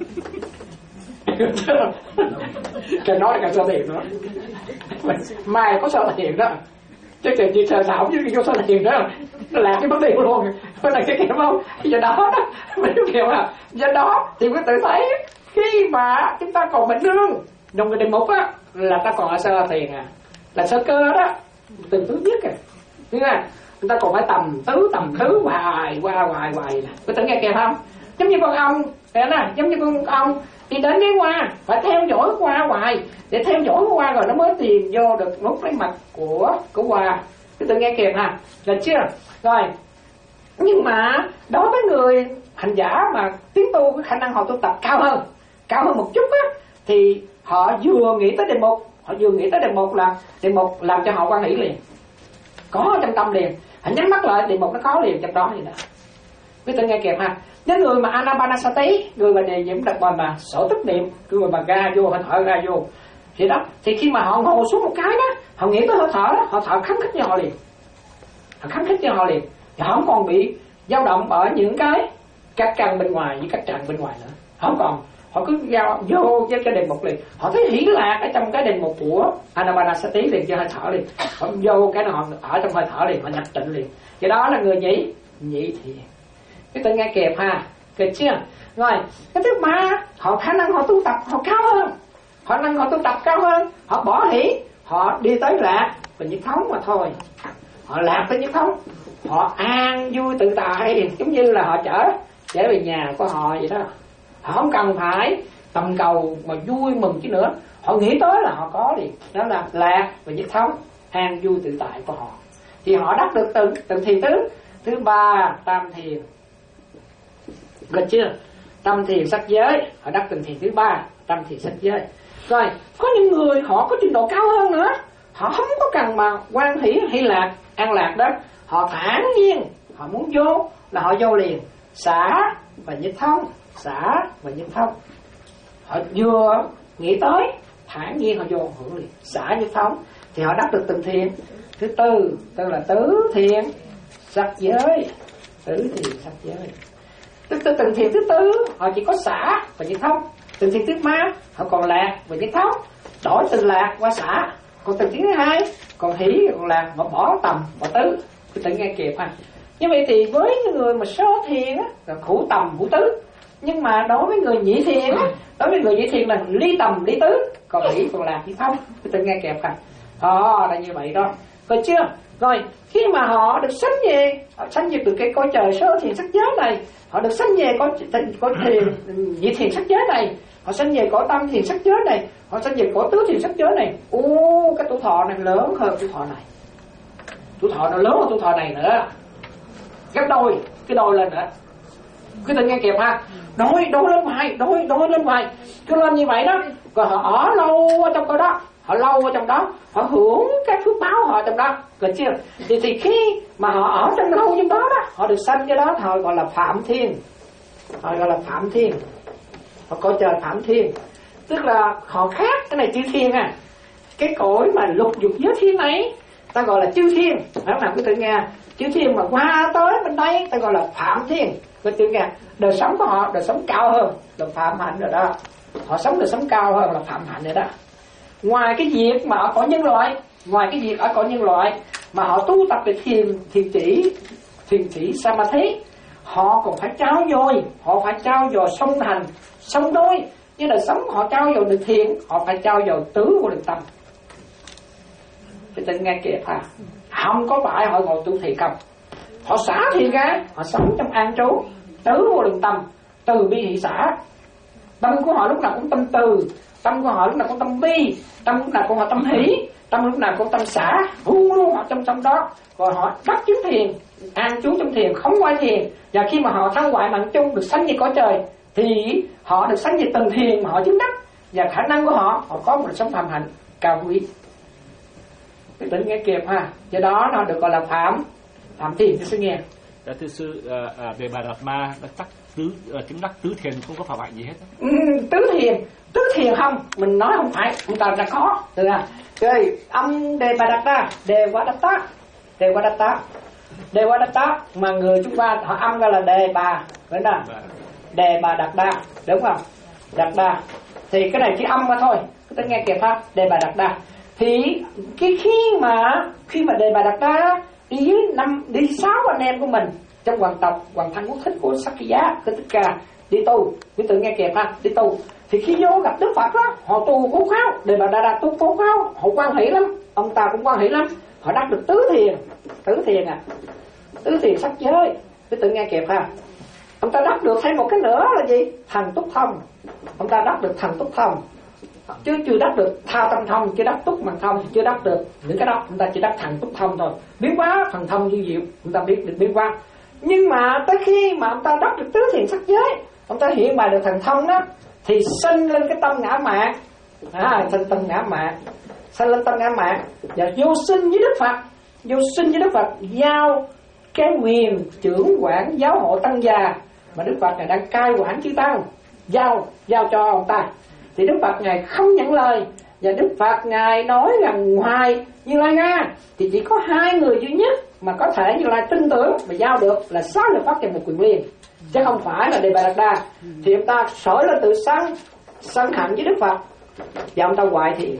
Speaker 5: Trời nói là càng sơ thiền nữa, mai có sơ thiền đó, chứ trời chỉ sơ thảo chứ vô sơ thiền đó nó lạc cái vấn đề luôn. Quý tự nghe kẹo không? Do đó đó, mấy kẹo à, do đó thì quý tự thấy khi mà chúng ta còn bệnh nương trong cái đề mục á là ta còn ở sơ thiền à, là sơ cơ đó. Từng thứ biết kìa, nghe không? Người ta còn phải tầm tứ tầm thứ hoài qua hoài hoài nè, có tự nghe kìa không? Giống như con ong, nè, giống như con ong đi đến cái hoa, phải theo dõi hoa hoài, để theo dõi hoa rồi nó mới tìm vô được nút cái mặt của của hoa, có tự nghe kìa ha, được chưa? Rồi Nhưng mà đối với người hành giả mà tiến tu, cái khả năng họ tu tập cao hơn, cao hơn một chút á, thì họ vừa nghĩ tới đề mục, họ vừa nghĩ tới đề mục là đề mục làm cho họ quan hỷ liền, có trong tâm liền, họ nhắm mắt lại đề mục nó có liền trong đó thì đó. Quý tự nghe kịp ha. Những người mà anapanasati, người mà đề nhiễm đặc mà mà sở tức niệm, người mà ra vô, họ thở ra vô, thì đó, thì khi mà họ ngồi xuống một cái đó, họ nghĩ tới hơi thở đó, họ thở kháng khích cho họ liền, họ kháng khích cho họ liền, thì họ không còn bị dao động ở những cái các căn bên ngoài với các trần bên ngoài nữa, không còn, họ cứ giao vô với cái đề mục liền, họ thấy hỷ lạc ở trong cái đề mục của anapanasati liền, cho hơi thở liền, họ vô cái nào họ ở trong hơi thở liền, họ nhập tịnh liền. Cái đó là người nhị nhị thiền. Cái tự nghe kịp ha, kịp chưa? Rồi cái thứ ba, họ khả năng họ tu tập họ cao hơn, họ khả năng họ tu tập cao hơn, họ bỏ hỷ, họ đi tới lạc và nhất thống mà thôi, họ lạc tới nhất thống, họ an vui tự tại, giống như là họ trở trở về nhà của họ vậy đó. Họ không cần phải tầm cầu mà vui mừng chứ nữa, họ nghĩ tới là họ có liền, đó là lạc và nhất thống, an vui tự tại của họ. Thì họ đắc được từng từng thiền tứ. Thứ ba, tam thiền, được chưa? Tam thiền sắc giới, họ đắc từng thiền thứ ba, tam thiền sắc giới. Rồi có những người họ có trình độ cao hơn nữa, họ không có cần mà quan hỷ hay lạc an lạc đó, họ thản nhiên, họ muốn vô là họ vô liền, xả và nhất thông, xả và nhất thông. Họ vừa nghĩ tới thản nhiên họ vô hưởng liền, xả nhất thông, thì họ đắc được từng thiền. Thứ tư, tức là tứ thiền sắc giới, tứ thiền sắc giới. Tức từ từng thiền thứ tư họ chỉ có xả và nhất thông, từng thiền thứ ba họ còn lạc và nhất thông, đổi từ lạc qua xả. Còn từng thiền thứ hai còn hỷ còn lạc, mà bỏ tầm bỏ tứ. Tôi tự nghe kịp ha. Như vậy thì với những người mà sơ thiền á là khủ tầm khủ tứ, nhưng mà đối với người nhị thiền á, đối với người nhị thiền là ly tầm ly tứ, còn hỷ còn lạc nhất thông. Tôi tự nghe kịp ha. Đó là như vậy đó, rồi chưa? Rồi khi mà họ được sanh về, họ sanh về từ cái cõi trời sơ thiền sắc giới này, họ được sanh về cõi cõi thiền nhị thiền sắc giới này, họ sanh về cõi tam thiền sắc giới này, họ sanh về cõi tứ thiền sắc giới này. Ô, cái tuổi thọ này lớn hơn tuổi thọ này, tuổi thọ nó lớn hơn tuổi thọ này nữa, gấp đôi, cái đôi lên nữa. Cứ tự nghe kịp ha, đôi đôi lên hoài, đôi đôi lên hoài, cứ lên như vậy đó. Rồi họ ở lâu ở trong cái đó, họ lâu ở trong đó, họ hưởng các phước báo họ trong đó, được chưa? Thì, thì khi mà họ ở trong lâu trong đó đó, họ được sanh cái đó, họ gọi là phạm thiên, họ gọi là phạm thiên, họ coi trời phạm thiên, tức là họ khác cái này chư thiên à. Cái cõi mà lục dục giới thiên này ta gọi là chư thiên, phải không? Quý tự nghe, chư thiên mà qua tới bên đây ta gọi là phạm thiên. Quý tự nghe, đời sống của họ đời sống cao hơn là phạm hạnh rồi đó, họ sống đời sống cao hơn là phạm hạnh rồi đó. Ngoài cái việc mà ở cõi nhân loại, ngoài cái việc ở cõi nhân loại mà họ tu tập về thiền thiền chỉ thiền chỉ samadhi, họ còn phải trao dồi, họ phải trao dồi song hành song đôi. Như đời sống họ trao dồi được thiền, họ phải trao dồi tứ vô lượng tâm. Thì tự nghe kịp ha, không có phải họ ngồi tu thiền không, họ xả thiền ra, họ sống trong an trú tứ vô lượng tâm, từ bi hỷ xả. Tâm của họ lúc nào cũng tâm từ, tâm của họ lúc nào cũng tâm bi, tâm lúc nào cũng họ tâm hỷ, tâm lúc nào cũng tâm xả, luôn luôn họ trong trong đó. Rồi họ đắc chứng thiền, an trú trong thiền, không quay thiền. Và khi mà họ thăng hoại mạng chung được sanh về cõi trời, thì họ được sanh về từng thiền mà họ chứng đắc, và khả năng của họ họ có một đời sống phạm hạnh cao quý. Cái tính nghe kịp ha, do đó nó được gọi là phạm phạm thiền. Thưa sư nghe.
Speaker 6: Dạ thưa sư, à, à, về Bà Đạt Ma đã tắc tứ à, chứng đắc tứ thiền không có phạm hạnh gì hết.
Speaker 5: Ừ, tứ thiền, tứ thiền không, mình nói không phải, chúng ta đã có. Được à? Rồi âm đề Bà Đạt Ta, đề Quá Đắc Ta, đề Quá Đắc Ta, đề Quá Đắc Ta mà người chúng ta họ âm ra là đề bà, phải không? Đề Bà Đạt Đa, đúng không? Đạt Đa. Thì cái này chỉ âm mà thôi, chúng ta nghe kịp ha, đề Bà Đạt Đa. Thì cái khi mà khi mà đề Bà Đạt Đa đi dưới năm đi sáu anh em của mình trong hoàng tộc hoàng thân quốc thích của Sakya, của Thích Ca đi tu, quý tự nghe kịp ha, đi tu. Thì khi vô gặp Đức Phật đó, họ tu khôn khéo, đề Bà Đạt Đa tu khôn khéo, họ quan hỷ lắm, ông ta cũng quan hỷ lắm, họ đắc được tứ thiền, tứ thiền à, tứ thiền sắc giới, quý tự nghe kịp ha. Ông ta đắc được thêm một cái nữa là gì? Thần túc thông, ông ta đắc được thần túc thông, chứ chưa đắc được tha tâm thông, chưa đắc túc bằng thông, chưa đắc được những cái đó, chúng ta chỉ đắc thần túc thông thôi. Biến hóa thần thông như diệu, chúng ta biết được biến hóa. Nhưng mà tới khi mà ông ta đắc được tứ thiền sắc giới, ông ta hiện bày được thần thông đó, thì sinh lên cái tâm ngã mạn, à, sinh tâm ngã mạn, sinh lên tâm ngã mạn và vô sinh với Đức Phật, vô sinh với Đức Phật giao cái quyền trưởng quản giáo hộ tăng già mà Đức Phật ngài đang cai quản chư tăng, giao giao cho ông ta. Thì Đức Phật ngài không nhận lời, và Đức Phật ngài nói rằng ngoài Như Lai ra thì chỉ có hai người duy nhất mà có thể Như Lai tin tưởng mà giao được là sáu lực pháp và một quyền liên, chứ không phải là Đề Bà Đạt Đa. Thì ông ta sởi lên tự sân sân hận với Đức Phật và ông ta hoại thiền,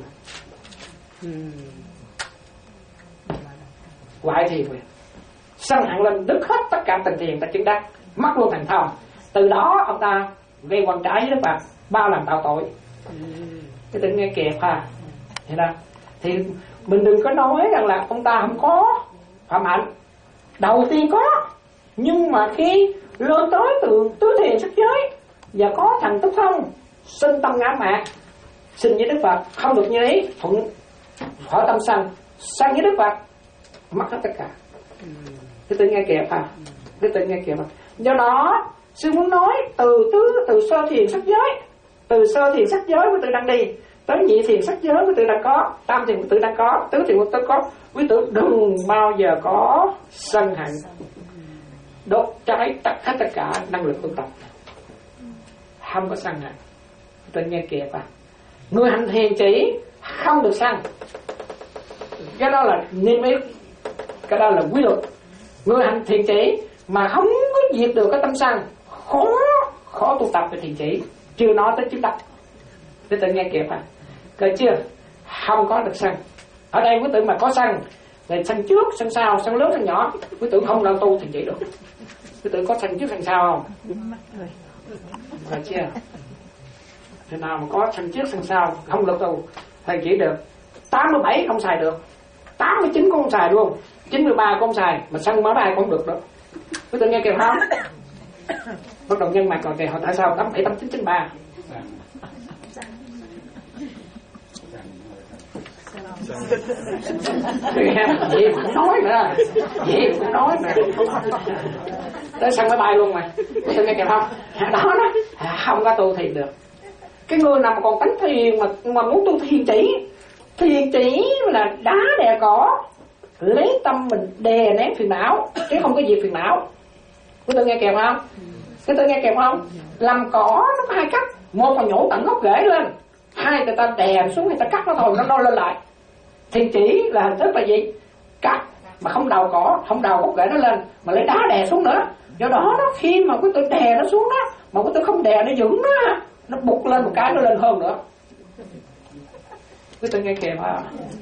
Speaker 5: hoại thiền rồi sân hận lên, đứt hết tất cả tình thiền, ta chứng đắc, mất luôn thành thông. Từ đó ông ta gây quan trái với Đức Phật, ba lần tạo tội. Cái tự nghe kẹp ha, hiểu không? Thì mình đừng có nói rằng là ông ta không có phạm hạnh. Đầu tiên có, nhưng mà khi lên tới từ tứ thiền sắc giới và có thành túc thông, sinh tâm ngã mạn, sinh với Đức Phật không được như ý, thuận khỏi tâm sân, sân với Đức Phật mất hết tất cả. Cái tự nghe kẹp ha, cái tự nghe kẹp ha. Do đó sư muốn nói từ tứ từ sơ thiền sắc giới, từ sơ thiền sắc giới quý tử đang đi tới nhị thiền sắc giới quý tử đang có, tam thiền quý tử đang có, tứ thiền quý tử có. Quý tử đừng bao giờ có sân hận đốt cháy tất hết tất cả năng lực tu tập, không có sân hận. Quý tử nghe kịp à, người hành thiền chỉ không được sân, cái đó là niêm yết, cái đó là quy luật. Người hành thiền chỉ mà không có diệt được cái tâm sân, khó khó tu tập về thiền chỉ, chưa nói tới chứng đắc. Quý tử nghe kịp à, coi chưa, không có được sân. Ở đây quý tử mà có sân, về sân trước, sân sau, sân lớn, sân nhỏ, quý tử không đâu tu thiền chỉ được. Quý tử có sân trước, sân sau không? Coi chưa, thế nào mà có sân trước, sân sau không được tu thiền chỉ được. Tám mươi bảy không xài được, tám mươi chín cũng không xài luôn, chín mươi ba cũng không xài, mà sân mới ba cũng không được đâu. Quý tử nghe kịp không? Bắt đầu nhân mặt còn kìa, họ tại sao tám bảy tám chín chín ba? Gì cũng nói nữa, gì cũng nói nữa, tới sân máy bay luôn mà. Tôi nghe kịp không? Đó đó, không có tu thiền được. Cái người nào mà còn tánh thiền mà mà muốn tu thiền chỉ, thiền chỉ là đá đè cỏ, lấy tâm mình đè nén phiền não chứ không có diệt phiền não. Quý tôi nghe kịp không? Quý tôi nghe kịp không? Làm cỏ nó có hai cách, một là nhổ tận gốc rễ lên, hai người ta đè xuống, người ta cắt nó thôi, nó nôi lên lại. Thiền chỉ là hình thức là gì? Cắt mà không đào cỏ, không đào gốc rễ nó lên, mà lấy đá đè xuống nữa. Do đó nó khi mà quý tôi đè nó xuống đó, mà quý tôi không đè nó vững đó, nó bục lên một cái nó lên hơn nữa. Quý tôi nghe kịp không?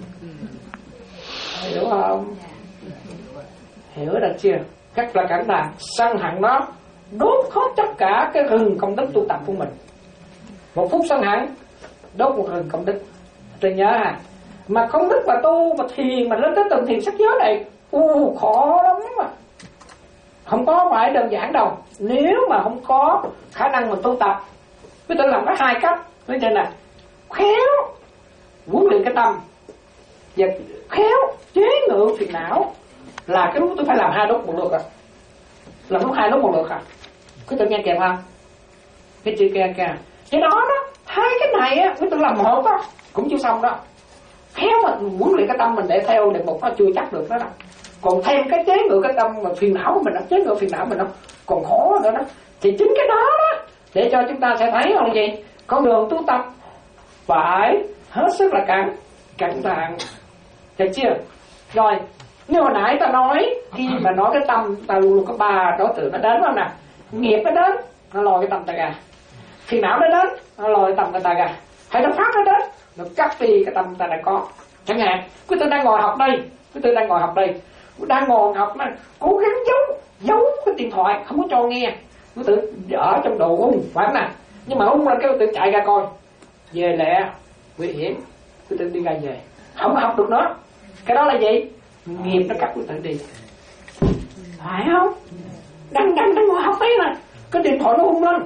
Speaker 5: Hiểu không? Hiểu được chưa? Cách là cảnh là sân hận nó đốt hết tất cả cái rừng công đức tu tập của mình. Một phút sân hận đốt một rừng công đức. Tôi nhớ à, mà công đức mà tu mà thiền mà lên tới từng thiền sắc giới này, u khó lắm mà, không có phải đơn giản đâu. Nếu mà không có khả năng mà tu tập, tôi tự làm có hai cách. Nói trên là khéo huấn luyện cái tâm và khéo chế ngự phiền não, là cái lúc tôi phải làm hai đốt một lượt à, làm lúc hai đốt một lượt à. Quý tự nghe kịp không? Cái chữ kia kìa, cái đó đó, hai cái này á, quý tự làm một đó cũng chưa xong đó. Khéo mà huấn luyện cái tâm mình để theo đề mục nó chưa chắc được đó, đó. Còn thêm cái chế ngự cái tâm mà phiền não của mình, nó chế ngự phiền não mình nó còn khó nữa đó. Thì chính cái đó đó để cho chúng ta sẽ thấy không gì, con đường tu tập phải hết sức là cẩn cẩn thận, được chưa? Rồi như hồi nãy ta nói, khi mà nói cái tâm ta luôn luôn có ba đối tượng nó đến, không nè? Nghiệp nó đến, nó lôi cái tâm ta ra. Phiền não nó đến, nó lôi cái tâm ta ra. Hay nó phát nó đến, nó cắt đi cái tâm ta đã có. Chẳng hạn, quý tôi đang ngồi học đây, quý tôi đang ngồi học đây, đang ngồi học mà cố gắng giấu giấu cái điện thoại, không có cho nghe. Quý tự ở trong đồ ung, phải không nè? Nhưng mà ung là cái quý tự chạy ra coi, về lẹ, nguy hiểm, quý tự đi ra về, không có học được nữa. Cái đó là gì? Nghiệp nó cắt quý tự đi, phải không? Đang đang đang ngồi học đấy mà cái điện thoại nó ung lên,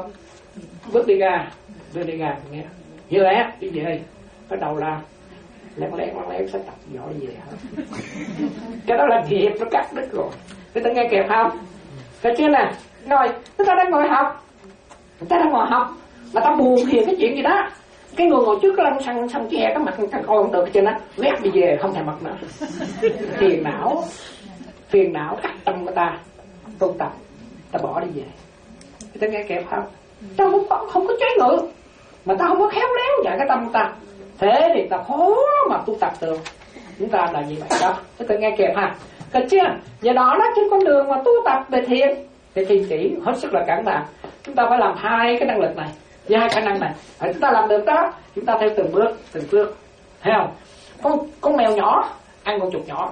Speaker 5: bước đi ra, đưa đi ra, nghe, về lẹ, đi về, bắt đầu là lén lén lén lén sẽ tập giỏi về hết. Cái đó là nghiệp nó cắt đứt rồi. Người ta nghe kịp không? Cái chưa nè, rồi người ta đang ngồi học, người ta đang ngồi học mà ta buồn phiền cái chuyện gì đó, cái người ngồi trước lăn xăng xăng che cái mặt người ta coi không được cho nó ghét đi về không thèm mặt nữa. Phiền não, phiền não cắt tâm người ta tu tập, ta bỏ đi về. Người ta nghe kịp không? Ta không có, không có trái ngự mà ta không có khéo léo dạy cái tâm ta, thế thì ta khó mà tu tập được. Chúng ta là như vậy đó. Chúng ta nghe kịp ha. Được chưa? Do đó đó trên con đường mà tu tập về thiền, về thiền chỉ hết sức là cẩn thận. Chúng ta phải làm hai cái năng lực này, với hai khả năng này. Để chúng ta làm được đó, chúng ta theo từng bước, từng bước. Thấy không? Con con mèo nhỏ ăn con chuột nhỏ.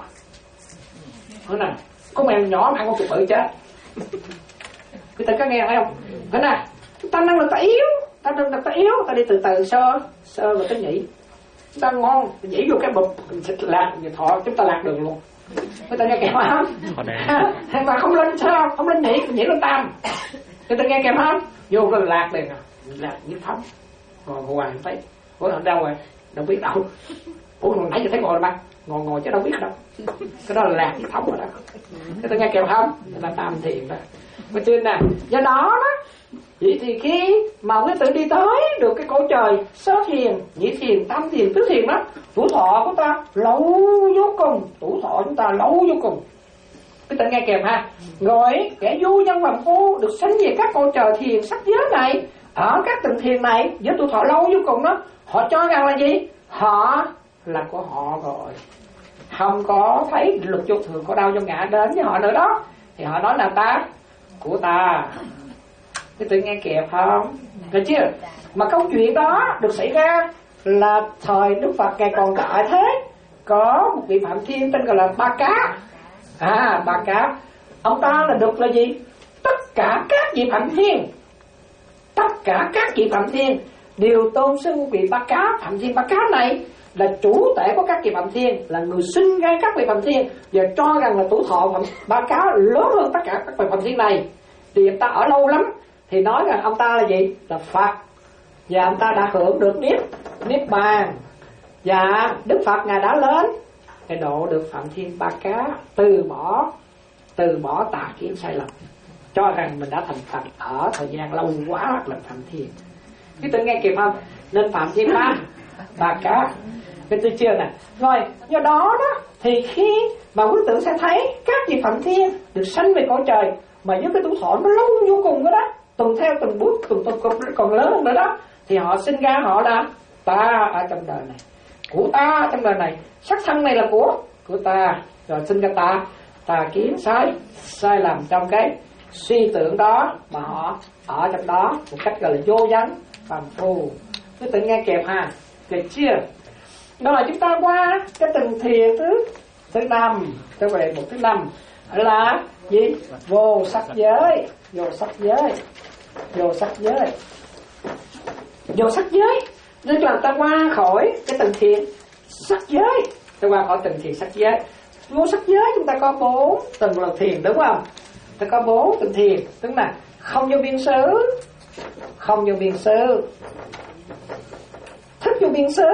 Speaker 5: Thế nào? Con mèo nhỏ mà ăn con chuột bự chết. Người ta có nghe thấy không? Thế nào? Chúng ta năng lực ta yếu, ta năng lực ta yếu, ta đi từ từ sơ, sơ rồi tới nhỉ. Chúng ta ngon, nhảy vô cái bụp, lạc, thọ chúng ta lạc đường luôn. Người ta nghe kèm không? Thằng ta không lên sao, không lên nhảy, nhảy lên tam. Người ta nghe kèm không? Vô cái lạc liền à, lạc như phóng. Ngồi hoài không thấy, ủa đâu rồi, đâu biết đâu. Ủa hồi nãy giờ thấy ngồi rồi mà, ngồi ngồi chứ đâu biết đâu. Cái đó là lạc như phóng rồi đó. Người ta nghe kèm không? Là tam thiền đó. Mà trên nè, do đó đó, vậy thì khi mà quý tử đi tới được cái cõi trời sơ thiền, nhị thiền, tam thiền, tứ thiền đó, tuổi thọ của ta lâu vô cùng, tuổi thọ chúng ta lâu vô cùng. Quý tử nghe kèm ha. Rồi kẻ du nhân phàm phu được sanh về các cõi trời thiền sắc giới này, ở các tầng thiền này với tuổi thọ lâu vô cùng đó, họ cho rằng là gì? Họ là của họ rồi, không có thấy luật vô thường có đau trong ngã đến với họ nữa đó, thì họ nói là ta của ta. Cái tự nghe kịp không? Được chưa? Mà câu chuyện đó được xảy ra là thời Đức Phật ngày còn tại thế, có một vị Phạm Thiên tên gọi là Ba Cá. À, Ba Cá, ông ta là được là gì? Tất cả các vị Phạm Thiên, tất cả các vị Phạm Thiên đều tôn xưng vị Ba Cá, Phạm Thiên Ba Cá này là chủ tể của các vị Phạm Thiên, là người sinh ra các vị Phạm Thiên, và cho rằng là tuổi thọ Ba Cá lớn hơn tất cả các vị Phạm Thiên này. Thì ông ta ở lâu lắm thì nói rằng ông ta là gì? Là Phật, và ông ta đã hưởng được niết niết bàn, và Đức Phật ngài đã lên cái độ được Phạm Thiên Ba Cá từ bỏ từ bỏ tà kiến sai lầm, cho rằng mình đã thành Phật ở thời gian lâu quá là Phạm Thiên. Cái tự nghe kịp không? Nên Phạm Thiên Ba Ba Cá. Cái tôi chưa nè. Rồi do đó đó thì khi mà quý tử sẽ thấy các vị Phạm Thiên được sanh về cõi trời mà với cái tuổi thọ nó lâu vô cùng đó đó, tuần theo từng bước từng từng còn lớn hơn nữa đó, thì họ sinh ra họ là ta ở trong đời này, của ta trong đời này, sắc thân này là của của ta, rồi sinh ra ta ta kiến sai sai lầm trong cái suy tưởng đó mà họ ở trong đó một cách gọi là vô vấn phàm phu. Cứ tự nghe kẹp ha, kịp chưa? Rồi chúng ta qua cái từng thiền thứ thứ năm, trở về một thứ năm là gì? Vô sắc giới, vô sắc giới, vô sắc giới, vô sắc giới. Nên là ta qua khỏi cái từng thiền sắc giới, ta qua khỏi từng thiền sắc giới. Vô sắc giới chúng ta có bốn từng lần thiền đúng không? Ta có bốn từng thiền, tức là không vô biên xứ, không vô biên xứ, thức vô biên xứ,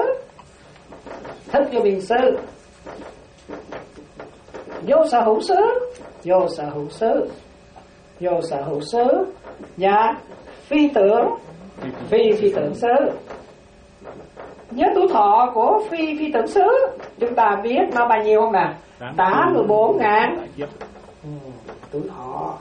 Speaker 5: thức vô biên xứ, vô sở hữu xứ, vô sở hữu xứ, vô sở hữu xứ, và phi tưởng, phi phi tưởng xứ. Nhớ tuổi thọ của phi phi tưởng xứ chúng ta biết nó bao nhiêu không nè? Tám mươi bốn ngàn ừ, tuổi thọ.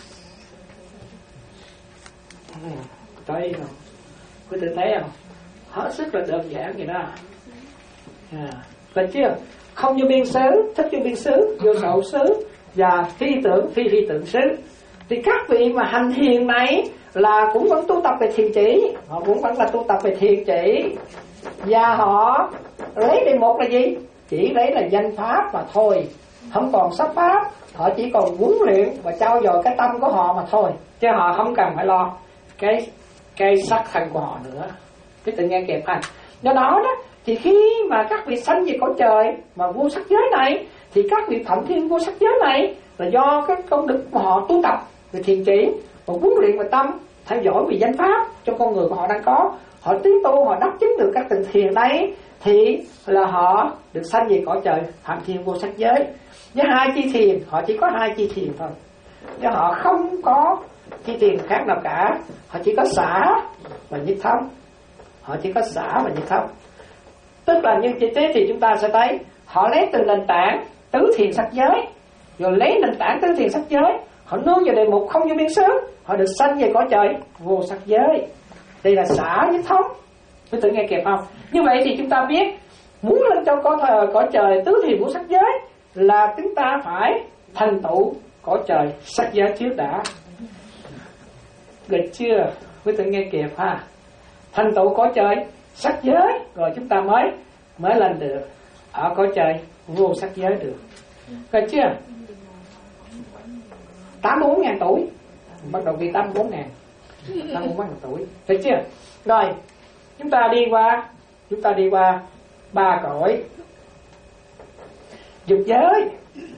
Speaker 5: Ừ, thấy không? Quý vị thấy không? Hết sức là đơn giản vậy đó. À, được chưa? Không vô biên xứ, thích vô biên xứ, vô sở hữu xứ, và phi tưởng phi phi tưởng xứ. Thì các vị mà hành thiền này là cũng vẫn tu tập về thiền chỉ, họ cũng vẫn là tu tập về thiền chỉ, và họ lấy đi một là gì? Chỉ lấy là danh pháp mà thôi, không còn sắc pháp, họ chỉ còn huấn luyện và trau dồi cái tâm của họ mà thôi, chứ họ không cần phải lo cái cái sắc thân của họ nữa. Cái tự nghe kịp ha. Do đó đó thì khi mà các vị sanh về cõi trời mà vô sắc giới này, thì các vị Phạm Thiên vô sắc giới này là do cái công đức của họ tu tập về thiền chỉ và huấn luyện về tâm, theo dõi về danh pháp cho con người của họ đang có, họ tiến tu, họ đắc chứng được các tầng thiền đấy, thì là họ được sanh về cõi trời phạm thiên vô sắc giới. Với hai chi thiền, họ chỉ có hai chi thiền thôi, chứ họ không có chi thiền khác nào cả. Họ chỉ có xả và nhất thông, họ chỉ có xả và nhất thông. Tức là như thế thì chúng ta sẽ thấy họ lấy từ nền tảng tứ thiền sắc giới, rồi lấy nền tảng tứ thiền sắc giới, họ nương vào đề mục không vô biên xứ, họ được sanh về cõi trời vô sắc giới. Đây là xả nhất thống. Quý tự nghe kịp không? Như vậy thì chúng ta biết muốn lên trong cõi thờ cõi trời tứ thiền của sắc giới là chúng ta phải thành tựu cõi trời sắc giới trước đã. Được chưa? Quý tự nghe kịp ha? Thành tựu cõi trời sắc giới rồi chúng ta mới mới lên được ở cõi trời vô sắc giới được. Được chưa? tám mươi bốn ngàn tuổi bắt đầu đi tám mươi bốn ngàn tám mươi bốn ngàn tuổi. Được chưa? Rồi chúng ta đi qua chúng ta đi qua ba cõi dục giới,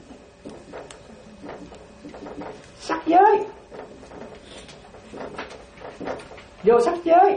Speaker 5: sắc giới, vô sắc giới.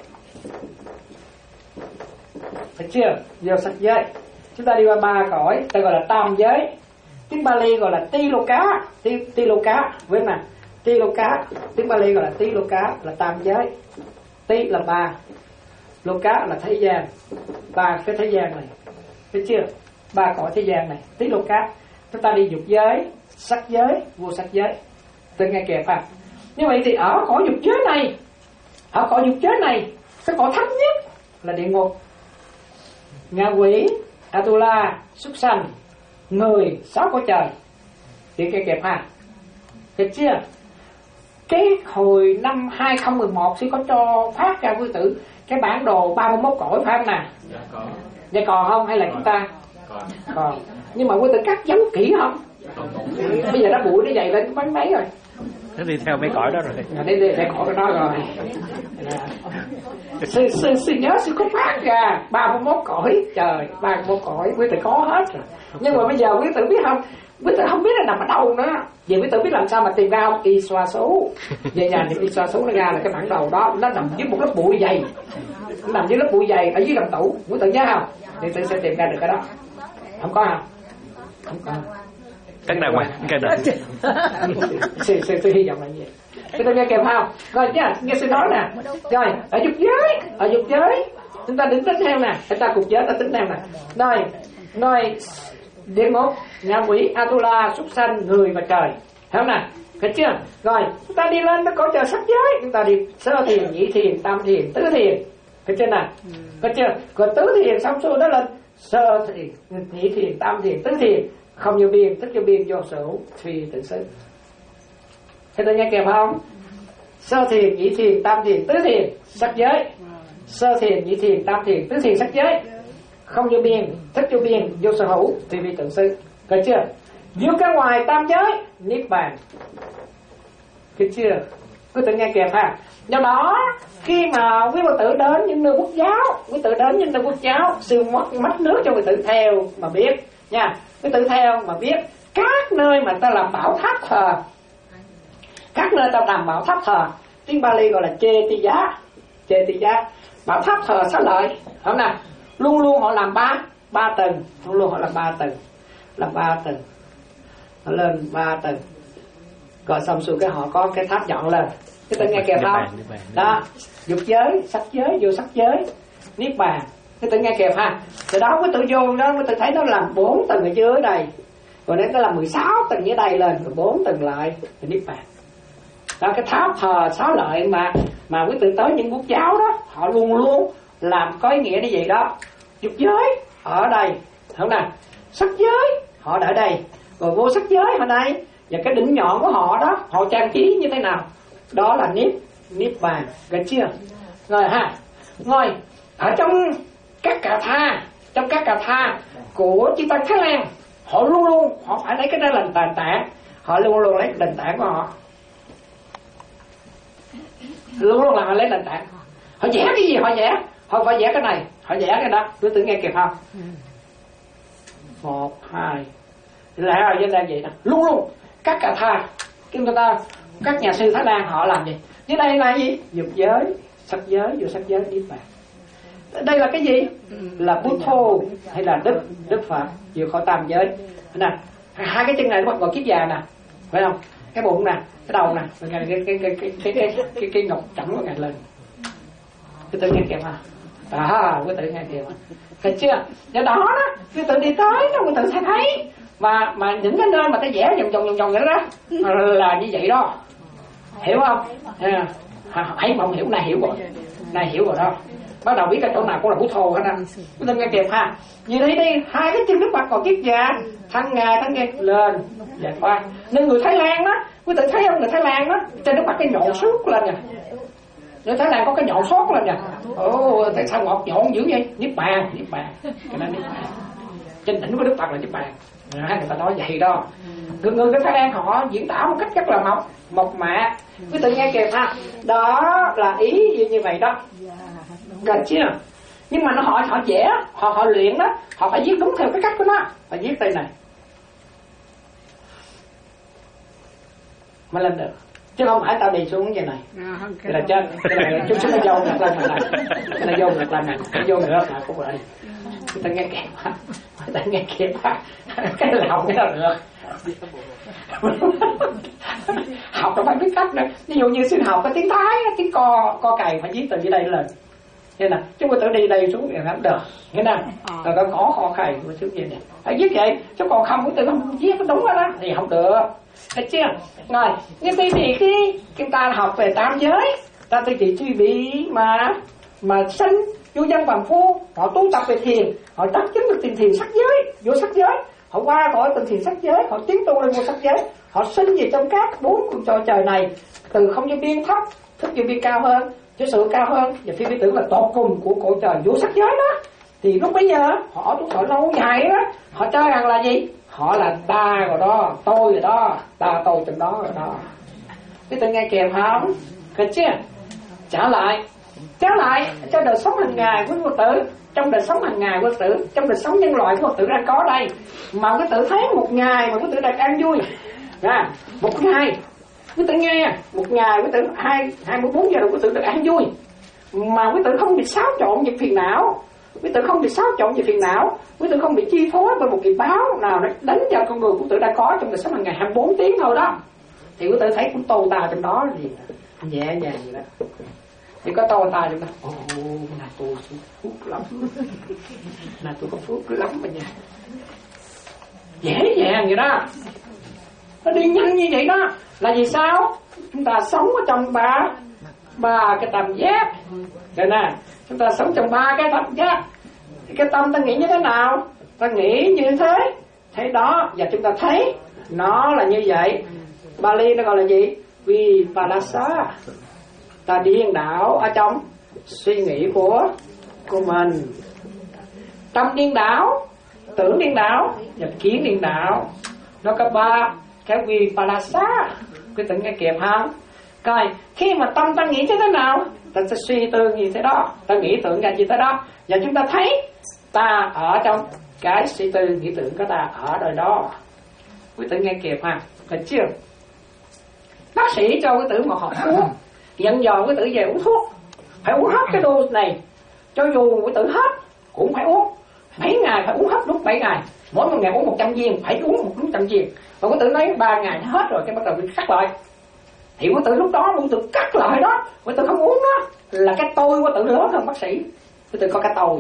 Speaker 5: Được chưa? Vô sắc giới. Chúng ta đi qua ba cõi, ta gọi là tam giới. Tiếng Bali gọi là ti lô cá, ti, ti lô cá, với nè, ti lô cá. Tiếng Bali gọi là ti lô cá, là tam giới. Ti là ba, lô cá là thế gian, ba cái thế gian này. Được chưa? Ba cõi thế gian này, tí lô cá. Chúng ta đi dục giới, sắc giới, vô sắc giới. Tôi nghe kịp à? Như vậy thì ở cõi dục giới này, ở cõi dục giới này, cái cõi thấp nhất là địa ngục, ngạ quỷ, Atula, súc sanh, người, sáu cõi trời. Thì nghe kịp ha? Được chưa? Cái hồi năm hai không một một sẽ có cho phát ra quý tử cái bản đồ ba mươi mốt cõi phải không nè?
Speaker 6: Dạ còn.
Speaker 5: Dạ còn không hay là chúng ta?
Speaker 6: Còn.
Speaker 5: Còn. Nhưng mà quý tử cắt dấu kỹ không? Bây giờ nó bụi nó dày lên mấy mấy rồi.
Speaker 3: Nó đi theo mấy cõi đó rồi.
Speaker 5: À, đây đây đây cõi đó rồi. Sư sư sư nhớ sư có phát ra ba mươi mốt cõi trời, ba mươi mốt cõi quý tử có hết rồi. Nhưng mà bây giờ quý tử biết không? Quý tử không biết là nằm ở đâu nữa. Vậy quý tử biết làm sao mà tìm ra không? Y xoa số. Về nhà thì y xoa số nó ra là cái bản đầu đó, nó nằm dưới một lớp bụi dày. Nó nằm dưới lớp bụi dày ở dưới gầm tủ. Quý tử nhớ không? Thì tự sẽ tìm ra được cái đó. Không có không? Không có.
Speaker 3: Cắt ra ngoài, cái đó.
Speaker 5: Sư sư tôi hy vọng là gì? Cái tôi nghe kèm không? Rồi chứ, nghe sư nói nè. Rồi, ở dục giới, ở dục giới chúng ta tính tính theo nè, chúng ta cục giới ta tính theo nè. Rồi, rồi địa ngục, ngạ quỷ, Atula, súc sanh, người và trời. Thấy không nè? Thấy chưa? Rồi, chúng ta đi lên nó có trời sắc giới, chúng ta đi sơ thiền, nhị thiền, tam thiền, tứ thiền. Thấy chưa nè? Thấy chưa? Còn tứ thiền xong xuôi đó lên sơ thiền, nhị thiền, tam thiền, tứ thiền, không vô biên, tức vô biên, vô sở hữu, tùy tự xứ. Thế tôi nghe kèm không? Sơ thiền, nhị thiền, tam thiền, tứ thiền, sắc giới. Sơ thiền, nhị thiền, tam thiền, tứ thiền, sắc giới. Không vô biên, thích vô biên, vô sở hữu, tùy vi tự xứ. Được chưa? Vượt ra ngoài tam giới, niết bàn. Được chưa? Quý tử nghe kịp ha. Do đó khi mà quý phật tử đến những nơi quốc giáo, quý tử đến những nơi quốc giáo, sư mất mất nước cho quý tử theo mà biết nha. Quý tử theo mà biết các nơi mà ta làm bảo tháp thờ, các nơi ta làm bảo tháp thờ, tiếng Bali gọi là chê ti giá, chê ti giá, bảo tháp thờ xá lợi, không nè, luôn luôn họ làm ba ba tầng, luôn luôn họ làm ba tầng, làm ba tầng, họ lên ba tầng, rồi xong xuôi cái họ có cái tháp dọn lên. Cái tự nghe kịp không? Đó, dục giới, sắc giới, vô sắc giới, niết bàn. Cái tự nghe kịp ha. Từ đó cái tự vô đó, cái tự thấy nó làm bốn tầng ở dưới đây, rồi đến nó làm mười sáu tầng dưới đây lên, rồi bốn tầng lại thì niết bàn. Đó, cái tháp thờ xá lợi mà mà quý tự tới những quốc giáo đó, họ luôn luôn làm có ý nghĩa như vậy đó. Dục giới ở đây, không nè, sắc giới họ ở đây, rồi vô sắc giới ở đây, và cái đỉnh nhọn của họ đó, họ trang trí như thế nào? Đó là niết niết bàn, được chưa? Rồi ha. Rồi ở trong các cà tha, trong các cà tha của chư tăng Thái Lan, họ luôn luôn họ phải lấy cái đó làm nền tảng, họ luôn luôn lấy nền tảng của họ, luôn luôn là họ lấy nền tảng. Họ vẽ cái gì họ vẽ, họ phải vẽ cái này, họ vẽ cái đó. Tôi tự nghe kịp không? Một hai là ở trên đây vậy đó, luôn luôn các cà tha, cái người ta các nhà sư Thái Lan họ làm gì? Dưới đây là gì? Dục giới, sắc giới, vô sắc giới niết bàn. Đây là cái gì? Là Buddha hay là Đức Đức Phật vượt khỏi tam giới. Nè, hai cái chân này nó bắt gọi kiết già nè, phải không? Cái bụng nè, cái đầu nè, cái cái cái cái cái cái cái, cái ngọc trắng của ngài lên. Cái tự nghe kịp hả? À, cái tự nghe kịp. Thấy chưa? Do đó đó, cái tự đi tới nó cái tự sẽ thấy. Mà mà những cái nơi mà ta vẽ vòng vòng vòng vòng vậy đó, là như vậy đó. Hiểu không? À, hãy mà không hiểu, này hiểu rồi. Này hiểu rồi đó. Bắt đầu biết cái chỗ nào cũng là Bút Thô hết á. Chúng ta nghe kịp ha. Như thế đi, hai cái chân Đức Phật còn kiết già, thân ngài thân nghe lên, dạ qua. Nên người Thái Lan đó, quý tự thấy không, người Thái Lan đó, trên Đức Phật cái nhọn suốt lên nè. Người Thái Lan có cái nhọn sót lên nè. Ồ, tại sao ngọt nhọn dữ vậy? Niết bàn, niết bàn. Cái đó niết bàn. Trên đỉnh của Đức Phật là niết bàn. À, người ta nói vậy đó. Người người cái Thái Lan họ diễn tả một cách rất là mộc mộc mạc. Quý tự nghe kịp ha. Đó là ý như, như vậy đó. Gần chưa? Nhưng mà nó họ họ vẽ, họ họ luyện đó, họ phải viết đúng theo cái cách của nó, phải viết tay này mới lên được, chứ không phải tao đi xuống như vậy này, cái là chết, cái là chút chút nó dâu ngược lên này, cái là dâu ngược lên này, cái dâu ngược lại cũng vậy. Người ta nghe kịp ha, người ta nghe kịp ha, cái lòng cái đó được. Học nó phải biết cách nữa. Ví dụ như xin học cái tiếng Thái, tiếng co co cày phải viết từ dưới đây lên. Thế nè, chúng ta tự đi đây xuống thì không được. Thế nè, rồi có khó khó khày của xuống vậy nè. Phải viết vậy, chứ còn không tự không viết nó đúng rồi đó thì không được. Thấy chưa? Rồi, như thế thì khi chúng ta học về tam giới, ta tự chỉ suy bị mà mà sinh vô dân phàm phu, họ tu tập về thiền, họ đắc chứng được tiền thiền sắc giới, vô sắc giới, họ qua khỏi tiền thiền sắc giới, họ tiến tu lên vô sắc giới, họ sinh về trong các bốn con trò trời này, từ không vô biên thấp, thức vô biên cao hơn, chứ sự cao hơn, và phi lý tưởng là tột cùng của cõi trời vô sắc giới đó. Thì lúc bấy giờ họ họ lâu dài đó, họ cho rằng là gì? Họ là ta rồi đó, tôi rồi đó, ta tôi trong đó rồi đó. Cái tự nghe kèm không? Được chưa? Trở lại, trở lại cho đời sống hàng ngày của Phật tử, trong đời sống hàng ngày của Phật tử, trong đời sống nhân loại của Phật tử đang có đây, mà cái tự thấy một ngày mà cái tự đang an vui, à, một ngày quý tử nghe, một ngày quý tử hai hai mươi bốn giờ rồi quý tử được an vui, mà quý tử không bị xáo trộn về phiền não, quý tử không bị xáo trộn về phiền não, quý tử không bị chi phối bởi một cái báo nào đó đánh vào con người quý tử đang có trong đời sống hàng ngày hai mươi bốn tiếng thôi đó, thì quý tử thấy cũng tô tà trong đó gì nhẹ nhàng vậy đó, thì có tô tà trong đó, ồ là tôi phúc lắm, là tôi có phước lắm mà nha, dễ dàng vậy đó. Nó đi nhanh như vậy đó là vì sao? Chúng ta sống ở trong ba ba cái tam giác, rồi nè, chúng ta sống trong ba cái tam giác. Thì cái tâm ta nghĩ như thế nào? Ta nghĩ như thế, thế đó, và chúng ta thấy nó là như vậy. Bali nó gọi là gì? Vipassana. Ta điên đảo ở trong suy nghĩ của của mình. Tâm điên đảo, tưởng điên đảo và kiến điên đảo. Nó có ba cái Vipassana. Cái tự nghe kịp không? Coi, khi mà tâm ta nghĩ như thế nào, ta sẽ suy tư như thế đó, ta nghĩ tưởng ra như thế đó, và chúng ta thấy ta ở trong cái suy tư nghĩ tưởng của ta ở đời đó. Quý tử nghe kịp ha? Được chưa? Bác sĩ cho quý tử một hộp thuốc, dặn dò quý tử về uống thuốc, phải uống hết cái dose này, cho dù quý tử hết cũng phải uống. Bảy ngày phải uống hết đúng bảy ngày, mỗi một ngày uống một trăm viên, phải uống một trăm viên. Và quý tử nói ba ngày hết rồi, cái bắt đầu bị cắt lại. Thì quý tử lúc đó quý tử cắt lại đó, quý tử không uống đó, là cái tôi quý tử lớn hơn bác sĩ. Quý tử có cái tôi,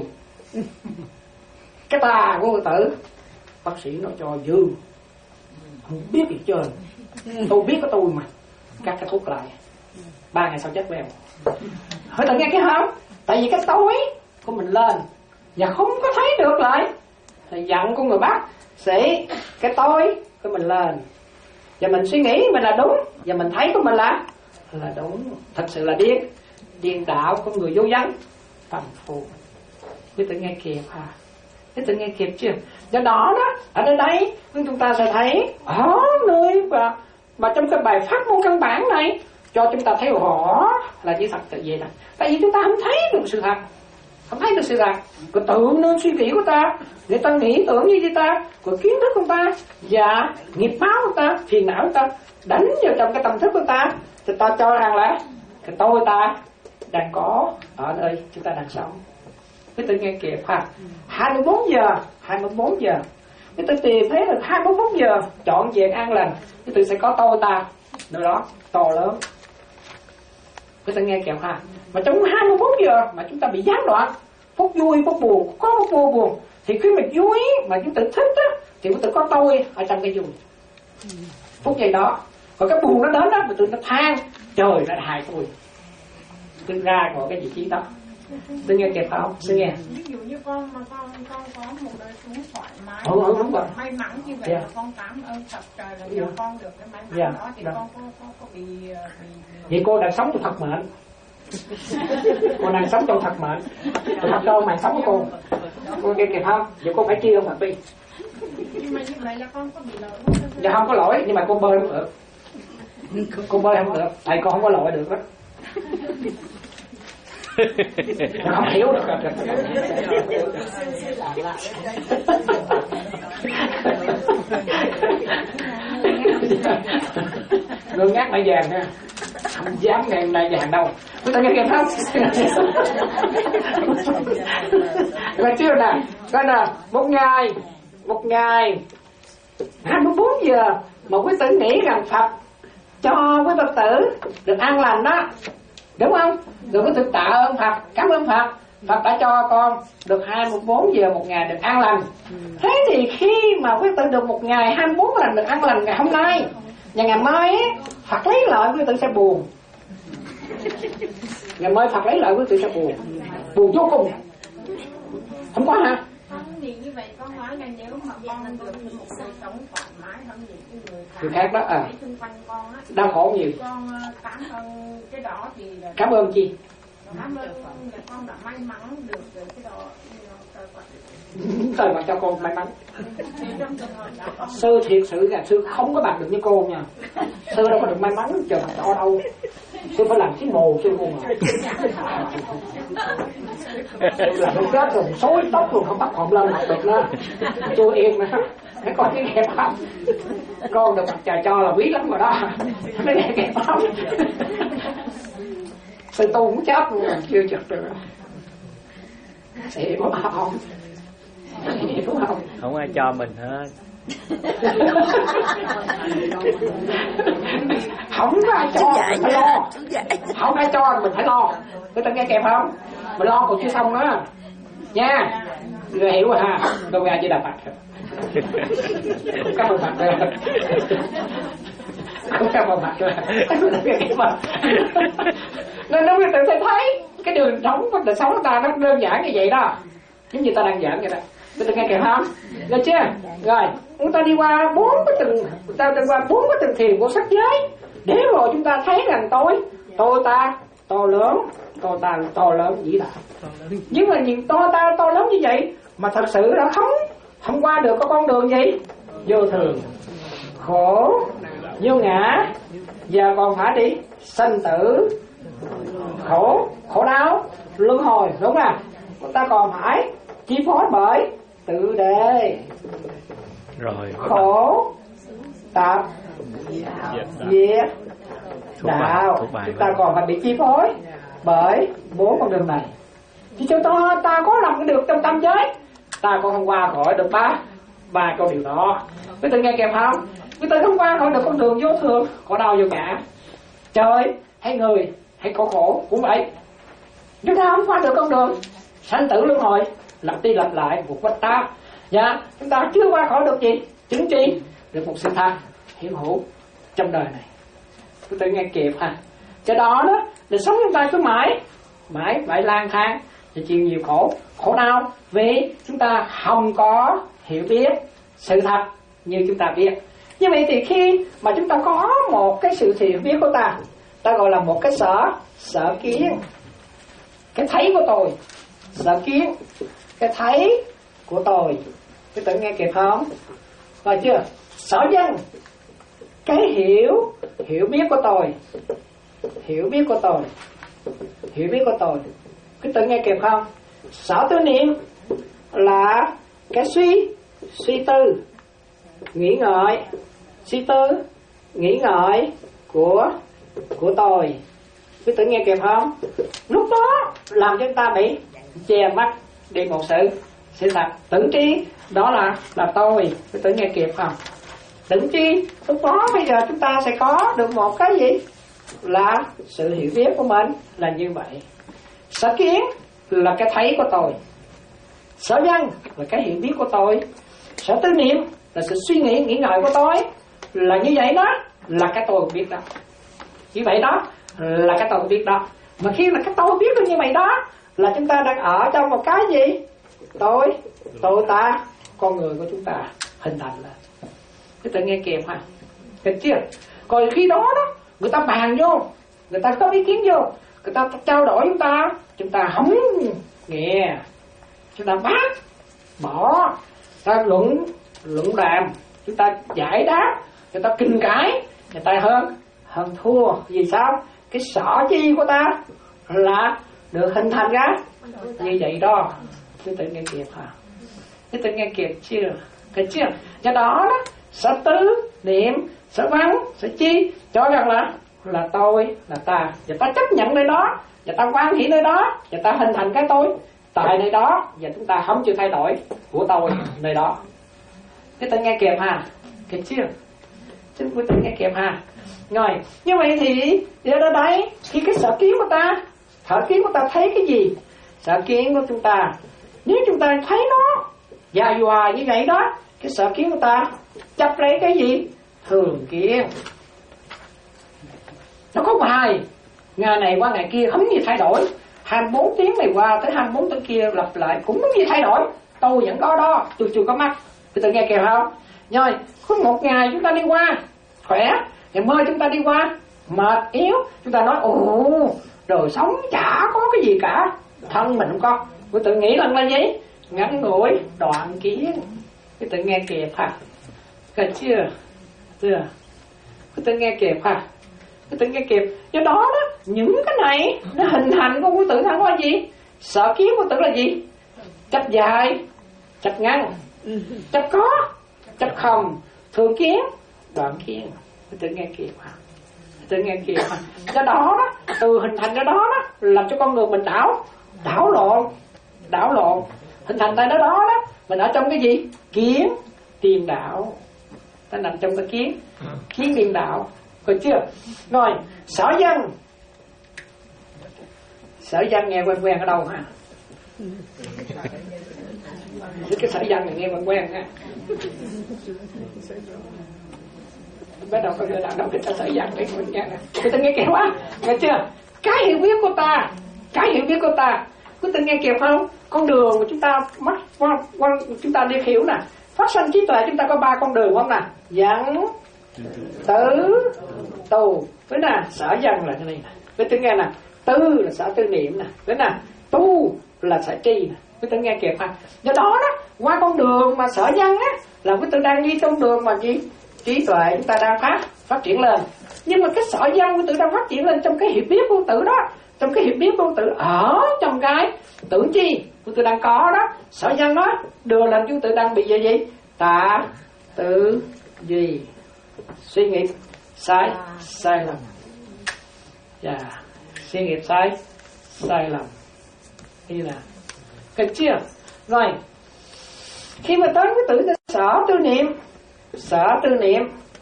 Speaker 5: cái ta của quý tử. Bác sĩ nó cho dư, không biết gì trơn. Tôi biết có tôi mà, cắt cái thuốc lại, ba ngày sau chết queo. Hỏi tự nghe cái không? Tại vì cái tôi của mình lên và không có thấy được lại, thì giận của người bác sĩ, cái tôi của mình lên, và mình suy nghĩ mình là đúng, và mình thấy của mình là là đúng. Thật sự là điên, điên đạo của người vô danh phàm phu. Biết tự nghe kịp à? Biết tự nghe kịp chưa? Do đó đó, ở đây đây chúng ta sẽ thấy ở nơi và mà trong cái bài pháp môn căn bản này cho chúng ta thấy rõ là chỉ thật tự vậy đó. Tại vì chúng ta không thấy được sự thật, không thấy được sự thật của tự nên suy nghĩ của ta, người ta nghĩ tưởng như ta, của kiến thức của ta và nghiệp báo của ta, phiền não của ta đánh vào trong cái tâm thức của ta, thì ta cho rằng là cái tôi ta đang có ở nơi chúng ta đang sống. Quý tử nghe kịp ha. hai mươi bốn giờ, hai mươi bốn giờ quý tử tìm thấy được hai mươi bốn giờ trọn vẹn an lành, quý tử sẽ có tôi ta nơi đó to lớn. Quý tử nghe kịp ha. Mà trong hai mươi bốn giờ mà chúng ta bị gián đoạn, phút vui phút buồn, có phút vô buồn, thì khi mình vui mà chúng ta thích á, thì quý tử có tôi ở trong cái vui phút giây đó. Còn cái buồn nó đến đó, mà tôi nó than trời nó hại tôi, tôi ra khỏi cái vị trí đó. Tôi nghe kịp không? Tôi nghe.
Speaker 2: Ví dụ như con mà con con có một đời sống thoải mái,
Speaker 5: ừ, ừ, đúng rồi.
Speaker 2: may mắn như vậy,
Speaker 5: Yeah.
Speaker 2: là con cảm ơn Phật trời là cho
Speaker 5: Yeah.
Speaker 2: con được cái may mắn
Speaker 5: Yeah.
Speaker 2: đó, thì
Speaker 5: Yeah.
Speaker 2: con có có có bị, bị,
Speaker 5: Vậy cô đang sống trong thật mệnh. Cô đang sống trong thật mệnh. Tôi thật đâu mà sống của cô. Cô nghe kịp không? Vậy cô phải chia ông Phật đi.
Speaker 2: nhưng mà như vậy là con có bị lỗi không?
Speaker 5: Dạ không có lỗi, nhưng mà cô bơi không được. Cô bơi không được, tại cô không có lỗi được đó. Không hiểu được. Ngưng ngắt lại vàng nha, không dám ngày nay vàng đâu. Tôi ta nghe kịp không? Rồi chưa nè, coi nè, một ngày, một ngày hai mươi bốn giờ mà quý tử nghĩ rằng Phật cho quý Phật tử được an lành đó, đúng không? Rồi quý tử tạ ơn Phật, cảm ơn Phật, Phật đã cho con được hai mươi bốn giờ một ngày được an lành. Thế thì khi mà quý tử được một ngày hai mươi bốn lần được an lành ngày hôm nay, và ngày mai ấy, Phật lấy lợi quý tử sẽ buồn. Ngày mai Phật lấy lợi quý tử sẽ buồn, buồn vô cùng. Không có hả?
Speaker 2: Con nghĩ như vậy, con nói là nếu mà con được một cuộc sống thoải mái hơn những cái người khác,
Speaker 5: Người khác đó, à.
Speaker 2: xung quanh con á,
Speaker 5: Đau khổ nhiều.
Speaker 2: con ờ, cảm ơn cái đó thì là
Speaker 5: Cảm ơn chi?
Speaker 2: cảm ơn là con đã may mắn được cái đó.
Speaker 5: Trời mà cho con may mắn.
Speaker 2: Thì trong trường hợp đó con
Speaker 5: Sư thiệt sự là sư không có bằng được với cô nha. Sư đâu có được may mắn trời mà cho đâu. Sư phải làm cái mồ sư luôn mà. Sư làm nó chết rồi, xối tóc luôn, không bắt hồn lên lại được nữa. Chưa yên nữa. Mấy con cái kẹp không? Con được mặt trời cho là quý lắm rồi đó. Mấy cái kẹp không? Sư tu cũng chết luôn mà chưa chật được. Hiểu không? Hiểu không?
Speaker 3: Không ai cho mình hết.
Speaker 5: Không ai cho mình phải lo. Không ai cho mình phải lo. Người ta nghe kèm không? Mình lo còn chưa xong đó nha. Người hiểu rồi ha. Đâu ra chỉ đà Phật. Cảm ơn Phật rồi. Không cảm ơn Phật rồi. Nên nếu người ta sẽ thấy cái đường sống của đời sống của ta nó đơn giản như vậy đó, giống như ta đang giảng vậy đó. Người ta nghe kìa không? Rồi chưa? Rồi chúng ta đi qua bốn cái từng, ta đi qua bốn cái từng thiền của sắc giới, để rồi chúng ta thấy rằng tôi, tôi ta to lớn, tôi ta to lớn vĩ đại. Nhưng mà nhìn tôi ta to lớn như vậy mà thật sự đã không không qua được có con đường gì vô thường, khổ, vô ngã, giờ còn phải đi sanh tử, khổ, khổ đau, luân hồi, đúng không? Chúng ta còn phải chi phối bởi tự đề,
Speaker 3: Rồi
Speaker 5: khổ, tập, diệt, đạo. Chúng ta còn phải bị chi phối bởi bốn con đường này. Thì cho ta, ta có làm được trong tâm giới, ta còn không qua khỏi được ba ba câu điều đó. Quý vị nghe kèm không? Quý vị không qua khỏi được con đường vô thường, khổ đau vô ngã, trời hay người hay khổ khổ cũng vậy. Chúng ta không qua được con đường sanh tử luân hồi, lặp đi lặp lại một quách ta. Dạ, chúng ta chưa qua khỏi được gì, chứng chi được một sự thật hiện hữu trong đời này. Quý vị nghe kịp ha. Cho đó đó, đời sống chúng ta cứ mãi mãi phải lang thang và chịu nhiều khổ, khổ đau vì chúng ta không có hiểu biết sự thật như chúng ta biết. Như vậy thì khi mà chúng ta có một cái sự hiểu biết của ta, ta gọi là một cái sở sở kiến, cái thấy của tôi, sở kiến, cái thấy của tôi. Cái tự nghe kịp không? Rồi chưa? Sở dân, cái hiểu hiểu biết của tôi, hiểu biết của tôi, hiểu biết của tôi. Cái tự nghe kịp không? Sở tư niệm là cái suy suy tư, nghĩ ngợi, suy tư, nghĩ ngợi của của tôi. Quý tử nghe kịp không? Lúc đó làm cho chúng ta bị che mắt đi một sự sự thật. Tưởng tri đó là là tôi. Quý tử nghe kịp không? Tưởng tri lúc đó bây giờ chúng ta sẽ có được một cái gì? Là sự hiểu biết của mình là như vậy. Sở kiến là cái thấy của tôi. Sở văn là cái hiểu biết của tôi. Sở tư niệm là sự suy nghĩ, nghĩ ngợi của tôi. Là như vậy đó, là cái tôi biết đó. Như vậy đó, là cái tôi biết đó. Mà khi là cái tôi biết được như vậy đó, là chúng ta đang ở trong một cái gì? Tôi, tôi ta, con người của chúng ta hình thành lên. Chúng ta nghe kịp ha? Được chưa? Còn khi đó đó, người ta bàn vô, người ta có ý kiến vô, người ta trao đổi chúng ta, chúng ta không nghe, chúng ta bác bỏ, ta luận luận đàm, chúng ta giải đáp, người ta kinh cãi, người ta hơn hơn thua. Vì sao? Cái sở chi của ta là được hình thành ra như vậy đó. Chúng ta nghe kịp hả? Chúng ta nghe kịp chưa? Được chưa? Do đó đó, sở tứ niệm, sở văn, sở chi cho rằng là là tôi, là ta, và ta chấp nhận nơi đó, và ta quan hỷ nơi đó, và ta hình thành cái tôi tại nơi đó, và chúng ta không chịu thay đổi của tôi nơi đó. Cái ta nghe kịp ha? Kịp chưa? Chúng ta nghe kịp ha? Rồi, như vậy thì ở đó đấy, khi cái sở kiến của ta, sở kiến của ta thấy cái gì? Sở kiến của chúng ta, nếu chúng ta thấy nó dài hoài như vậy đó, cái sở kiến của ta chấp lấy cái gì? Thường kiến. Nó có hoài, ngày này qua ngày kia không gì thay đổi, hai mươi bốn tiếng này qua tới hai mươi bốn tiếng kia lặp lại cũng không gì thay đổi. Tôi vẫn có đó, tôi chưa có mắt. Tôi tự nghe kìa không? Rồi, có một ngày chúng ta đi qua khỏe, ngày mai chúng ta đi qua mệt yếu, chúng ta nói ồ, đời sống chả có cái gì cả, thân mình không có. Tôi tự nghĩ lần là gì? Ngắn ngủi, đoạn kiến. Tôi tự nghe kịp hả? Được chưa? Chưa? Tôi tự nghe kịp hả? Tôi tự nghe kịp. Do đó đó, những cái này nó hình thành của quý tử thắng là gì? Sở kiến của tử là gì? Chấp dài, chấp ngắn, chấp có, chấp không, thường kiến, đoạn kiến. Tôi tự nghe kịp hả? Tôi tự nghe kịp hả? Do đó đó, từ hình thành cái đó đó, làm cho con người mình đảo, đảo lộn, đảo lộn. Hình thành tại đó đó đó, mình ở trong cái gì? Kiến, tiền đạo. Ta nằm trong cái kiến, kiến tiền đạo. Được chưa? Rồi, sở dân. Sở dân nghe quen quen ở đâu hả? Cái sở dân này nghe quen quen ha. Bắt đầu có người làm đâu cái sở dân đấy quen nghe nè. Tôi ta nghe kịp quá, nghe chưa? Cái hiểu biết của ta, cái hiểu biết của ta, có ta nghe kịp không? Con đường của chúng ta mắt qua, qua chúng ta đi hiểu nè. Phát sanh trí tuệ chúng ta có ba con đường không nè? Dẫn, tứ, tu. Với nè, sở dân là cái này nè. Với tôi nghe nè, tư là sở tư niệm nè. Với nè, tu là sở tri nè. Với tôi nghe kịp ha. Do đó đó, qua con đường mà sở dân á, là với tôi đang đi trong đường mà gì? Trí tuệ chúng ta đang phát phát triển lên. Nhưng mà cái sở dân của tự đang phát triển lên trong cái hiểu biết của tự đó, trong cái hiểu biết của tự ở trong cái tưởng chi của tự đang có đó, sở dân đó đưa làm chúng tự đang bị gì gì? Tà tự gì? Suy nghĩ sai sai lầm. Dạ, yeah. Suy nghĩ sai sai lầm. Đây là cái chưa? Rồi, khi mà tới cái tự sở tư niệm, sở tư niệm,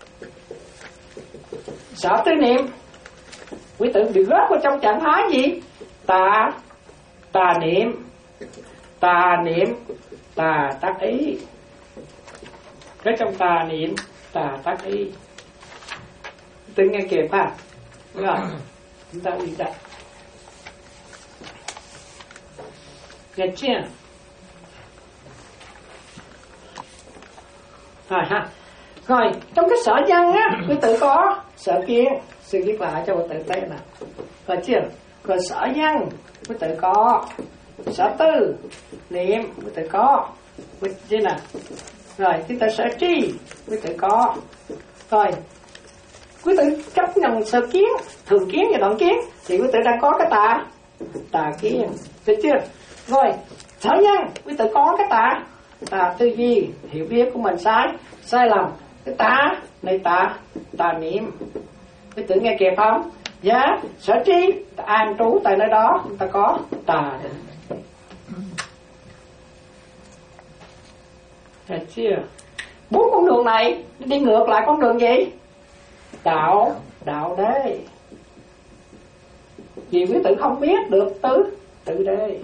Speaker 5: sở tư niệm, quý tử bị rớt vào trong trạng thái gì? Tà, tà niệm, tà niệm, tà tác ý. Cái trong tà niệm, tà tác ý. Tự nghe kịp ha. Rồi, chúng ta đi đặt. Nghe chưa? Rồi ha. Rồi, trong cái sở dân á, quý tử có sở kiến, sự viết lại cho quý tử thấy nè. Rồi chưa? Rồi sở dân, quý tử có sở tư, niệm, quý tử có. Quý tử nè. Rồi, quý tử sở tri, quý tử có. Rồi, quý tử chấp nhận sở kiến, thường kiến và đoạn kiến, thì quý tử đang có cái tà, tà kiến. Được chưa? Rồi, sở dân, quý tử có cái tà, tà tư duy, hiểu biết của mình sai, sai lầm. Cái tà này tà, tà niệm. Quý tử nghe kịp không? Dạ, sở tri an trú tại nơi đó chúng ta có tà định. Thấy chưa? Bốn con đường này đi ngược lại con đường gì? Đạo, đạo đế. Vì quý tử không biết được tứ tự đế.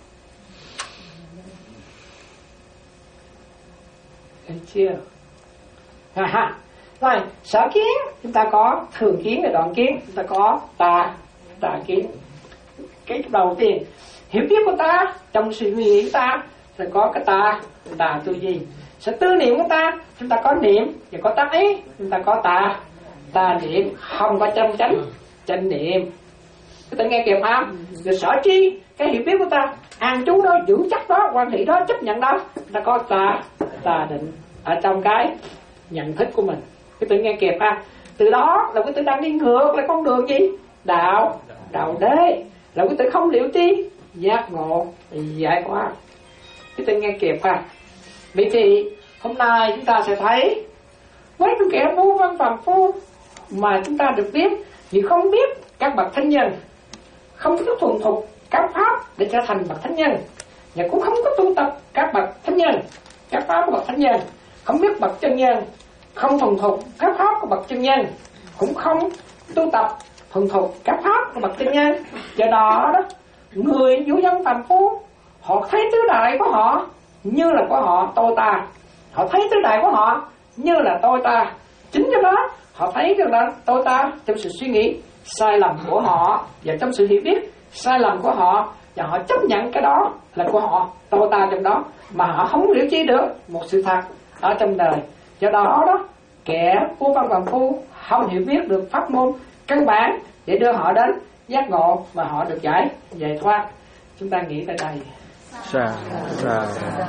Speaker 5: Thấy chưa? Ha ha. Rồi, sở kiến chúng ta có thường kiến và đoạn kiến, chúng ta có tà tà kiến. Cái đầu tiên hiểu biết của ta trong sự nghĩ của ta sẽ có cái tà tà tư duy. Sự tư niệm của ta chúng ta có niệm và có tác ý, chúng ta có tà tà niệm, không có chân chánh chánh niệm. Các bạn nghe kịp không? Rồi sở tri cái hiểu biết của ta an trú đó, giữ chắc đó, quan hệ đó, chấp nhận đó, ta có tà tà định ở trong cái nhận thức của mình. Các bạn nghe kịp ha? Từ đó là quý tử đang đi ngược lại con đường gì? Đạo đạo đế. Là quý tử không liệu tri giác ngộ giải thoát. Các bạn nghe kịp ha? Vậy thì hôm nay chúng ta sẽ thấy với những kẻ vô văn phàm phu mà chúng ta được biết vì không biết các bậc thánh nhân, không biết thuần thục các pháp để trở thành bậc thánh nhân, và cũng không có tu tập các bậc thánh nhân, các pháp của bậc thánh nhân, không biết bậc chân nhân, không thuần thục các pháp của bậc chân nhân, cũng không tu tập thuần thục các pháp của bậc chân nhân. Do đó đó, người vô văn phàm phu họ thấy tứ đại của họ như là của họ tôi ta, họ thấy tứ đại của họ như là tôi ta. Chính do đó họ thấy rằng là tôi ta trong sự suy nghĩ sai lầm của họ và trong sự hiểu biết sai lầm của họ, và họ chấp nhận cái đó là của họ, tôi ta trong đó, mà họ không hiểu chi được một sự thật ở trong đời. Do đó đó, kẻ vô văn phàm phu không hiểu biết được pháp môn căn bản để đưa họ đến giác ngộ và họ được giải giải thoát. Chúng ta nghĩ tới đây.
Speaker 3: Sa sa.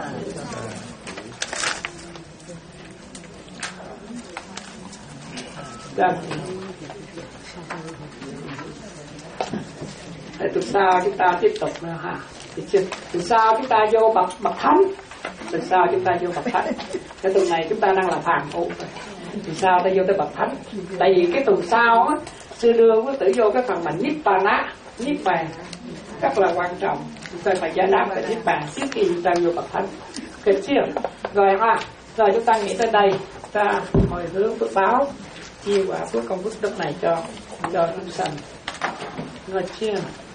Speaker 5: Dạ. Để từ sau chúng ta tiếp tục nữa ha. Từ sau chúng ta vô bậc bậc thánh. Từ sau chúng ta vô bậc thánh. Cái tuần này chúng ta đang là phàm phu. Từ sau ta vô tới bậc thánh. Tại vì cái tuần sau á, sư đưa quý tử vô cái phần mà nibbana, nibbana rất là quan trọng. Chúng ta phải giải đáp về nibbana trước khi chúng ta vô bậc thánh. Được chưa? Rồi ha. Rồi chúng ta nghĩ tới đây, ta hồi hướng phước báo, chia quả phước công phước đức này cho cho chúng sanh. Rồi chưa?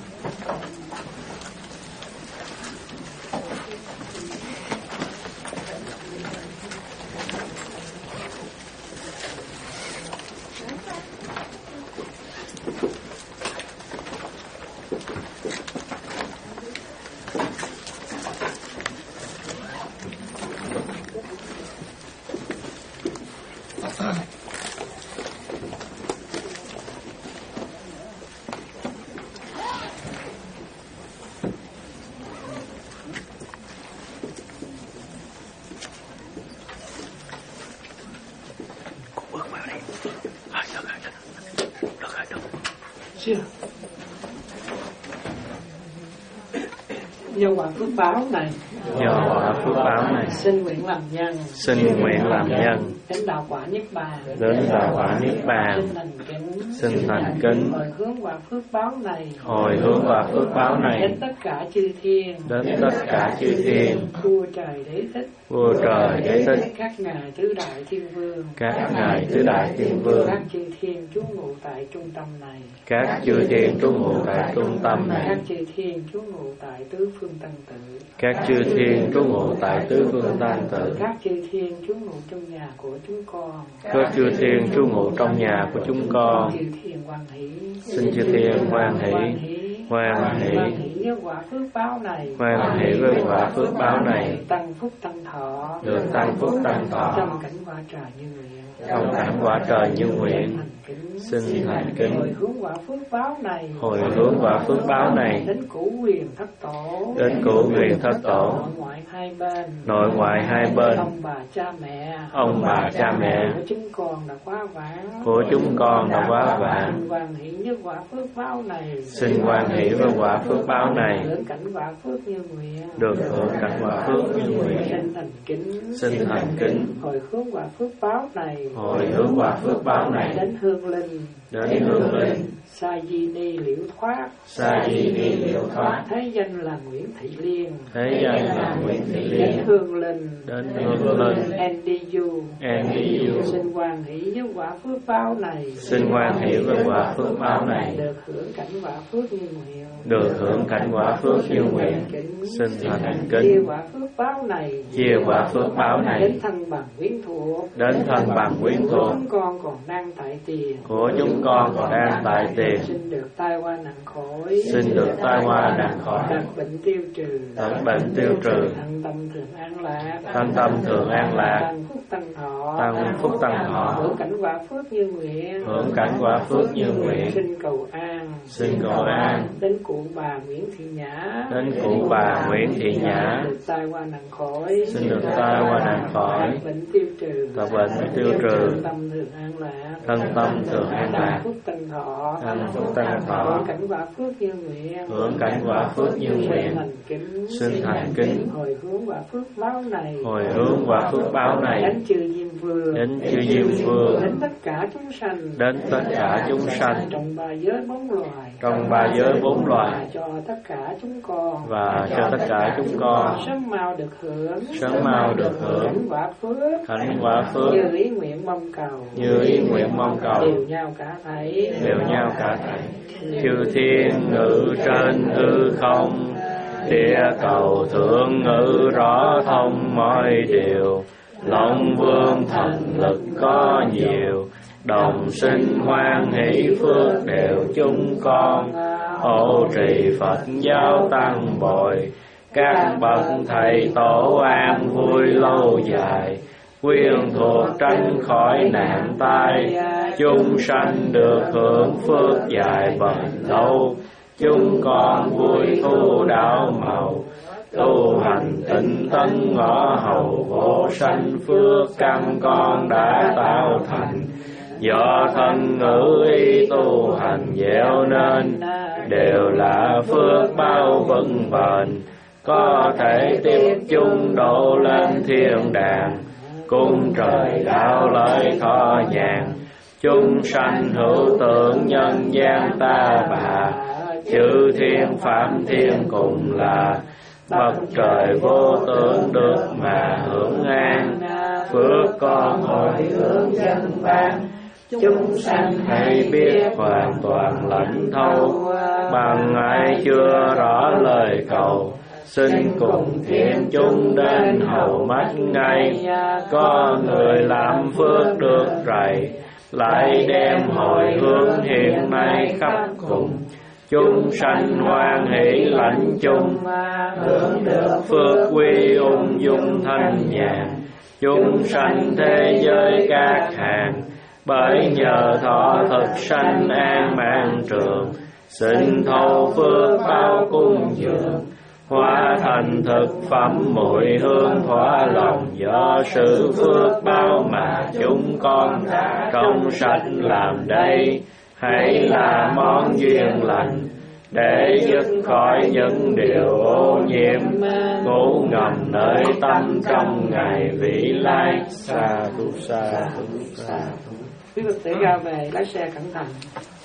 Speaker 5: Chưa? Do quả phước báo này,
Speaker 3: do quả phước báo này,
Speaker 5: xin nguyện làm nhân,
Speaker 3: xin nguyện làm nhân,
Speaker 5: đến đạo quả niết bàn,
Speaker 3: đến đạo quả niết bàn,
Speaker 5: xin thành kính,
Speaker 3: xin thành kính,
Speaker 5: hồi hướng quả phước báo này,
Speaker 3: hồi hướng quả phước báo này,
Speaker 5: đến tất cả chư thiên,
Speaker 3: đến tất cả chư thiên,
Speaker 5: vua trời đế thích,
Speaker 3: vua trời đế thích,
Speaker 5: các ngài tứ đại thiên vương,
Speaker 3: các ngài tứ đại thiên vương,
Speaker 5: các chư thiên trú ngụ tại trung tâm này,
Speaker 3: các chư thiên trú ngụ tại trung tâm này,
Speaker 5: các chư thiên trú ngụ tại tứ phương tăng tự,
Speaker 3: các chư thiên trú ngụ tại tứ phương tăng tự,
Speaker 5: các chư thiên trú ngụ trong nhà của chúng con,
Speaker 3: các chư thiên trú ngụ trong nhà của chúng con,
Speaker 5: chư thiên quan hỷ,
Speaker 3: xin chư thiên hoan hỷ, hoan hỷ,
Speaker 5: hoan hỷ với quả phước báo này,
Speaker 3: hoan hỷ với quả phước báo này,
Speaker 5: tăng phúc tăng thọ,
Speaker 3: được tăng phúc tăng thọ,
Speaker 5: trong cảnh quả trời như nguyện,
Speaker 3: trong cảnh quả trời như nguyện, xin thành kính,
Speaker 5: hồi hướng quả phước báo này,
Speaker 3: hồi hướng quả phước báo này,
Speaker 5: đến cửu quyền thất tổ,
Speaker 3: đến cửu quyền thất tổ,
Speaker 5: nội ngoại hai bên,
Speaker 3: nội ngoại hai bên,
Speaker 5: ông bà cha mẹ,
Speaker 3: ông bà cha mẹ
Speaker 5: của chúng con đã quá vãng,
Speaker 3: của chúng con đã quá vãng,
Speaker 5: xin hoan hỷ với quả phước báo này,
Speaker 3: xin hoan hỷ với quả phước báo này,
Speaker 5: hưởng cảnh quả phước như nguyện,
Speaker 3: được hưởng cảnh quả phước như nguyện,
Speaker 5: xin thành kính,
Speaker 3: xin thành kính,
Speaker 5: hồi hướng quả phước báo này,
Speaker 3: hồi hướng quả phước báo này,
Speaker 5: đến hương linh,
Speaker 3: đến hương linh.
Speaker 1: Sa di ni liễu thoát,
Speaker 3: Sa di ni liễu thoát.
Speaker 1: Thế danh là Nguyễn Thị Liên,
Speaker 3: Thế danh là Nguyễn Thị Liên.
Speaker 1: đến hương linh,
Speaker 3: đến hương linh.
Speaker 1: Endiu,
Speaker 3: Endiu.
Speaker 1: xin hoan hỷ với quả phước báo này,
Speaker 3: xin hoan hỷ với quả phước báo này,
Speaker 1: được hưởng cảnh quả phước như nguyện,
Speaker 3: được hưởng cảnh quả phước như nguyện. Xin thành
Speaker 1: chia
Speaker 3: kính
Speaker 1: quả phước báo này,
Speaker 3: chia quả phước báo này
Speaker 1: đến thân bằng quyến thuộc,
Speaker 3: đến thân bằng quyến thuộc
Speaker 1: chúng con còn đang tại tiền,
Speaker 3: của chúng con còn đang tại tiền.
Speaker 1: xin được tai qua nạn khỏi,
Speaker 3: Xin được tai qua nạn khỏi,
Speaker 1: tật bệnh tiêu trừ,
Speaker 3: tận bệnh tiêu trừ,
Speaker 1: thân tâm thường an lạc,
Speaker 3: thân tâm thường an lạc,
Speaker 1: tăng phúc tăng thọ,
Speaker 3: tăng phúc tăng thọ,
Speaker 1: hưởng cảnh quả phước như nguyện,
Speaker 3: hưởng cảnh quả phước như nguyện.
Speaker 1: xin cầu an,
Speaker 3: Xin cầu an
Speaker 1: đến cụ bà Nguyễn Thị Nhã,
Speaker 3: đến cụ bà Nguyễn Thị Nhã,
Speaker 1: được tai qua nạn khỏi,
Speaker 3: xin được tai qua nạn khỏi,
Speaker 1: tật bệnh tiêu trừ,
Speaker 3: tật bệnh tiêu trừ,
Speaker 1: thân tâm thường an lạc,
Speaker 3: thân tâm thường an lạc,
Speaker 1: tăng phúc tăng thọ,
Speaker 3: tăng phúc tăng thọ,
Speaker 1: hưởng cảnh quả phước như nguyện,
Speaker 3: hưởng cảnh quả phước như nguyện.
Speaker 1: thành kính,
Speaker 3: Xin thành kính
Speaker 1: hồi hướng quả phước báo này,
Speaker 3: hồi hướng quả phước báo này
Speaker 1: đến chư Diêm Vương,
Speaker 3: đến chư Diêm Vương,
Speaker 1: đến tất cả chúng sanh,
Speaker 3: đến tất cả chúng sanh
Speaker 1: trong ba giới bốn loài,
Speaker 3: trong ba giới bốn loài,
Speaker 1: cho tất cả chúng con,
Speaker 3: và cho tất cả chúng con
Speaker 1: sớm mau được hưởng,
Speaker 3: sớm mau được hưởng
Speaker 1: cảnh quả phước,
Speaker 3: cảnh quả phước
Speaker 1: như ý nguyện mong cầu,
Speaker 3: như ý nguyện mong cầu,
Speaker 1: đều nhau cả thảy,
Speaker 3: đều nhau cả thảy. Chư thiên ngự trên hư không, địa cầu thượng ngự rõ thông mọi điều. Long vương thần lực có nhiều, đồng sinh hoan hỷ phước đều chúng con. Hộ trì Phật giáo tăng bồi, các bậc thầy tổ an vui lâu dài. Quyên thuộc tránh khỏi nạn tai, chúng sanh được hưởng phước dài bền lâu. Chúng con vui thu đạo màu, tu hành tinh tấn ngõ hầu vô sanh phước căn con đã tạo thành. Do thân ngữ ý tu hành gieo nên, đều là phước bao vững bền. Có thể tiếp chúng độ lên thiên đàng, cung trời đạo lợi thọ nhàn. Chúng sanh hữu tượng nhân gian ta bà, chư thiên phạm thiên cùng là. Bậc trời vô tưởng được mà hưởng an, phước con hồi hướng dân ban. Chúng sanh hãy biết hoàn toàn lãnh thấu, bằng ai chưa rõ lời cầu. Xin cùng thiện chúng đến hầu mắt ngay, có người làm phước được rày, lại đem hồi hướng hiện nay khắp cùng. Chúng sanh hoan hỷ lãnh chung, hưởng được phước quy ung dung thanh nhàn. Chúng sanh thế giới các hàng, bởi nhờ thọ thực sanh an mạng trường. Xin thâu phước bao cung dường, hóa thành thực phẩm mùi hương thỏa lòng. Do sự phước bao mà chúng con trong sạch làm đây, hãy là món duyên lành để dứt khỏi những điều ô nhiễm ngủ ngầm nơi tâm trong ngày vĩ lai. Sa thu sa thu sa thu.
Speaker 1: Quý Phật tử ra về lái xe cẩn thận.